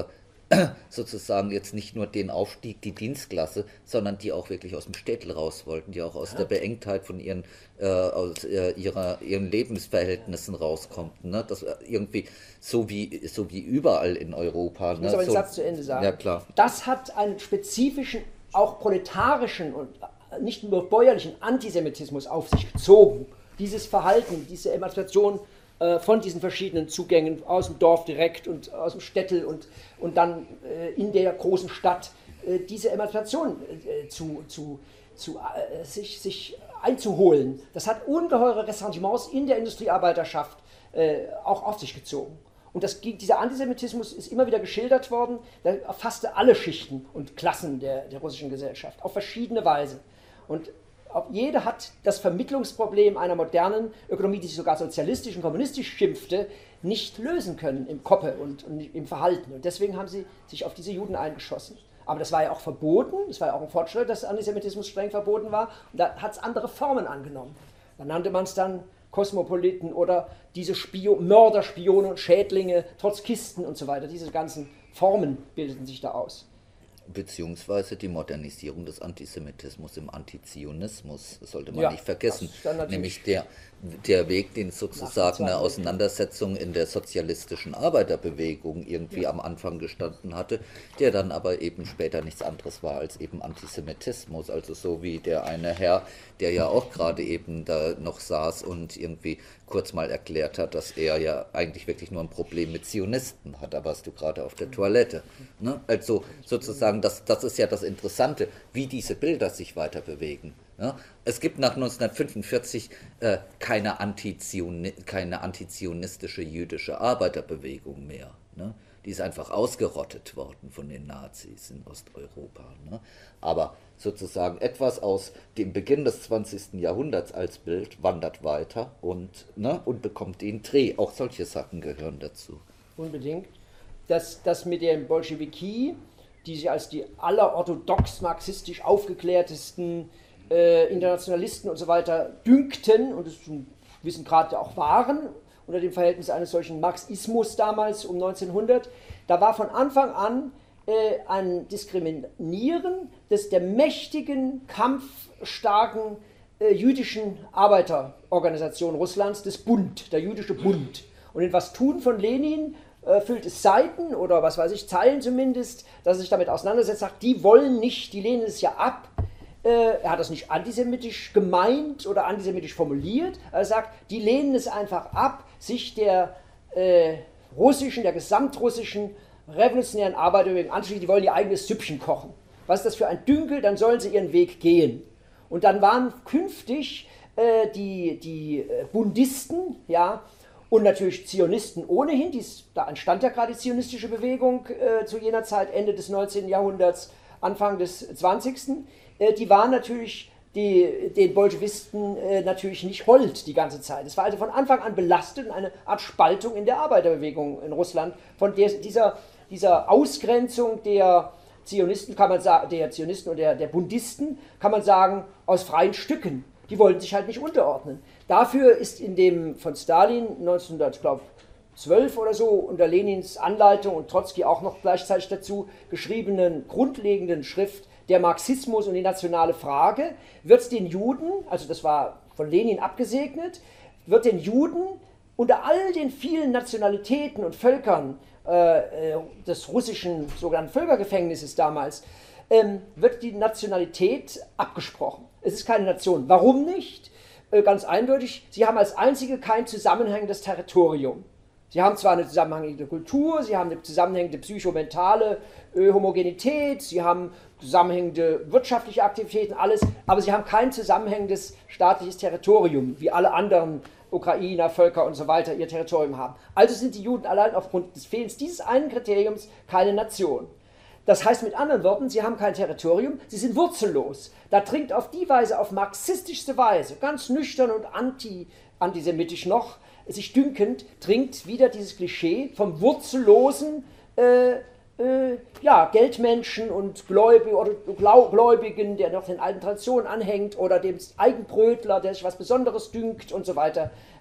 sozusagen jetzt nicht nur den Aufstieg, die Dienstklasse, sondern die auch wirklich aus dem Städtel raus wollten, die auch aus ja. der Beengtheit von ihren, äh, aus äh, ihrer, ihren Lebensverhältnissen rauskommt. Ne? Das irgendwie so wie, so wie überall in Europa. Ich muss ne? aber den so, Satz zu Ende sagen. Ja, klar. Das hat einen spezifischen, auch proletarischen und nicht nur bäuerlichen Antisemitismus auf sich gezogen. Dieses Verhalten, diese Emanzipation von diesen verschiedenen Zugängen aus dem Dorf direkt und aus dem Städtel und, und dann äh, in der großen Stadt äh, diese Emanzipation äh, zu, zu, zu, äh, sich, sich einzuholen. Das hat ungeheure Ressentiments in der Industriearbeiterschaft äh, auch auf sich gezogen. Und das, dieser Antisemitismus ist immer wieder geschildert worden, der erfasste alle Schichten und Klassen der, der russischen Gesellschaft auf verschiedene Weise. Und jeder hat das Vermittlungsproblem einer modernen Ökonomie, die sich sogar sozialistisch und kommunistisch schimpfte, nicht lösen können im Koppe und, und im Verhalten. Und deswegen haben sie sich auf diese Juden eingeschossen. Aber das war ja auch verboten, das war ja auch ein Fortschritt, dass Antisemitismus streng verboten war. Und da hat es andere Formen angenommen. Da nannte man es dann Kosmopoliten oder diese Spio Mörder, Spione und Schädlinge, Trotzkisten und so weiter. Diese ganzen Formen bildeten sich da aus. Beziehungsweise die Modernisierung des Antisemitismus im Antizionismus, das sollte man ja, nicht vergessen. Nämlich der, der Weg, den sozusagen eine Auseinandersetzung in der sozialistischen Arbeiterbewegung irgendwie am Anfang gestanden hatte, der dann aber eben später nichts anderes war als eben Antisemitismus. Also so wie der eine Herr, der ja auch gerade eben da noch saß und irgendwie kurz mal erklärt hat, dass er ja eigentlich wirklich nur ein Problem mit Zionisten hat. Da warst du gerade auf der Toilette. Ne? Also sozusagen, das, das ist ja das Interessante, wie diese Bilder sich weiter bewegen. Ja? Es gibt nach neunzehnhundertfünfundvierzig äh, keine, Antizioni keine antizionistische jüdische Arbeiterbewegung mehr. Ne? Die ist einfach ausgerottet worden von den Nazis in Osteuropa. Ne? Aber sozusagen etwas aus dem Beginn des zwanzigsten Jahrhunderts als Bild wandert weiter und, ne, und bekommt den Dreh. Auch solche Sachen gehören dazu. Unbedingt. Das, das mit den Bolschewiki, die sich als die allerorthodox marxistisch aufgeklärtesten äh, Internationalisten und so weiter dünkten und es zum gewissen Grad auch waren, unter dem Verhältnis eines solchen Marxismus damals um neunzehnhundert, da war von Anfang an äh, ein Diskriminieren des der mächtigen, kampfstarken äh, jüdischen Arbeiterorganisation Russlands, des Bund, der jüdische Bund. Und in Was tun von Lenin äh, füllt es Seiten oder was weiß ich, Zeilen zumindest, dass er sich damit auseinandersetzt, sagt, die wollen nicht, die lehnen es ja ab. Äh, er hat das nicht antisemitisch gemeint oder antisemitisch formuliert, er sagt, die lehnen es einfach ab, sich der äh, russischen, der gesamtrussischen revolutionären Arbeiterbewegung anschließen, die wollen ihr eigenes Süppchen kochen. Was ist das für ein Dünkel? Dann sollen sie ihren Weg gehen. Und dann waren künftig äh, die, die Bundisten, ja, und natürlich Zionisten ohnehin, dies, da entstand ja gerade die zionistische Bewegung äh, zu jener Zeit, Ende des neunzehnten Jahrhunderts, Anfang des zwanzigsten Äh, die waren natürlich die, den Bolschewisten äh, natürlich nicht hold die ganze Zeit. Es war also von Anfang an belastet und eine Art Spaltung in der Arbeiterbewegung in Russland, von der, dieser, dieser Ausgrenzung der Zionisten, kann man sagen, der Zionisten und der, der Bundisten, kann man sagen, aus freien Stücken. Die wollten sich halt nicht unterordnen. Dafür ist in dem von Stalin neunzehnhundertzwölf oder so unter Lenins Anleitung und Trotzki auch noch gleichzeitig dazu geschriebenen grundlegenden Schrift Der Marxismus und die nationale Frage, wird den Juden, also das war von Lenin abgesegnet, wird den Juden unter all den vielen Nationalitäten und Völkern äh, des russischen sogenannten Völkergefängnisses damals, ähm, wird die Nationalität abgesprochen. Es ist keine Nation. Warum nicht? Äh, ganz eindeutig, sie haben als einzige kein zusammenhängendes Territorium. Sie haben zwar eine zusammenhängende Kultur, sie haben eine zusammenhängende psychomentale äh, Homogenität, sie haben zusammenhängende wirtschaftliche Aktivitäten, alles, aber sie haben kein zusammenhängendes staatliches Territorium, wie alle anderen Ukrainer, Völker und so weiter ihr Territorium haben. Also sind die Juden allein aufgrund des Fehlens dieses einen Kriteriums keine Nation. Das heißt mit anderen Worten, sie haben kein Territorium, sie sind wurzellos. Da dringt auf die Weise, auf marxistischste Weise, ganz nüchtern und anti, antisemitisch noch, sich dünkend, dringt wieder dieses Klischee vom wurzellosen äh, äh, ja, Geldmenschen und Gläubig oder Gläubigen, der noch den alten Traditionen anhängt, oder dem Eigenbrötler, der sich was Besonderes dünkt und so weiter,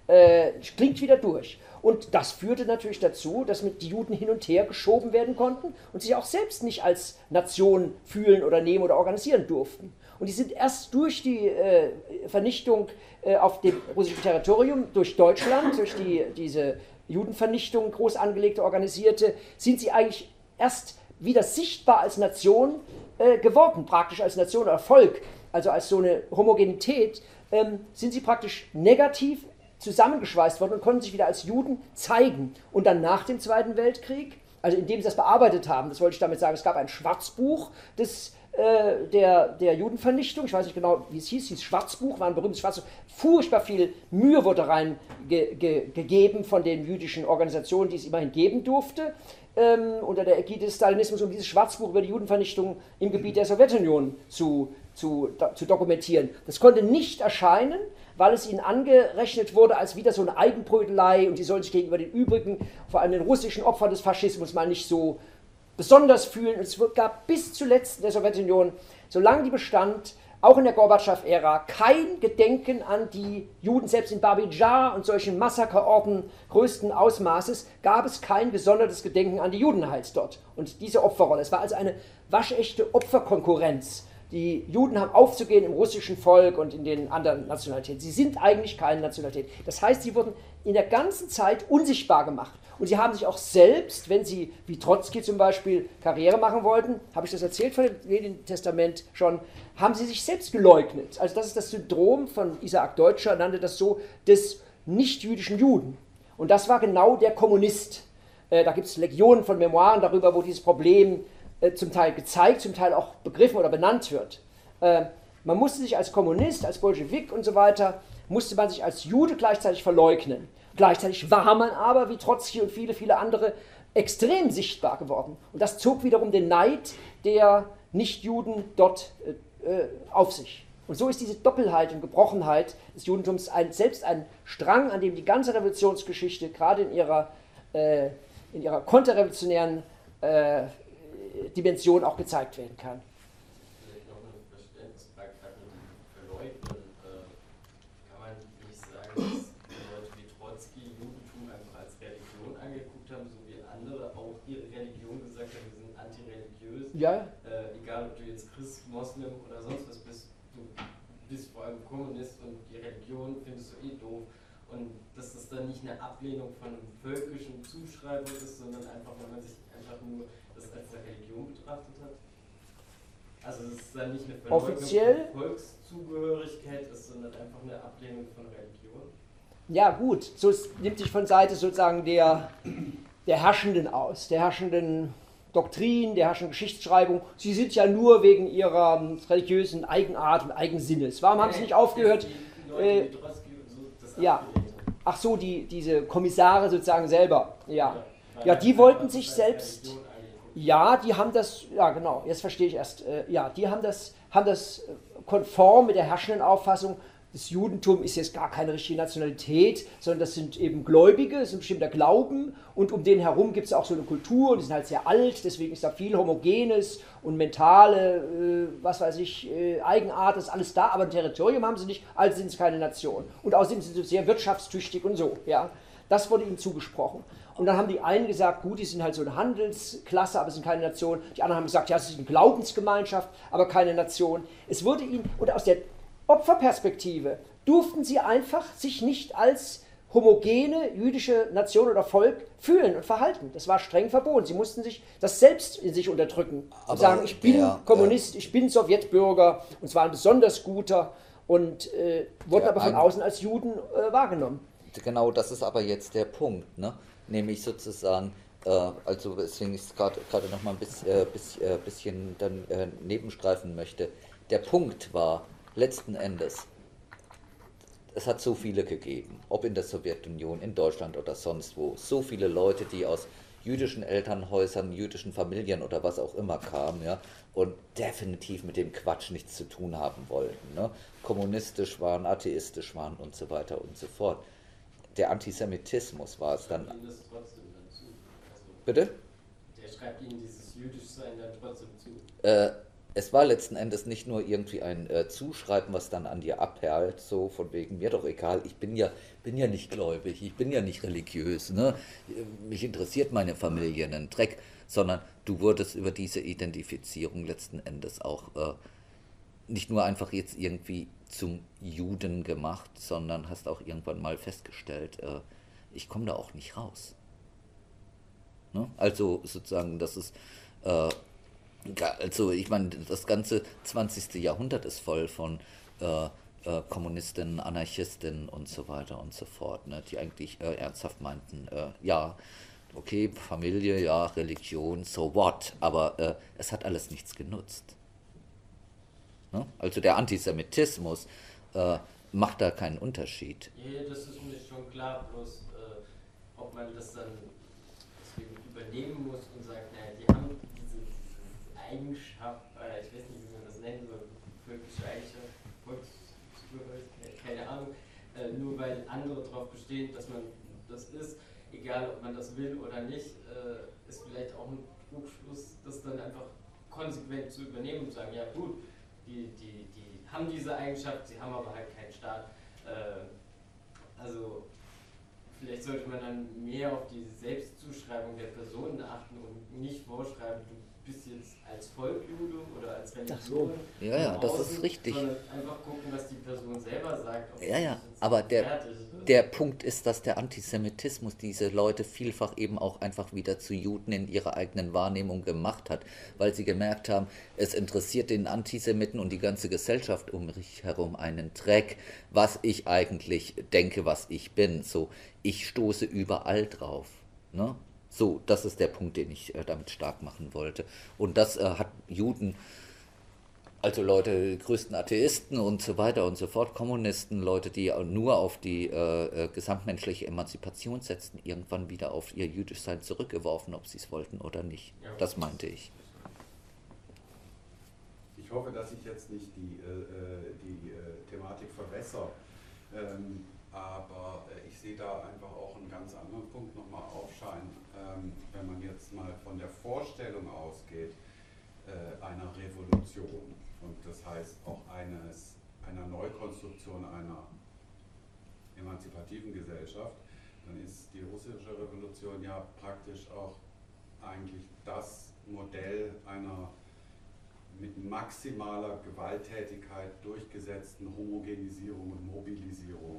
äh, klingt wieder durch. Und das führte natürlich dazu, dass mit die Juden hin und her geschoben werden konnten und sich auch selbst nicht als Nation fühlen oder nehmen oder organisieren durften. Und die sind erst durch die äh, Vernichtung äh, auf dem russischen Territorium, durch Deutschland, durch die, diese Judenvernichtung, groß angelegte, organisierte, sind sie eigentlich erst wieder sichtbar als Nation äh, geworden, praktisch als Nation oder Volk, also als so eine Homogenität, ähm, sind sie praktisch negativ zusammengeschweißt worden und konnten sich wieder als Juden zeigen. Und dann nach dem Zweiten Weltkrieg, also indem sie das bearbeitet haben, das wollte ich damit sagen, es gab ein Schwarzbuch des, äh, der, der Judenvernichtung, ich weiß nicht genau, wie es hieß, es hieß Schwarzbuch, war ein berühmtes Schwarzbuch, furchtbar viel Mühe wurde rein ge, ge, gegeben von den jüdischen Organisationen, die es immerhin geben durfte, ähm, unter der Ägide des Stalinismus, um dieses Schwarzbuch über die Judenvernichtung im Gebiet der Sowjetunion zu, zu, da, zu dokumentieren. Das konnte nicht erscheinen, weil es ihnen angerechnet wurde als wieder so eine Eigenbrötelei und die sollen sich gegenüber den übrigen, vor allem den russischen Opfern des Faschismus mal nicht so besonders fühlen. Und es gab bis zuletzt in der Sowjetunion, solange die bestand, auch in der Gorbatschow-Ära, kein Gedenken an die Juden. Selbst in Babi Jar und solchen Massakerorten größten Ausmaßes gab es kein gesondertes Gedenken an die Judenheit dort und diese Opferrolle. Es war also eine waschechte Opferkonkurrenz. Die Juden haben aufzugehen im russischen Volk und in den anderen Nationalitäten. Sie sind eigentlich keine Nationalität. Das heißt, sie wurden in der ganzen Zeit unsichtbar gemacht. Und sie haben sich auch selbst, wenn sie, wie Trotzki zum Beispiel, Karriere machen wollten, habe ich das erzählt von dem Lenin-Testament schon, haben sie sich selbst geleugnet. Also das ist das Syndrom von Isaac Deutscher, nannte das so, des nicht-jüdischen Juden. Und das war genau der Kommunist. Äh, da gibt es Legionen von Memoiren darüber, wo dieses Problem zum Teil gezeigt, zum Teil auch begriffen oder benannt wird. Äh, man musste sich als Kommunist, als Bolschewik und so weiter, musste man sich als Jude gleichzeitig verleugnen. Gleichzeitig war man aber, wie Trotzki und viele, viele andere, extrem sichtbar geworden. Und das zog wiederum den Neid der Nichtjuden dort äh, äh, auf sich. Und so ist diese Doppelheit und Gebrochenheit des Judentums ein, selbst ein Strang, an dem die ganze Revolutionsgeschichte, gerade in ihrer, äh, in ihrer konterrevolutionären äh, Dimension auch gezeigt werden kann. Vielleicht noch eine Verständnisfrage, gerade mit dem Verleugnen. Äh, kann man nicht sagen, dass Leute wie Trotzki Judentum einfach als Religion angeguckt haben, so wie andere auch ihre Religion gesagt haben, wir sind antireligiös. Ja. Äh, egal, ob du jetzt Christ, Moslem oder sonst was bist, du bist vor allem Kommunist und die Religion findest du eh doof. Und dass das dann nicht eine Ablehnung von einem völkischen Zuschreibung ist, sondern einfach, wenn man sich einfach nur das als eine Religion betrachtet hat. Also es ist dann nicht eine Verleugnung Offiziell von Volkszugehörigkeit ist, sondern einfach eine Ablehnung von Religion. Ja gut, so nimmt sich von Seite sozusagen der, der Herrschenden aus, der herrschenden Doktrin, der herrschenden Geschichtsschreibung. Sie sind ja nur wegen ihrer religiösen Eigenart und Eigensinnes. Warum haben sie nicht aufgehört? Die Leute, Äh, die Trotzki und so, das ja. abgelehnt haben. Ach so, die, diese Kommissare sozusagen selber. Ja, Ja, ja, weil die er wollten einfach sich als selbst. Religion angeguckt. Ja, die haben das, ja genau, jetzt verstehe ich erst, äh, ja, die haben das, haben das konform mit der herrschenden Auffassung, das Judentum ist jetzt gar keine richtige Nationalität, sondern das sind eben Gläubige, das ist ein bestimmter Glauben und um den herum gibt es auch so eine Kultur, die sind halt sehr alt, deswegen ist da viel Homogenes und mentale, äh, was weiß ich, äh, Eigenart, ist alles da, aber ein Territorium haben sie nicht, also sind sie keine Nation. Und außerdem sind sie sehr wirtschaftstüchtig und so, ja. Das wurde ihnen zugesprochen. Und dann haben die einen gesagt, gut, die sind halt so eine Handelsklasse, aber sind keine Nation. Die anderen haben gesagt, ja, es ist eine Glaubensgemeinschaft, aber keine Nation. Es wurde ihnen, und aus der Opferperspektive durften sie einfach sich nicht als homogene jüdische Nation oder Volk fühlen und verhalten. Das war streng verboten. Sie mussten sich das selbst in sich unterdrücken Aber und sagen, ich bin der, Kommunist, ich bin Sowjetbürger und zwar ein besonders guter und äh, wurden Der aber von ein- außen als Juden äh, wahrgenommen. Genau, das ist aber jetzt der Punkt, ne? Nämlich sozusagen, äh, also deswegen ich es gerade gerade noch mal ein bisschen, äh, bis, äh, bisschen dann äh, nebenstreifen möchte. Der Punkt war letzten Endes, es hat so viele gegeben, ob in der Sowjetunion, in Deutschland oder sonst wo, so viele Leute, die aus jüdischen Elternhäusern, jüdischen Familien oder was auch immer kamen, ja, und definitiv mit dem Quatsch nichts zu tun haben wollten, ne? Kommunistisch waren, atheistisch waren und so weiter und so fort. Der Antisemitismus war es dann. Schreibt Ihnen das trotzdem dann zu. Also, Bitte? der schreibt Ihnen dieses Jüdischsein dann trotzdem zu. Äh, es war letzten Endes nicht nur irgendwie ein äh, Zuschreiben, was dann an dir abperlt, so von wegen, mir doch egal, ich bin ja, bin ja nicht gläubig, ich bin ja nicht religiös, ne? Mich interessiert meine Familie einen Dreck, sondern du wurdest über diese Identifizierung letzten Endes auch äh, nicht nur einfach jetzt irgendwie zum Juden gemacht, sondern hast auch irgendwann mal festgestellt, äh, ich komme da auch nicht raus. Ne? Also sozusagen, das ist, äh, also ich meine, das ganze zwanzigste Jahrhundert ist voll von äh, äh, Kommunistinnen, Anarchistinnen und so weiter und so fort, ne? Die eigentlich äh, ernsthaft meinten, äh, ja, okay, Familie, ja, Religion, so what, aber äh, es hat alles nichts genutzt. Ne? Also der Antisemitismus äh, macht da keinen Unterschied. Ja, das ist mir schon klar, bloß äh, ob man das dann deswegen übernehmen muss und sagt, naja, die haben diese, diese Eigenschaft, äh, ich weiß nicht, wie man das nennen soll, völkische Eigenschaft, Volkszugehörigkeit, keine Ahnung, äh, nur weil andere darauf bestehen, dass man das ist, egal ob man das will oder nicht, äh, ist vielleicht auch ein Trugschluss, das dann einfach konsequent zu übernehmen und sagen, ja gut, die, die, die haben diese Eigenschaft, sie haben aber halt keinen Staat. Äh, also vielleicht sollte man dann mehr auf die Selbstzuschreibung der Personen achten und nicht vorschreiben, du bist jetzt als Volkjude oder als Religion. Ach so. Ja, ja, das außen, ist richtig. Sondern einfach gucken, was die Person selber sagt. ob Ja, sie ja, das jetzt aber der, fertig ist. der Punkt ist, dass der Antisemitismus diese Leute vielfach eben auch einfach wieder zu Juden in ihrer eigenen Wahrnehmung gemacht hat, weil sie gemerkt haben, es interessiert den Antisemiten und die ganze Gesellschaft um mich herum einen Dreck, was ich eigentlich denke, was ich bin. So, ich stoße überall drauf. Ne? So, das ist der Punkt, den ich äh, damit stark machen wollte. Und das äh, hat Juden, also Leute, größten Atheisten und so weiter und so fort, Kommunisten, Leute, die nur auf die äh, äh, gesamtmenschliche Emanzipation setzten, irgendwann wieder auf ihr Jüdischsein zurückgeworfen, ob sie es wollten oder nicht. Ja. Das meinte ich. Ich hoffe, dass ich jetzt nicht die, äh, die äh, Thematik verwässer, ähm, aber äh, ich sehe da einfach auch einen ganz anderen Punkt nochmal aufscheinen, ähm, wenn man jetzt mal von der Vorstellung ausgeht, äh, einer Revolution. Und das heißt auch eines, einer Neukonstruktion einer emanzipativen Gesellschaft, dann ist die russische Revolution ja praktisch auch eigentlich das Modell einer mit maximaler Gewalttätigkeit durchgesetzten Homogenisierung und Mobilisierung.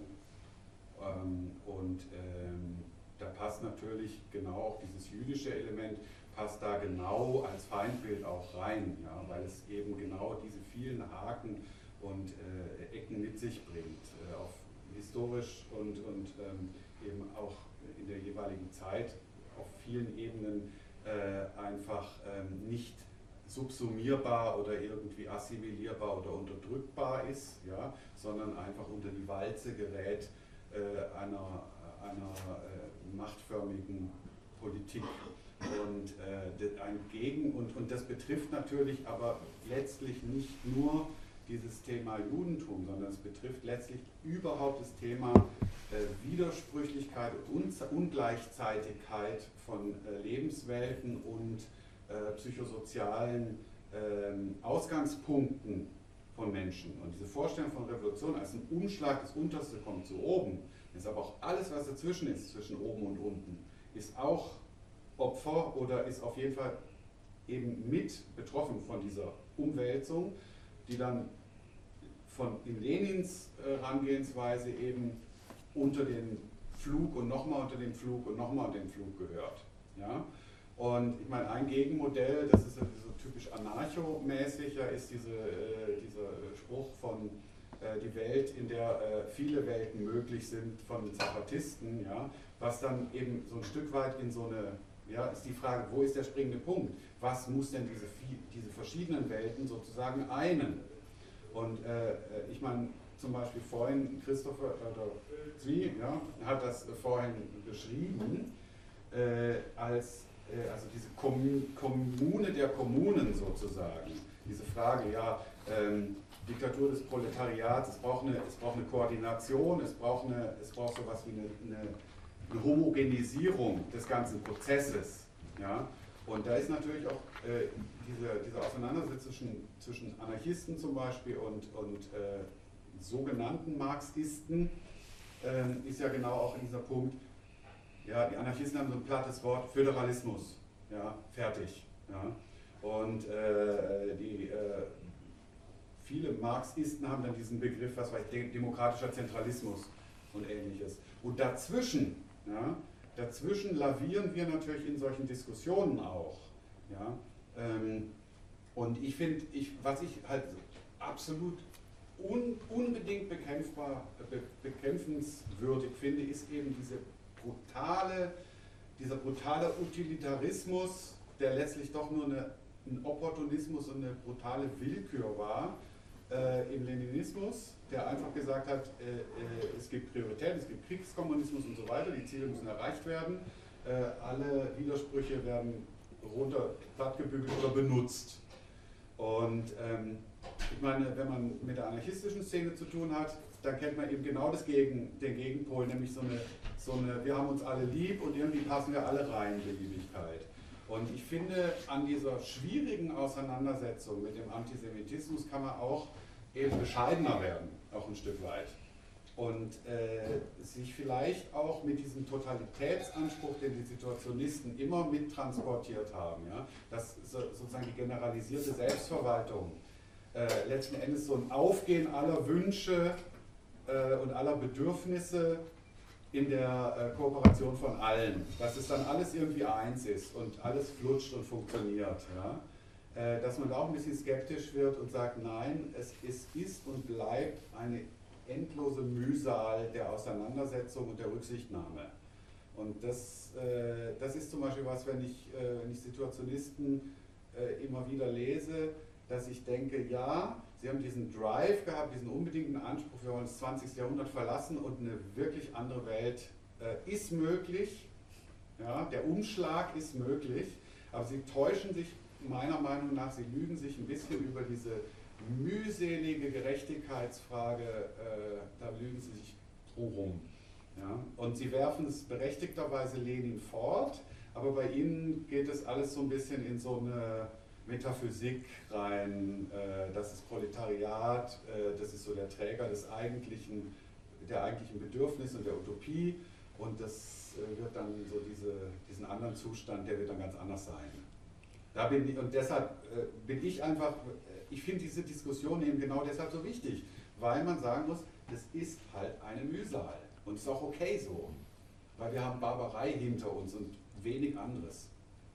Ähm, und ähm, da passt natürlich genau auch dieses jüdische Element, passt da genau als Feindbild auch rein, ja, weil es eben genau diese vielen Haken und äh, Ecken mit sich bringt, äh, auf historisch und, und ähm, eben auch in der jeweiligen Zeit auf vielen Ebenen äh, einfach ähm, nicht subsumierbar oder irgendwie assimilierbar oder unterdrückbar ist, ja, sondern einfach unter die Walze gerät äh, einer, einer äh, machtförmigen Politik. Und, äh, ein Gegen und, und das betrifft natürlich aber letztlich nicht nur dieses Thema Judentum, sondern es betrifft letztlich überhaupt das Thema äh, Widersprüchlichkeit und Ungleichzeitigkeit von äh, Lebenswelten und äh, psychosozialen äh, Ausgangspunkten von Menschen. Und diese Vorstellung von Revolution als ein Umschlag, das Unterste kommt zu oben, ist aber auch alles, was dazwischen ist, zwischen oben und unten, ist auch Opfer oder ist auf jeden Fall eben mit betroffen von dieser Umwälzung, die dann von in Lenins äh, Herangehensweise eben unter den Flug und nochmal unter den Flug und nochmal unter den Flug gehört. Ja? Und ich meine, ein Gegenmodell, das ist so typisch anarchomäßig, ja, ist diese, äh, dieser Spruch von äh, die Welt, in der äh, viele Welten möglich sind von den Zapatisten, ja, was dann eben so ein Stück weit in so eine, ja, ist die Frage, wo ist der springende Punkt? Was muss denn diese, diese verschiedenen Welten sozusagen einen? Und äh, ich meine, zum Beispiel vorhin, Christopher oder Sie, ja, hat das vorhin beschrieben, äh, als äh, also diese Kommun Kommune der Kommunen sozusagen. Diese Frage, ja, ähm, Diktatur des Proletariats, es braucht, eine, es braucht eine Koordination, es braucht, eine, es braucht sowas wie eine, eine, eine Homogenisierung des ganzen Prozesses. Ja? Und da ist natürlich auch äh, diese, diese Auseinandersetzung zwischen, zwischen Anarchisten zum Beispiel und, und äh, sogenannten Marxisten, äh, ist ja genau auch in dieser Punkt, ja, die Anarchisten haben so ein plattes Wort, Föderalismus, ja, fertig. Ja. Und äh, die, äh, viele Marxisten haben dann diesen Begriff, was weiß ich, demokratischer Zentralismus und ähnliches. Und dazwischen, ja, dazwischen lavieren wir natürlich in solchen Diskussionen auch. Ja. Ähm, und ich finde, ich, was ich halt absolut un, unbedingt bekämpfbar, be, bekämpfenswürdig finde, ist eben diese brutale, dieser brutale Utilitarismus, der letztlich doch nur eine, ein Opportunismus und eine brutale Willkür war äh, im Leninismus, der einfach gesagt hat, äh, äh, es gibt Prioritäten, es gibt Kriegskommunismus und so weiter, die Ziele müssen erreicht werden, äh, alle Widersprüche werden runter, plattgebügelt oder benutzt. Und ähm, ich meine, wenn man mit der anarchistischen Szene zu tun hat, dann kennt man eben genau das Gegen, den Gegenpol, nämlich so eine, so eine, wir haben uns alle lieb und irgendwie passen wir alle rein, Beliebigkeit. Und ich finde, an dieser schwierigen Auseinandersetzung mit dem Antisemitismus kann man auch eben bescheidener werden, auch ein Stück weit. Und äh, sich vielleicht auch mit diesem Totalitätsanspruch, den die Situationisten immer mittransportiert haben, ja, dass so, sozusagen die generalisierte Selbstverwaltung äh, letzten Endes so ein Aufgehen aller Wünsche äh, und aller Bedürfnisse in der äh, Kooperation von allen, dass es dann alles irgendwie eins ist und alles flutscht und funktioniert. Ja? Äh, dass man da auch ein bisschen skeptisch wird und sagt, nein, es, es ist und bleibt eine endlose Mühsal der Auseinandersetzung und der Rücksichtnahme. Und das, äh, das ist zum Beispiel was, wenn ich, äh, wenn ich Situationisten äh, immer wieder lese, dass ich denke, ja, sie haben diesen Drive gehabt, diesen unbedingten Anspruch, wir wollen das zwanzigste Jahrhundert verlassen und eine wirklich andere Welt äh, ist möglich, ja, der Umschlag ist möglich, aber sie täuschen sich meiner Meinung nach, sie lügen sich ein bisschen über diese mühselige Gerechtigkeitsfrage, äh, da lügen sie sich rum. Ja? Und sie werfen es berechtigterweise Lenin fort, aber bei ihnen geht es alles so ein bisschen in so eine Metaphysik rein, äh, das ist Proletariat, äh, das ist so der Träger des eigentlichen, der eigentlichen Bedürfnisse und der Utopie und das äh, wird dann so diese, diesen anderen Zustand, der wird dann ganz anders sein. Da bin ich, und deshalb äh, bin ich einfach, ich finde diese Diskussion eben genau deshalb so wichtig, weil man sagen muss, das ist halt eine Mühsal und es ist auch okay so, weil wir haben Barbarei hinter uns und wenig anderes.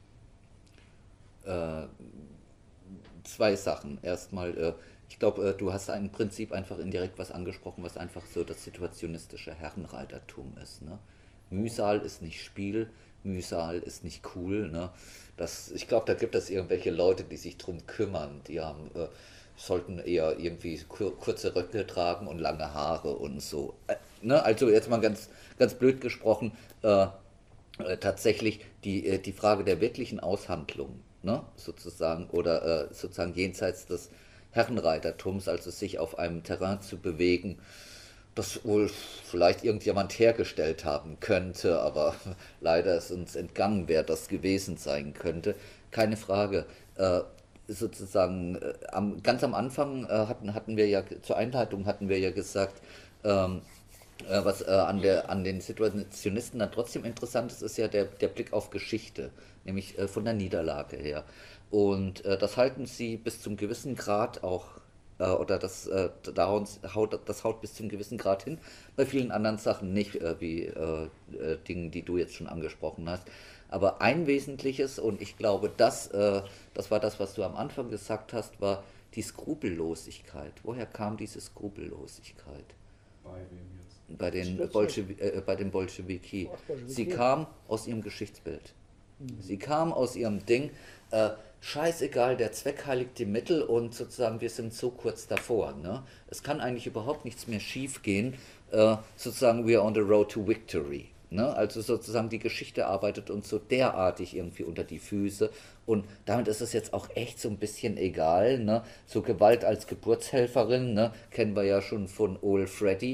Äh, zwei Sachen. Erstmal, äh, ich glaube, äh, du hast im Prinzip einfach indirekt was angesprochen, was einfach so das situationistische Herrenreitertum ist. Ne? Mühsal ist nicht Spiel, Mühsal ist nicht cool. Ne? Das, ich glaube, da gibt es irgendwelche Leute, die sich drum kümmern. Die haben, äh, sollten eher irgendwie kur kurze Röcke tragen und lange Haare und so. Äh, ne? Also jetzt mal ganz, ganz blöd gesprochen, äh, äh, tatsächlich die, äh, die Frage der wirklichen Aushandlung. Ne, sozusagen, oder äh, sozusagen jenseits des Herrenreitertums, also sich auf einem Terrain zu bewegen, das wohl vielleicht irgendjemand hergestellt haben könnte, aber leider ist uns entgangen, wer das gewesen sein könnte. Keine Frage. Äh, sozusagen, äh, am, ganz am Anfang äh, hatten, hatten wir ja, zur Einleitung hatten wir ja gesagt, ähm, äh, was äh, an, der, an den Situationisten dann trotzdem interessant ist, ist ja der, der Blick auf Geschichte, nämlich äh, von der Niederlage her. Und äh, das halten sie bis zum gewissen Grad auch, äh, oder das, äh, da haut, das haut bis zum gewissen Grad hin, bei vielen anderen Sachen nicht, äh, wie äh, äh, Dingen, die du jetzt schon angesprochen hast. Aber ein Wesentliches, und ich glaube, das, äh, das war das, was du am Anfang gesagt hast, war die Skrupellosigkeit. Woher kam diese Skrupellosigkeit? Bei wem jetzt? Bei den, Bolschewi äh, bei den Bolschewiki. Sie kam aus ihrem Geschichtsbild. Sie kam aus ihrem Ding, äh, scheißegal, der Zweck heiligt die Mittel und sozusagen wir sind so kurz davor. Ne? Es kann eigentlich überhaupt nichts mehr schief gehen, äh, sozusagen we are on the road to victory. Ne? Also sozusagen die Geschichte arbeitet uns so derartig irgendwie unter die Füße und damit ist es jetzt auch echt so ein bisschen egal. Ne? So Gewalt als Geburtshelferin, ne? Kennen wir ja schon von Old Freddy,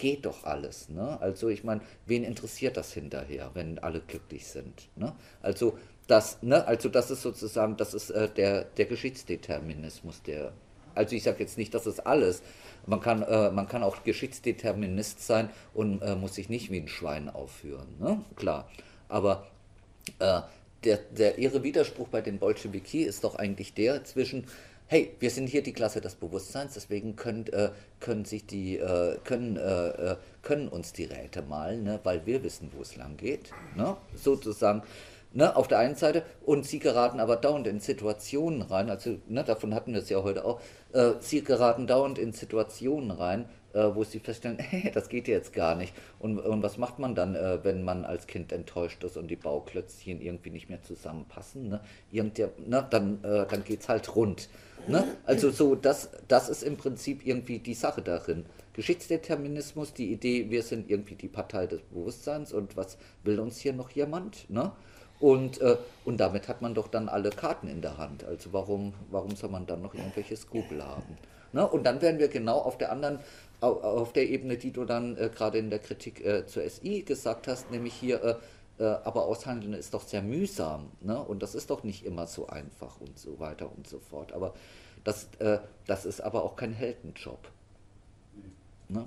geht doch alles. Ne? Also ich meine, wen interessiert das hinterher, wenn alle glücklich sind? Ne? Also, das, ne? also das ist sozusagen, das ist äh, der, der Geschichtsdeterminismus, der, also ich sage jetzt nicht, das ist alles. Man kann, äh, man kann auch Geschichtsdeterminist sein und äh, muss sich nicht wie ein Schwein aufführen, ne? Klar. Aber äh, der, der ihre Widerspruch bei den Bolschewiki ist doch eigentlich der zwischen, hey, wir sind hier die Klasse des Bewusstseins, deswegen können, äh, können, sich die, äh, können, äh, können uns die Räte malen, ne? Weil wir wissen, wo es lang geht, ne? Sozusagen. Ne, auf der einen Seite, und sie geraten aber dauernd in Situationen rein, also ne, davon hatten wir es ja heute auch, äh, sie geraten dauernd in Situationen rein, äh, wo sie feststellen, hey, das geht jetzt gar nicht. Und, und was macht man dann, äh, wenn man als Kind enttäuscht ist und die Bauklötzchen irgendwie nicht mehr zusammenpassen? Ne? Irgendwer, ne, dann äh, dann geht es halt rund. Ne? Also so, das, das ist im Prinzip irgendwie die Sache darin. Geschichtsdeterminismus, die Idee, wir sind irgendwie die Partei des Bewusstseins und was will uns hier noch jemand? Ne? Und, äh, und damit hat man doch dann alle Karten in der Hand. Also warum, warum soll man dann noch irgendwelche Skrupel haben? Ne? Und dann wären wir genau auf der anderen, auf, auf der Ebene, die du dann äh, gerade in der Kritik äh, zur S I gesagt hast, nämlich hier, äh, äh, aber aushandeln ist doch sehr mühsam. Ne? Und das ist doch nicht immer so einfach und so weiter und so fort. Aber das, äh, das ist aber auch kein Heldenjob. Ne?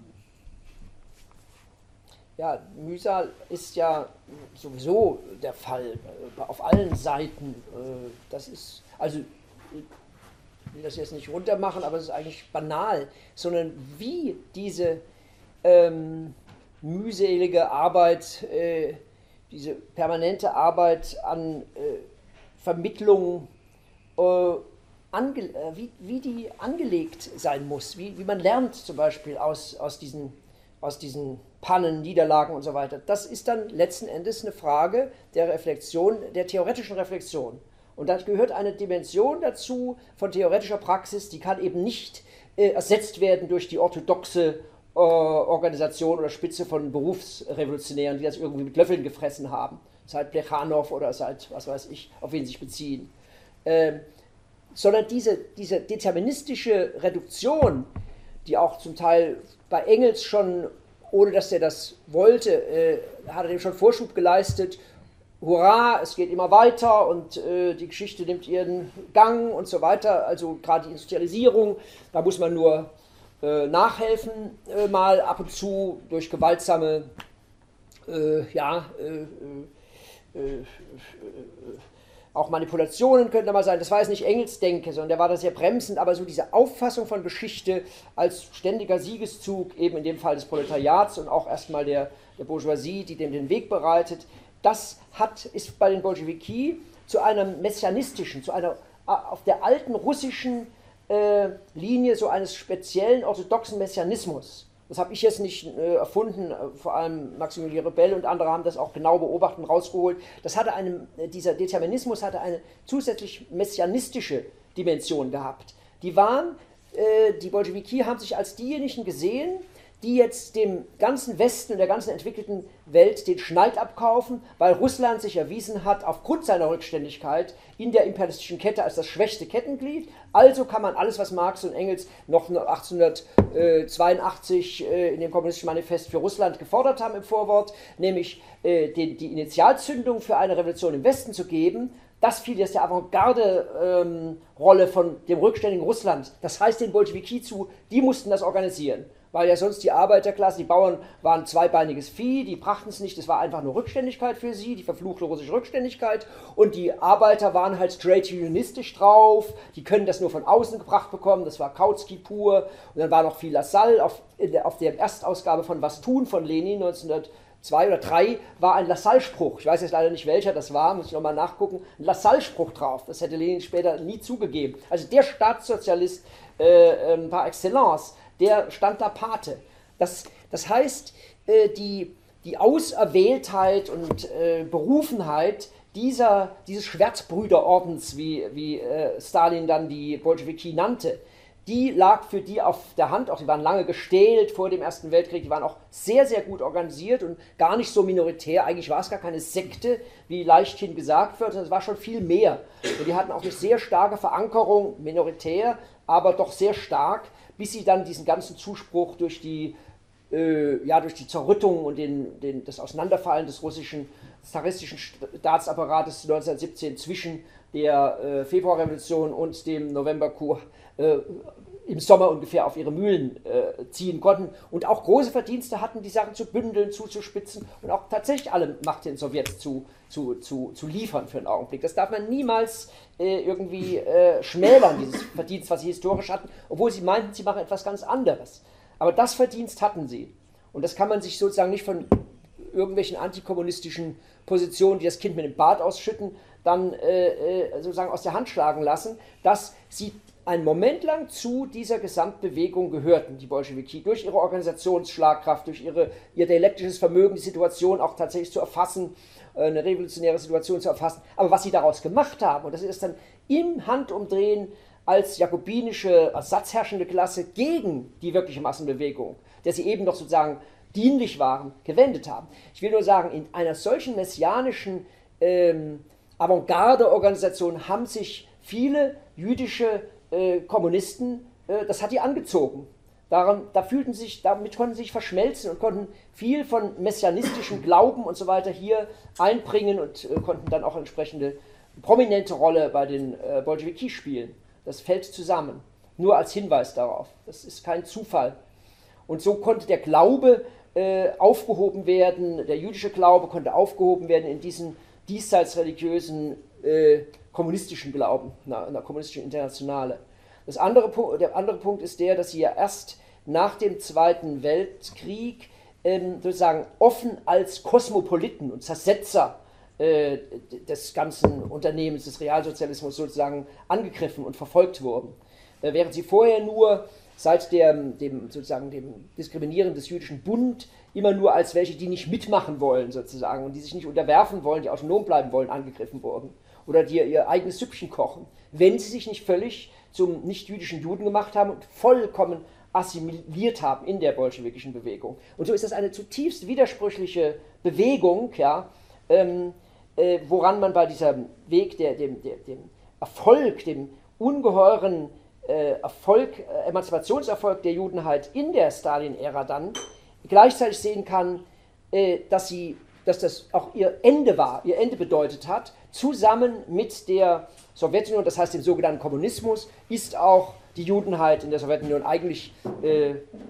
Ja, Mühsal ist ja sowieso der Fall, äh, auf allen Seiten. Äh, das ist, also, ich will das jetzt nicht runtermachen, aber es ist eigentlich banal, sondern wie diese ähm, mühselige Arbeit, äh, diese permanente Arbeit an äh, Vermittlung, äh, ange, äh, wie, wie die angelegt sein muss, wie, wie man lernt zum Beispiel aus, aus diesen aus diesen Pannen, Niederlagen und so weiter. Das ist dann letzten Endes eine Frage der Reflexion, der theoretischen Reflexion. Und da gehört eine Dimension dazu von theoretischer Praxis, die kann eben nicht äh, ersetzt werden durch die orthodoxe äh, Organisation oder Spitze von Berufsrevolutionären, die das irgendwie mit Löffeln gefressen haben, seit Plechanow oder seit, was weiß ich, auf wen sie sich beziehen. Ähm, sondern diese, diese deterministische Reduktion, die auch zum Teil bei Engels schon, ohne dass er das wollte, äh, hat er dem schon Vorschub geleistet, hurra, es geht immer weiter und äh, die Geschichte nimmt ihren Gang und so weiter, also gerade die Industrialisierung, da muss man nur äh, nachhelfen, äh, mal ab und zu durch gewaltsame, äh, ja, äh, äh, äh, auch Manipulationen könnte mal sein, das war jetzt nicht Engels Denke, sondern der war da sehr bremsend, aber so diese Auffassung von Geschichte als ständiger Siegeszug, eben in dem Fall des Proletariats und auch erstmal der, der Bourgeoisie, die dem den Weg bereitet, das hat, ist bei den Bolschewiki zu einem messianistischen, zu einer auf der alten russischen äh, Linie so eines speziellen orthodoxen Messianismus. Das habe ich jetzt nicht äh, erfunden, vor allem Maximilien Rebell und andere haben das auch genau beobachtet und rausgeholt. Das hatte eine, dieser Determinismus hatte eine zusätzlich messianistische Dimension gehabt. Die waren, äh, die Bolschewiki haben sich als diejenigen gesehen, die jetzt dem ganzen Westen und der ganzen entwickelten Welt den Schneid abkaufen, weil Russland sich erwiesen hat, aufgrund seiner Rückständigkeit in der imperialistischen Kette als das schwächste Kettenglied. Also kann man alles, was Marx und Engels noch achtzehnhundertzweiundachtzig in dem Kommunistischen Manifest für Russland gefordert haben im Vorwort, nämlich die, die Initialzündung für eine Revolution im Westen zu geben, das fiel jetzt der Avantgarde-Rolle ähm, von dem rückständigen Russland. Das heißt den Bolschewiki zu, die mussten das organisieren. Weil ja sonst die Arbeiterklasse, die Bauern waren zweibeiniges Vieh, die brachten es nicht, das war einfach nur Rückständigkeit für sie, die verfluchte russische Rückständigkeit. Und die Arbeiter waren halt straight unionistisch drauf, die können das nur von außen gebracht bekommen, das war Kautsky pur. Und dann war noch viel Lassalle, auf, der, auf der Erstausgabe von Was tun von Lenin neunzehnhundertzwei oder drei war ein Lassalle-Spruch, ich weiß jetzt leider nicht welcher das war, muss ich nochmal nachgucken, ein Lassalle-Spruch drauf, das hätte Lenin später nie zugegeben. Also der Staatssozialist äh, äh, par excellence, der stand da Pate. Das, das heißt, äh, die, die Auserwähltheit und äh, Berufenheit dieser, dieses Schwertbrüderordens, wie, wie äh, Stalin dann die Bolschewiki nannte, die lag für die auf der Hand, auch die waren lange gestählt vor dem Ersten Weltkrieg, die waren auch sehr, sehr gut organisiert und gar nicht so minoritär, eigentlich war es gar keine Sekte, wie leichthin gesagt wird, sondern es war schon viel mehr. Und die hatten auch eine sehr starke Verankerung, minoritär, aber doch sehr stark, bis sie dann diesen ganzen Zuspruch durch die äh, ja, durch die Zerrüttung und den, den, das Auseinanderfallen des russischen zaristischen Staatsapparates neunzehnhundertsiebzehn zwischen der äh, Februarrevolution und dem November-Coup äh, im Sommer ungefähr auf ihre Mühlen äh, ziehen konnten und auch große Verdienste hatten, die Sachen zu bündeln, zuzuspitzen und auch tatsächlich alle Macht den Sowjets zu, zu, zu, zu liefern für einen Augenblick. Das darf man niemals äh, irgendwie äh, schmälern, dieses Verdienst, was sie historisch hatten, obwohl sie meinten, sie machen etwas ganz anderes. Aber das Verdienst hatten sie. Und das kann man sich sozusagen nicht von irgendwelchen antikommunistischen Positionen, die das Kind mit dem Bart ausschütten, dann äh, sozusagen aus der Hand schlagen lassen, dass sie einen Moment lang zu dieser Gesamtbewegung gehörten, die Bolschewiki, durch ihre Organisationsschlagkraft, durch ihre, ihr dialektisches Vermögen, die Situation auch tatsächlich zu erfassen, eine revolutionäre Situation zu erfassen. Aber was sie daraus gemacht haben, und das ist dann im Handumdrehen als jakobinische, als satzherrschende Klasse gegen die wirkliche Massenbewegung, der sie eben noch sozusagen dienlich waren, gewendet haben. Ich will nur sagen, in einer solchen messianischen ähm, Avantgarde-Organisation haben sich viele jüdische äh, Kommunisten, äh, das hat die angezogen. Daran, da fühlten sich, damit konnten sie sich verschmelzen und konnten viel von messianistischem Glauben und so weiter hier einbringen und äh, konnten dann auch entsprechende prominente Rolle bei den äh, Bolschewiki spielen. Das fällt zusammen, nur als Hinweis darauf. Das ist kein Zufall. Und so konnte der Glaube äh, aufgehoben werden, der jüdische Glaube konnte aufgehoben werden in diesen diesseitsreligiösen äh, kommunistischen Glauben, einer, einer kommunistischen Internationale. Das andere, der andere Punkt ist der, dass sie ja erst nach dem Zweiten Weltkrieg ähm, sozusagen offen als Kosmopoliten und Zersetzer äh, des ganzen Unternehmens, des Realsozialismus sozusagen angegriffen und verfolgt wurden. Äh, während sie vorher nur seit der, dem, sozusagen dem Diskriminieren des jüdischen Bund immer nur als welche, die nicht mitmachen wollen sozusagen und die sich nicht unterwerfen wollen, die autonom bleiben wollen, angegriffen wurden. Oder die ihr eigenes Süppchen kochen, wenn sie sich nicht völlig zum nicht-jüdischen Juden gemacht haben und vollkommen assimiliert haben in der bolschewikischen Bewegung. Und so ist das eine zutiefst widersprüchliche Bewegung, ja, ähm, äh, woran man bei diesem Weg, der, dem, der, dem Erfolg, dem ungeheuren äh, Erfolg, äh, Emanzipationserfolg der Judenheit in der Stalin-Ära dann gleichzeitig sehen kann, äh, dass, sie, dass das auch ihr Ende war, ihr Ende bedeutet hat, zusammen mit der Sowjetunion, das heißt dem sogenannten Kommunismus, ist auch die Judenheit in der Sowjetunion eigentlich äh,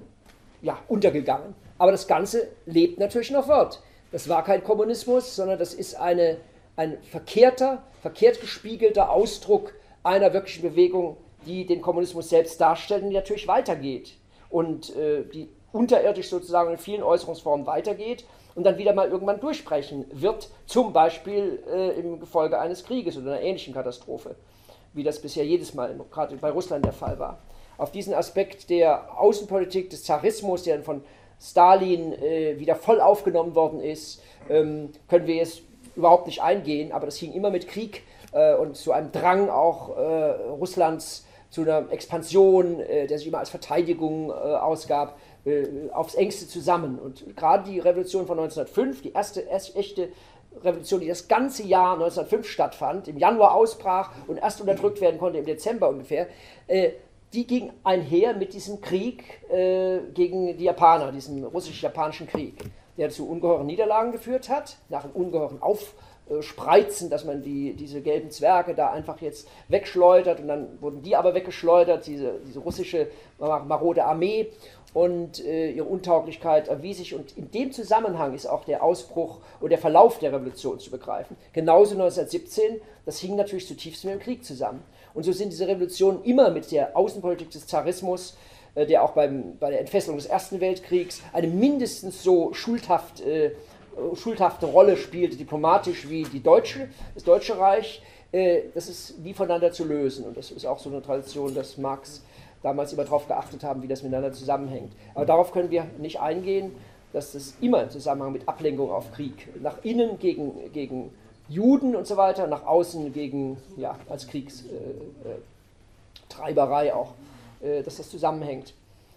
ja, untergegangen. Aber das Ganze lebt natürlich noch fort. Das war kein Kommunismus, sondern das ist eine, ein verkehrter, verkehrt gespiegelter Ausdruck einer wirklichen Bewegung, die den Kommunismus selbst darstellt und die natürlich weitergeht. Und äh, die unterirdisch sozusagen in vielen Äußerungsformen weitergeht und dann wieder mal irgendwann durchbrechen wird, zum Beispiel äh, im Gefolge eines Krieges oder einer ähnlichen Katastrophe, wie das bisher jedes Mal, gerade bei Russland der Fall war. Auf diesen Aspekt der Außenpolitik des Zarismus, der von Stalin äh, wieder voll aufgenommen worden ist, ähm, können wir jetzt überhaupt nicht eingehen, aber das hing immer mit Krieg äh, und zu einem Drang auch äh, Russlands zu einer Expansion, äh, der sich immer als Verteidigung äh, ausgab, aufs Engste zusammen. Und gerade die Revolution von neunzehnhundertfünf, die erste, erste echte Revolution, die das ganze Jahr neunzehnhundertfünf stattfand, im Januar ausbrach und erst unterdrückt werden konnte im Dezember ungefähr, äh, die ging einher mit diesem Krieg äh, gegen die Japaner, diesem russisch-japanischen Krieg, der zu ungeheuren Niederlagen geführt hat, nach einem ungeheuren Aufspreizen, dass man die, diese gelben Zwerge da einfach jetzt wegschleudert und dann wurden die aber weggeschleudert, diese, diese russische marode Armee. Und äh, ihre Untauglichkeit erwies sich. Und in dem Zusammenhang ist auch der Ausbruch und der Verlauf der Revolution zu begreifen. Genauso neunzehnhundertsiebzehn, das hing natürlich zutiefst mit dem Krieg zusammen. Und so sind diese Revolutionen immer mit der Außenpolitik des Zarismus, äh, der auch beim, bei der Entfesselung des Ersten Weltkriegs eine mindestens so schuldhaft, äh, schuldhafte Rolle spielte, diplomatisch wie die deutsche, das Deutsche Reich. Äh, das ist nie voneinander zu lösen. Und das ist auch so eine Tradition, dass Marx damals immer darauf geachtet haben, wie das miteinander zusammenhängt. Aber darauf können wir nicht eingehen, dass das immer im Zusammenhang mit Ablenkung auf Krieg, nach innen gegen, gegen Juden und so weiter, nach außen gegen, ja, als Kriegstreiberei äh, äh, auch, äh, dass das zusammenhängt.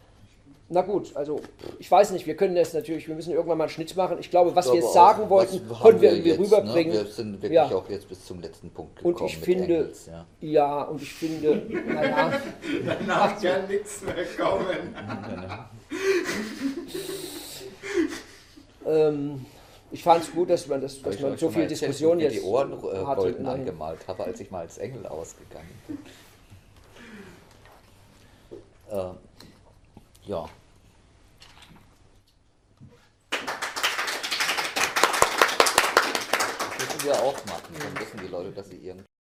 Na gut, also ich weiß nicht, wir können das natürlich, wir müssen irgendwann mal einen Schnitt machen. Ich glaube, was ich wir jetzt sagen auch, wollten, konnten wir irgendwie rüberbringen. Ne? Wir sind wirklich ja. auch jetzt bis zum letzten Punkt gekommen. Und ich finde, Engels, ja. ja, und ich finde, naja. Danach kann nichts mehr kommen. ähm, ich fand es gut, dass man, das, Soll dass ich man euch so schon mal viel erzählen, Diskussion wie ich jetzt die Ohren äh, hatte. golden immerhin. angemalt habe, als ich mal als Engel ausgegangen bin. äh, ja. Das müssen wir auch machen, dann wissen die Leute, dass sie irgendwie